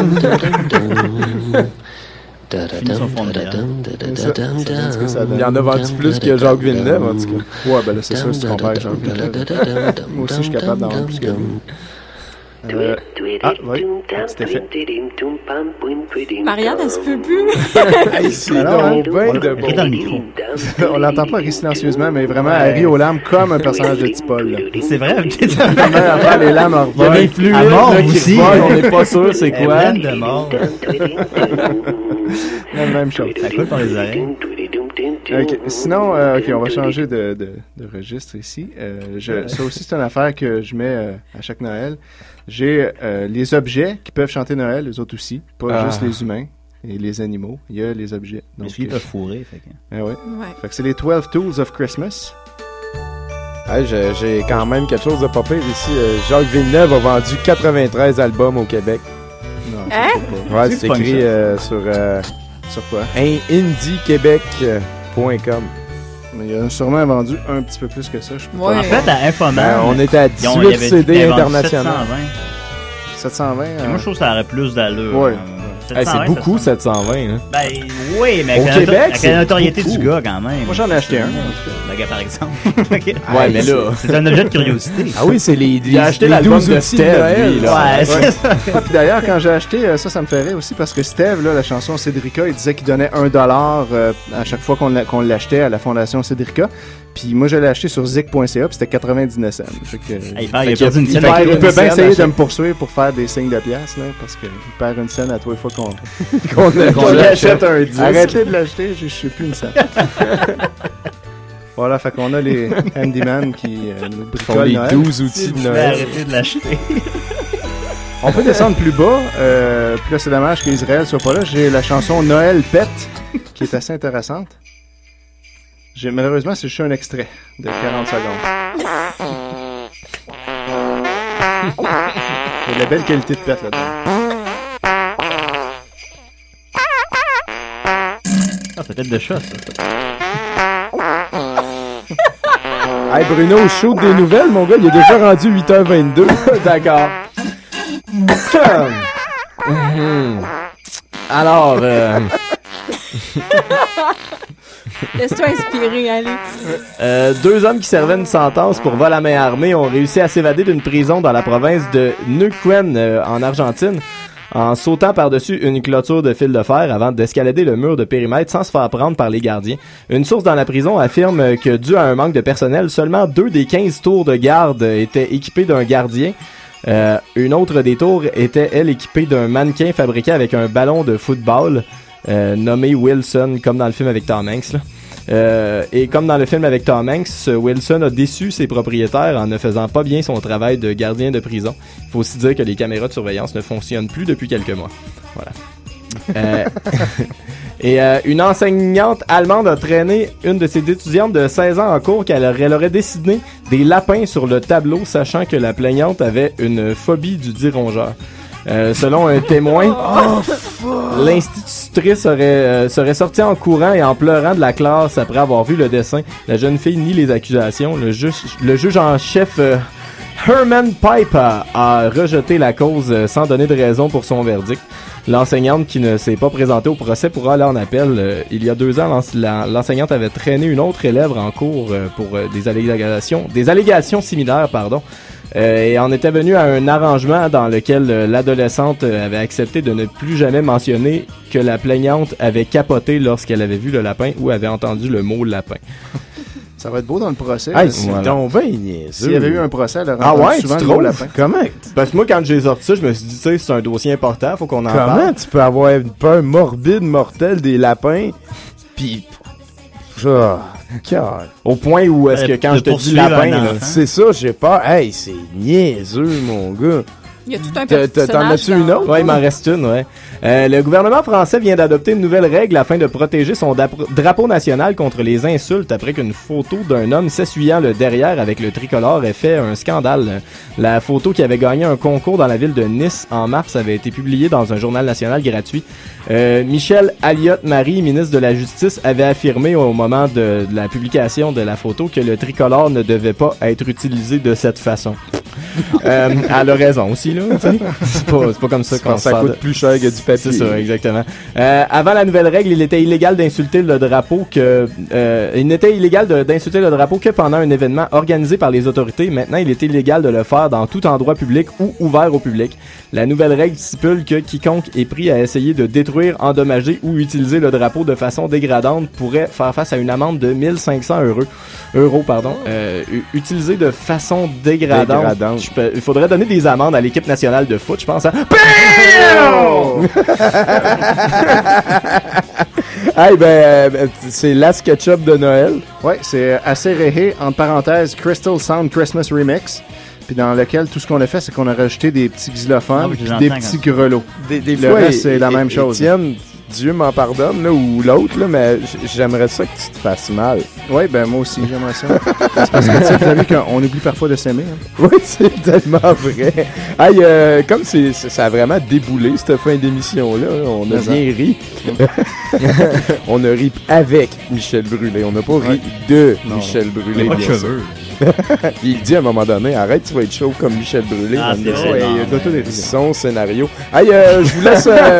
Speaker 9: Finit son fond de bière.
Speaker 7: C'est ça. Ça donne ce que ça donne.
Speaker 4: Il y en a vendu plus que Jacques Villeneuve, en tout cas.
Speaker 7: Ouais, ben là, c'est sûr, si tu compares avec Jacques Villeneuve. Moi aussi, je suis capable d'en vendre plus que lui. Euh, ah, oui, petit effet.
Speaker 13: Marianne, elle se peut plus.
Speaker 4: Hey, c'est
Speaker 7: Alors, hein,
Speaker 4: donc ben de
Speaker 9: Ris dans le micro.
Speaker 7: On l'entend pas rire silencieusement, mais vraiment, elle rit aux larmes comme un personnage de Tipol. là.
Speaker 9: C'est vrai,
Speaker 7: Vraiment, avant, les larmes en
Speaker 2: Il y a des
Speaker 7: revolent.
Speaker 2: fluides
Speaker 9: À mort
Speaker 2: là, qui
Speaker 9: aussi.
Speaker 2: volent, on n'est pas sûr c'est
Speaker 9: Elle est
Speaker 2: quoi.
Speaker 9: pleine de mort.
Speaker 7: La même chose.
Speaker 9: Ça coule par les oreilles.
Speaker 7: Ok, sinon, euh, ok, on va changer de, de, de registre ici. Euh, je, ça aussi, c'est une affaire que je mets euh, à chaque Noël. J'ai euh, les objets qui peuvent chanter Noël, les autres aussi, pas
Speaker 2: Ah.
Speaker 7: juste les humains et les animaux. Il y a les objets.
Speaker 9: Mais
Speaker 7: Donc,
Speaker 9: celui
Speaker 7: euh,
Speaker 9: peut fourrer, fait que...
Speaker 7: ah ouais.
Speaker 13: Ouais.
Speaker 7: Fait que c'est les douze Tools of Christmas.
Speaker 4: Hey, j'ai, j'ai quand même quelque chose de pas pire ici. Euh, Jacques Villeneuve a vendu quatre-vingt-treize albums au Québec.
Speaker 7: Non,
Speaker 13: Hein?
Speaker 7: je sais pas.
Speaker 4: Ouais,
Speaker 9: C'est
Speaker 4: c'est
Speaker 9: fun,
Speaker 4: écrit
Speaker 9: ça.
Speaker 4: euh, sur euh,
Speaker 7: Sur quoi?
Speaker 4: indie québec point com.
Speaker 7: Mais il y en a sûrement vendu un petit peu plus que ça, je peux
Speaker 13: Ouais.
Speaker 9: En fait, à Infoman,
Speaker 4: Ben, on était à
Speaker 9: ils ont- il y
Speaker 4: dix-huit
Speaker 9: avait-
Speaker 4: C D
Speaker 9: ils avaient vendu
Speaker 4: internationaux.
Speaker 9: sept cent vingt.
Speaker 7: pas. sept cent vingt.
Speaker 9: Et
Speaker 7: euh,
Speaker 9: moi, je trouve que ça aurait plus d'allure.
Speaker 7: Ouais.
Speaker 9: Euh, sept cent vingt,
Speaker 4: Hey, c'est beaucoup, sept cent vingt. Hein.
Speaker 9: Ben oui, mais
Speaker 4: Au
Speaker 9: avec,
Speaker 4: Québec,
Speaker 9: la, avec
Speaker 4: c'est
Speaker 9: la notoriété
Speaker 4: beaucoup.
Speaker 9: du gars quand même.
Speaker 7: Moi, j'en ai acheté un.
Speaker 9: Le gars, par exemple. Okay.
Speaker 4: Ouais, mais là...
Speaker 9: C'est un objet de curiosité.
Speaker 4: Ah oui, c'est les,
Speaker 2: Il a
Speaker 4: les-
Speaker 2: acheté
Speaker 4: les
Speaker 2: l'album
Speaker 4: douze
Speaker 2: de
Speaker 4: outils
Speaker 2: Steve,
Speaker 4: Noël,
Speaker 2: lui,
Speaker 4: là.
Speaker 2: là.
Speaker 9: Ouais, c'est ça.
Speaker 7: Ah, puis d'ailleurs, quand j'ai acheté, euh, ça, ça me fait rire aussi parce que Steve, là, la chanson Cédrica, il disait qu'il donnait un dollar euh, à chaque fois qu'on l'a- qu'on l'achetait à la fondation Cédrica. Puis moi, je l'ai acheté sur zik point c a, puis c'était quatre-vingt-dix-neuf cents. Fait que,
Speaker 9: Hey, ah, il a
Speaker 7: fait que-
Speaker 9: perdu une
Speaker 7: il
Speaker 9: scène
Speaker 7: perd-
Speaker 9: avec
Speaker 7: il
Speaker 9: une
Speaker 7: peut bien
Speaker 9: scène
Speaker 7: essayer
Speaker 9: à
Speaker 7: de
Speaker 9: chaque-
Speaker 7: me poursuivre pour faire des signes de pièces, là, parce qu'il perd une scène à tous les fois qu'on
Speaker 4: Qu'on
Speaker 7: qu'on
Speaker 4: lui
Speaker 7: l'achète
Speaker 4: achète un disque.
Speaker 7: Arrêtez de l'acheter, je je sais plus une scène. Voilà, fait qu'on a les handyman qui euh, nous
Speaker 4: Ils font
Speaker 7: bricolent
Speaker 4: les
Speaker 7: Noël.
Speaker 4: douze outils de Noël.
Speaker 9: Arrêtez de l'acheter.
Speaker 7: On peut descendre plus bas. Euh, puis là, c'est dommage qu'Israël soit pas là. J'ai la chanson Noël pète, qui est assez intéressante. J'ai, malheureusement, c'est juste un extrait de quarante secondes. Il y a de la belle qualité de pète là-dedans.
Speaker 9: Ah, c'est peut-être de chat, ça.
Speaker 4: Hey Bruno, shoot des nouvelles, mon gars, il est déjà rendu huit heures vingt-deux.
Speaker 2: D'accord. Mhm. Alors, euh,
Speaker 13: Laisse-toi inspirer, allez.
Speaker 2: euh, deux hommes qui servaient une sentence pour vol à main armée ont réussi à s'évader d'une prison dans la province de Neuquén, euh, en Argentine, en sautant par-dessus une clôture de fil de fer avant d'escalader le mur de périmètre sans se faire prendre par les gardiens. Une source dans la prison affirme que, dû à un manque de personnel, seulement deux des quinze tours de garde étaient équipés d'un gardien. Euh, une autre des tours était, elle, équipée d'un mannequin fabriqué avec un ballon de football euh, nommé Wilson, comme dans le film avec Tom Hanks, là. Euh, et comme dans le film avec Tom Hanks, Wilson a déçu ses propriétaires en ne faisant pas bien son travail de gardien de prison. Il faut aussi dire que les caméras de surveillance ne fonctionnent plus depuis quelques mois. Voilà. Euh, et euh, une enseignante allemande a traîné une de ses étudiantes de seize ans en cours qu'elle aurait, elle aurait dessiné des lapins sur le tableau, sachant que la plaignante avait une phobie du dit rongeur. Euh, selon un témoin, l'institutrice aurait, euh, serait sortie en courant et en pleurant de la classe après avoir vu le dessin. La jeune fille nie les accusations. Le juge, le juge en chef euh, Herman Piper a rejeté la cause euh, sans donner de raison pour son verdict. L'enseignante qui ne s'est pas présentée au procès pourra aller en appel. Euh, il y a deux ans, l'ens- la- l'enseignante avait traîné une autre élève en cours euh, pour euh, des allégations, des allégations similaires, pardon. Euh, et en était venu à un arrangement dans lequel euh, l'adolescente euh, avait accepté de ne plus jamais mentionner que la plaignante avait capoté lorsqu'elle avait vu le lapin ou avait entendu le mot lapin.
Speaker 7: Ça va être beau dans le procès.
Speaker 4: Hey,
Speaker 7: là.
Speaker 4: c'est
Speaker 2: Voilà.
Speaker 4: donc ben niaiseux.
Speaker 7: S'il y avait eu un procès, elle aurait
Speaker 2: Ah
Speaker 7: entendu
Speaker 2: ouais,
Speaker 7: souvent
Speaker 2: tu
Speaker 7: le mot
Speaker 2: trouves?
Speaker 7: lapin.
Speaker 4: Comment?
Speaker 2: Parce que moi, quand j'ai sorti ça, je me suis dit, tu sais, c'est un dossier important, faut qu'on en
Speaker 4: Comment
Speaker 2: parle.
Speaker 4: tu peux avoir une peur morbide, mortelle des lapins, pis... Ah, car...
Speaker 2: Au point où est-ce que
Speaker 9: Euh,
Speaker 2: quand
Speaker 9: de
Speaker 2: je te dis
Speaker 9: poursuivre
Speaker 2: lapin,
Speaker 9: un
Speaker 2: là,
Speaker 9: enfant.
Speaker 4: C'est ça, j'ai peur. Hey, c'est niaiseux, mon gars.
Speaker 13: Il y a tout un
Speaker 4: T'as- t'as- T'en
Speaker 13: personnage
Speaker 4: as-tu une
Speaker 13: dans-
Speaker 4: autre?
Speaker 2: ouais, il m'en reste une, ouais. Euh, le gouvernement français vient d'adopter une nouvelle règle afin de protéger son dap- drapeau national contre les insultes après qu'une photo d'un homme s'essuyant le derrière avec le tricolore ait fait un scandale. La photo qui avait gagné un concours dans la ville de Nice en mars avait été publiée dans un journal national gratuit. Euh, Michel Alliot-Marie, ministre de la Justice, avait affirmé au moment de, de la publication de la photo que le tricolore ne devait pas être utilisé de cette façon. euh, elle a raison aussi, là. tu sais. C'est pas, c'est pas comme ça
Speaker 4: C'est
Speaker 2: qu'on
Speaker 4: parce que ça
Speaker 2: se
Speaker 4: coûte
Speaker 2: sert de-
Speaker 4: plus cher que du papier.
Speaker 2: C'est ça, exactement. Euh, avant la nouvelle règle, il était illégal d'insulter le drapeau que euh, il n'était illégal de- d'insulter le drapeau que pendant un événement organisé par les autorités. Maintenant, il est illégal de le faire dans tout endroit public ou ouvert au public. La nouvelle règle stipule que quiconque est pris à essayer de détruire, endommager ou utiliser le drapeau de façon dégradante pourrait faire face à une amende de mille cinq cents euros. Euros, pardon. Euh, u- utiliser de façon dégradante.
Speaker 4: Dégradante.
Speaker 2: Je peux- il faudrait donner des amendes à l'équipe nationale de foot, je pense. Hein?
Speaker 4: Hey, ben, euh, ben, c'est la SketchUp de Noël.
Speaker 7: Ouais, c'est assez réhé, entre parenthèses, Crystal Sound Christmas Remix. Puis dans lequel tout ce qu'on a fait, c'est qu'on a rajouté des petits xylophones
Speaker 9: Ah oui,
Speaker 7: puis
Speaker 9: je
Speaker 7: des
Speaker 9: l'entends
Speaker 7: petits
Speaker 9: quand-
Speaker 7: grelots.
Speaker 4: Des, des
Speaker 7: Le
Speaker 4: fois,
Speaker 7: reste, c'est la
Speaker 4: é-
Speaker 7: même
Speaker 4: é-
Speaker 7: chose.
Speaker 4: Étienne, Dieu m'en pardonne, là, ou l'autre, là, mais j- j'aimerais ça que tu te fasses mal.
Speaker 7: Oui, ben moi aussi, j'aimerais ça. C'est parce que tu sais, vous avez vu qu'on oublie parfois de s'aimer. Hein.
Speaker 4: Oui, c'est tellement vrai. Hey, euh, comme c'est, c'est- ça a vraiment déboulé, cette fin d'émission-là, hein, on a
Speaker 7: Mais
Speaker 4: bien ri. on a ri avec Michel Brûlé. On n'a pas ri de
Speaker 9: Non.
Speaker 4: Michel
Speaker 9: Il
Speaker 4: Brûlé.
Speaker 9: n'y a pas de
Speaker 4: bien sûr.
Speaker 9: cheveux.
Speaker 4: Puis il dit à un moment donné, arrête, tu vas être chaud comme Michel Brûlé.
Speaker 9: Ah,
Speaker 4: dans
Speaker 9: c'est
Speaker 4: le-
Speaker 9: vrai, il y a
Speaker 7: d'autodérision.
Speaker 4: Son scénario. Hey, euh, je vous laisse... euh,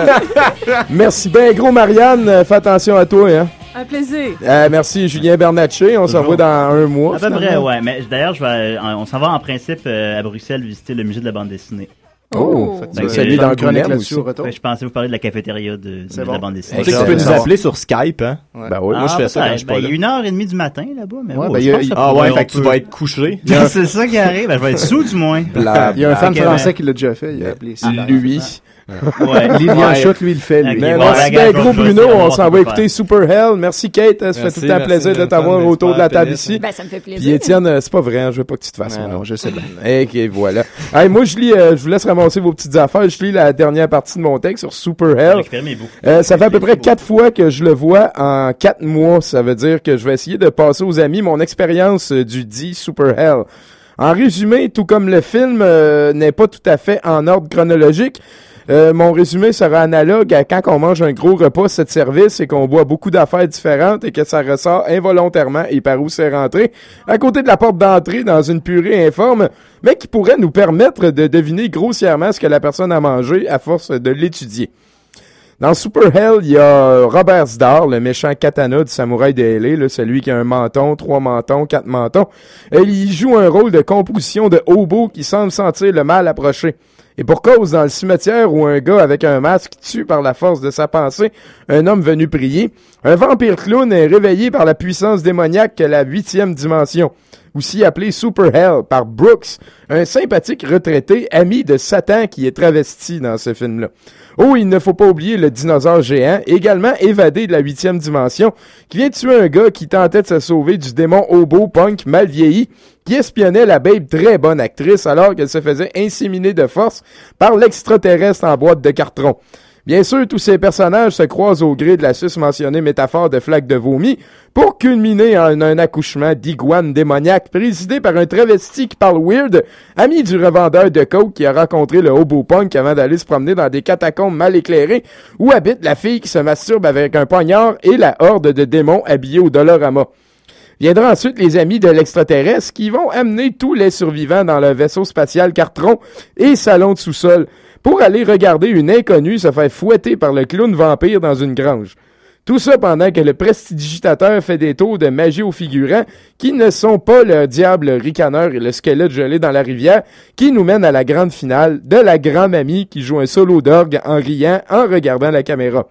Speaker 4: merci bien gros, Marianne. Euh, Fais attention à toi, hein.
Speaker 8: Un plaisir.
Speaker 4: Euh, merci Julien Bernatchez. On se revoit dans un mois.
Speaker 9: À peu près,
Speaker 4: finalement.
Speaker 9: ouais. Mais d'ailleurs, je vais, on s'en va en principe euh, à Bruxelles visiter le musée de la bande dessinée.
Speaker 4: Oh!
Speaker 9: Fait
Speaker 4: C'est
Speaker 9: que,
Speaker 4: celui
Speaker 9: euh,
Speaker 4: d'Angoulême
Speaker 7: là-dessus
Speaker 4: aussi.
Speaker 7: au retour.
Speaker 9: fait que je pensais vous parler de la cafétéria de, du musée de la bande dessinée.
Speaker 2: Tu sais que tu peux nous appeler sur Skype, hein?
Speaker 7: Ouais.
Speaker 4: Ben oui,
Speaker 2: moi, je fais ça quand
Speaker 9: peut-être.
Speaker 2: je suis pas
Speaker 9: Ben, il
Speaker 2: là.
Speaker 9: y a une heure et demie du matin là-bas, mais
Speaker 7: Ouais,
Speaker 9: bon,
Speaker 7: ben,
Speaker 9: je
Speaker 7: il y a-
Speaker 9: pense que ça
Speaker 2: Ah
Speaker 9: pourrait-
Speaker 2: ouais,
Speaker 9: on
Speaker 2: fait que tu
Speaker 9: peut-
Speaker 2: vas être couché.
Speaker 9: C'est ça qui arrive. Ben, je vais être sous du moins.
Speaker 4: Bla-
Speaker 7: Il y a un fan
Speaker 9: Ok,
Speaker 7: français
Speaker 9: ben.
Speaker 7: qui l'a déjà fait. Il a appelé ça.
Speaker 4: Lui.
Speaker 9: Ouais.
Speaker 7: Lilian
Speaker 4: Ouais.
Speaker 7: Schott, lui, il le fait, lui.
Speaker 9: Ok,
Speaker 4: Mais
Speaker 9: bon,
Speaker 4: merci
Speaker 9: la
Speaker 4: bien
Speaker 9: gage,
Speaker 4: gros
Speaker 9: je vais
Speaker 4: Bruno,
Speaker 9: essayer de
Speaker 4: on
Speaker 9: voir
Speaker 4: s'en
Speaker 9: ce
Speaker 4: va
Speaker 9: qu'on
Speaker 4: écouter
Speaker 9: peut
Speaker 4: Super Hell. Merci Kate, ça fait
Speaker 2: Merci,
Speaker 4: tout le temps
Speaker 2: merci,
Speaker 4: plaisir de
Speaker 2: merci,
Speaker 4: t'avoir
Speaker 2: merci,
Speaker 4: autour de la
Speaker 2: merci,
Speaker 4: table
Speaker 2: merci.
Speaker 4: ici.
Speaker 13: Ben, ça me fait
Speaker 4: Puis
Speaker 13: plaisir.
Speaker 4: Étienne, euh, c'est pas vrai, hein, je veux pas que tu te fasses
Speaker 7: Ouais,
Speaker 4: mal.
Speaker 7: non, je sais bien.
Speaker 4: Ok, voilà. Hey, moi, je lis, euh, je vous laisse ramasser vos petites affaires. Je lis la dernière partie de mon texte sur Super Hell.
Speaker 9: Récupérer mes boucles.
Speaker 4: Euh, ça fait à peu près quatre fois que je le vois en quatre mois. Ça veut dire que je vais essayer de passer aux amis mon expérience euh, du dit Super Hell. En résumé, tout comme le film euh, n'est pas tout à fait en ordre chronologique, euh, mon résumé sera analogue à quand on mange un gros repas cette service et qu'on boit beaucoup d'affaires différentes et que ça ressort involontairement et par où c'est rentré, à côté de la porte d'entrée dans une purée informe, mais qui pourrait nous permettre de deviner grossièrement ce que la personne a mangé à force de l'étudier. Dans Super Hell, il y a Robert Zdar, le méchant katana du samouraï de L A, là, celui qui a un menton, trois mentons, quatre mentons. Et il joue un rôle de composition de hobo qui semble sentir le mal approcher. Et pour cause, dans le cimetière où un gars avec un masque tue par la force de sa pensée un homme venu prier, un vampire clown est réveillé par la puissance démoniaque que la huitième dimension, aussi appelé Super Hell par Brooks, un sympathique retraité ami de Satan qui est travesti dans ce film-là. Oh, il ne faut pas oublier le dinosaure géant, également évadé de la huitième dimension, qui vient tuer un gars qui tentait de se sauver du démon hobo punk mal vieilli, qui espionnait la babe très bonne actrice alors qu'elle se faisait inséminer de force par l'extraterrestre en boîte de carton. Bien sûr, tous ces personnages se croisent au gré de la sus-mentionnée métaphore de flaque de vomi pour culminer en un accouchement d'iguane démoniaque présidé par un travesti qui parle weird, ami du revendeur de coke qui a rencontré le hobo punk avant d'aller se promener dans des catacombes mal éclairées où habite la fille qui se masturbe avec un poignard et la horde de démons habillés au Dolorama. Viendront ensuite les amis de l'extraterrestre qui vont amener tous les survivants dans le vaisseau spatial Cartron et salon de sous-sol pour aller regarder une inconnue se faire fouetter par le clown vampire dans une grange. Tout ça pendant que le prestidigitateur fait des tours de magie aux figurants qui ne sont pas le diable ricaneur et le squelette gelé dans la rivière qui nous mène à la grande finale de la grand-mamie qui joue un solo d'orgue en riant en regardant la caméra.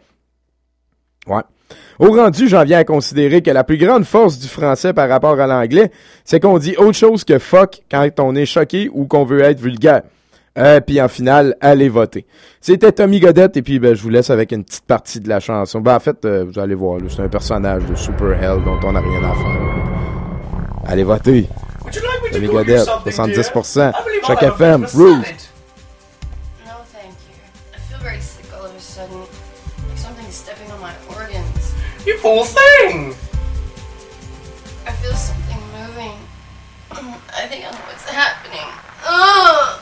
Speaker 4: Ouais. Au rendu, j'en viens à considérer que la plus grande force du français par rapport à l'anglais, c'est qu'on dit autre chose que fuck quand on est choqué ou qu'on veut être vulgaire. Euh, puis en finale, allez voter. C'était Tommy Godette et puis ben, je vous laisse avec une petite partie de la chanson. Ben en fait, euh, vous allez voir, là, c'est un personnage de Super Hell dont on n'a rien à faire. Là. Allez voter. Tommy Godette, soixante-dix pour cent. Chaque F M, Rules.
Speaker 6: No, thank you. I feel very sick all of a sudden. Like something's stepping on my organs.
Speaker 17: You poor thing!
Speaker 6: I feel something moving. I think I know what's happening. Ugh!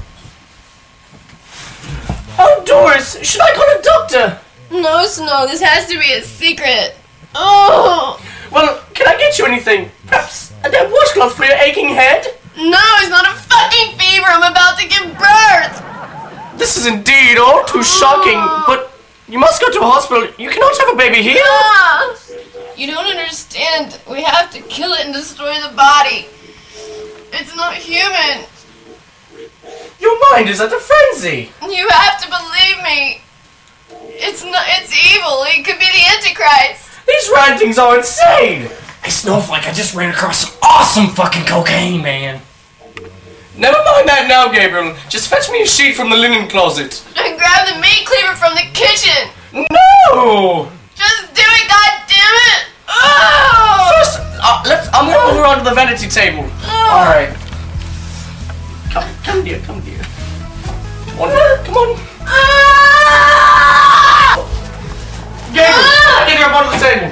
Speaker 17: Oh, Doris, should I call a doctor?
Speaker 6: No, Snow, this has to be a secret. Oh!
Speaker 17: Well, can I get you anything? Perhaps a damp washcloth for your aching head?
Speaker 6: No, it's not a fucking fever. I'm about to give birth.
Speaker 17: This is indeed all too shocking, but you must go to a hospital. You cannot have a baby here.
Speaker 6: Ah! You don't understand. We have to kill it and destroy the body. It's not human.
Speaker 17: Your mind is at a frenzy.
Speaker 6: You have to believe me. It's not. It's evil. It could be the Antichrist.
Speaker 17: These rantings are insane. Hey, Snowflake, I just ran across some awesome fucking cocaine, man. Never mind that now, Gabriel. Just fetch me a sheet from the linen closet.
Speaker 6: And grab the meat cleaver from the kitchen.
Speaker 17: No!
Speaker 6: Just do it, goddammit! Oh!
Speaker 17: First, uh, let's. I'm gonna move her onto the vanity table. All right. Come, come, dear, come, dear. Come on, come on.
Speaker 6: Ah!
Speaker 17: Gabriel, get her up onto the table.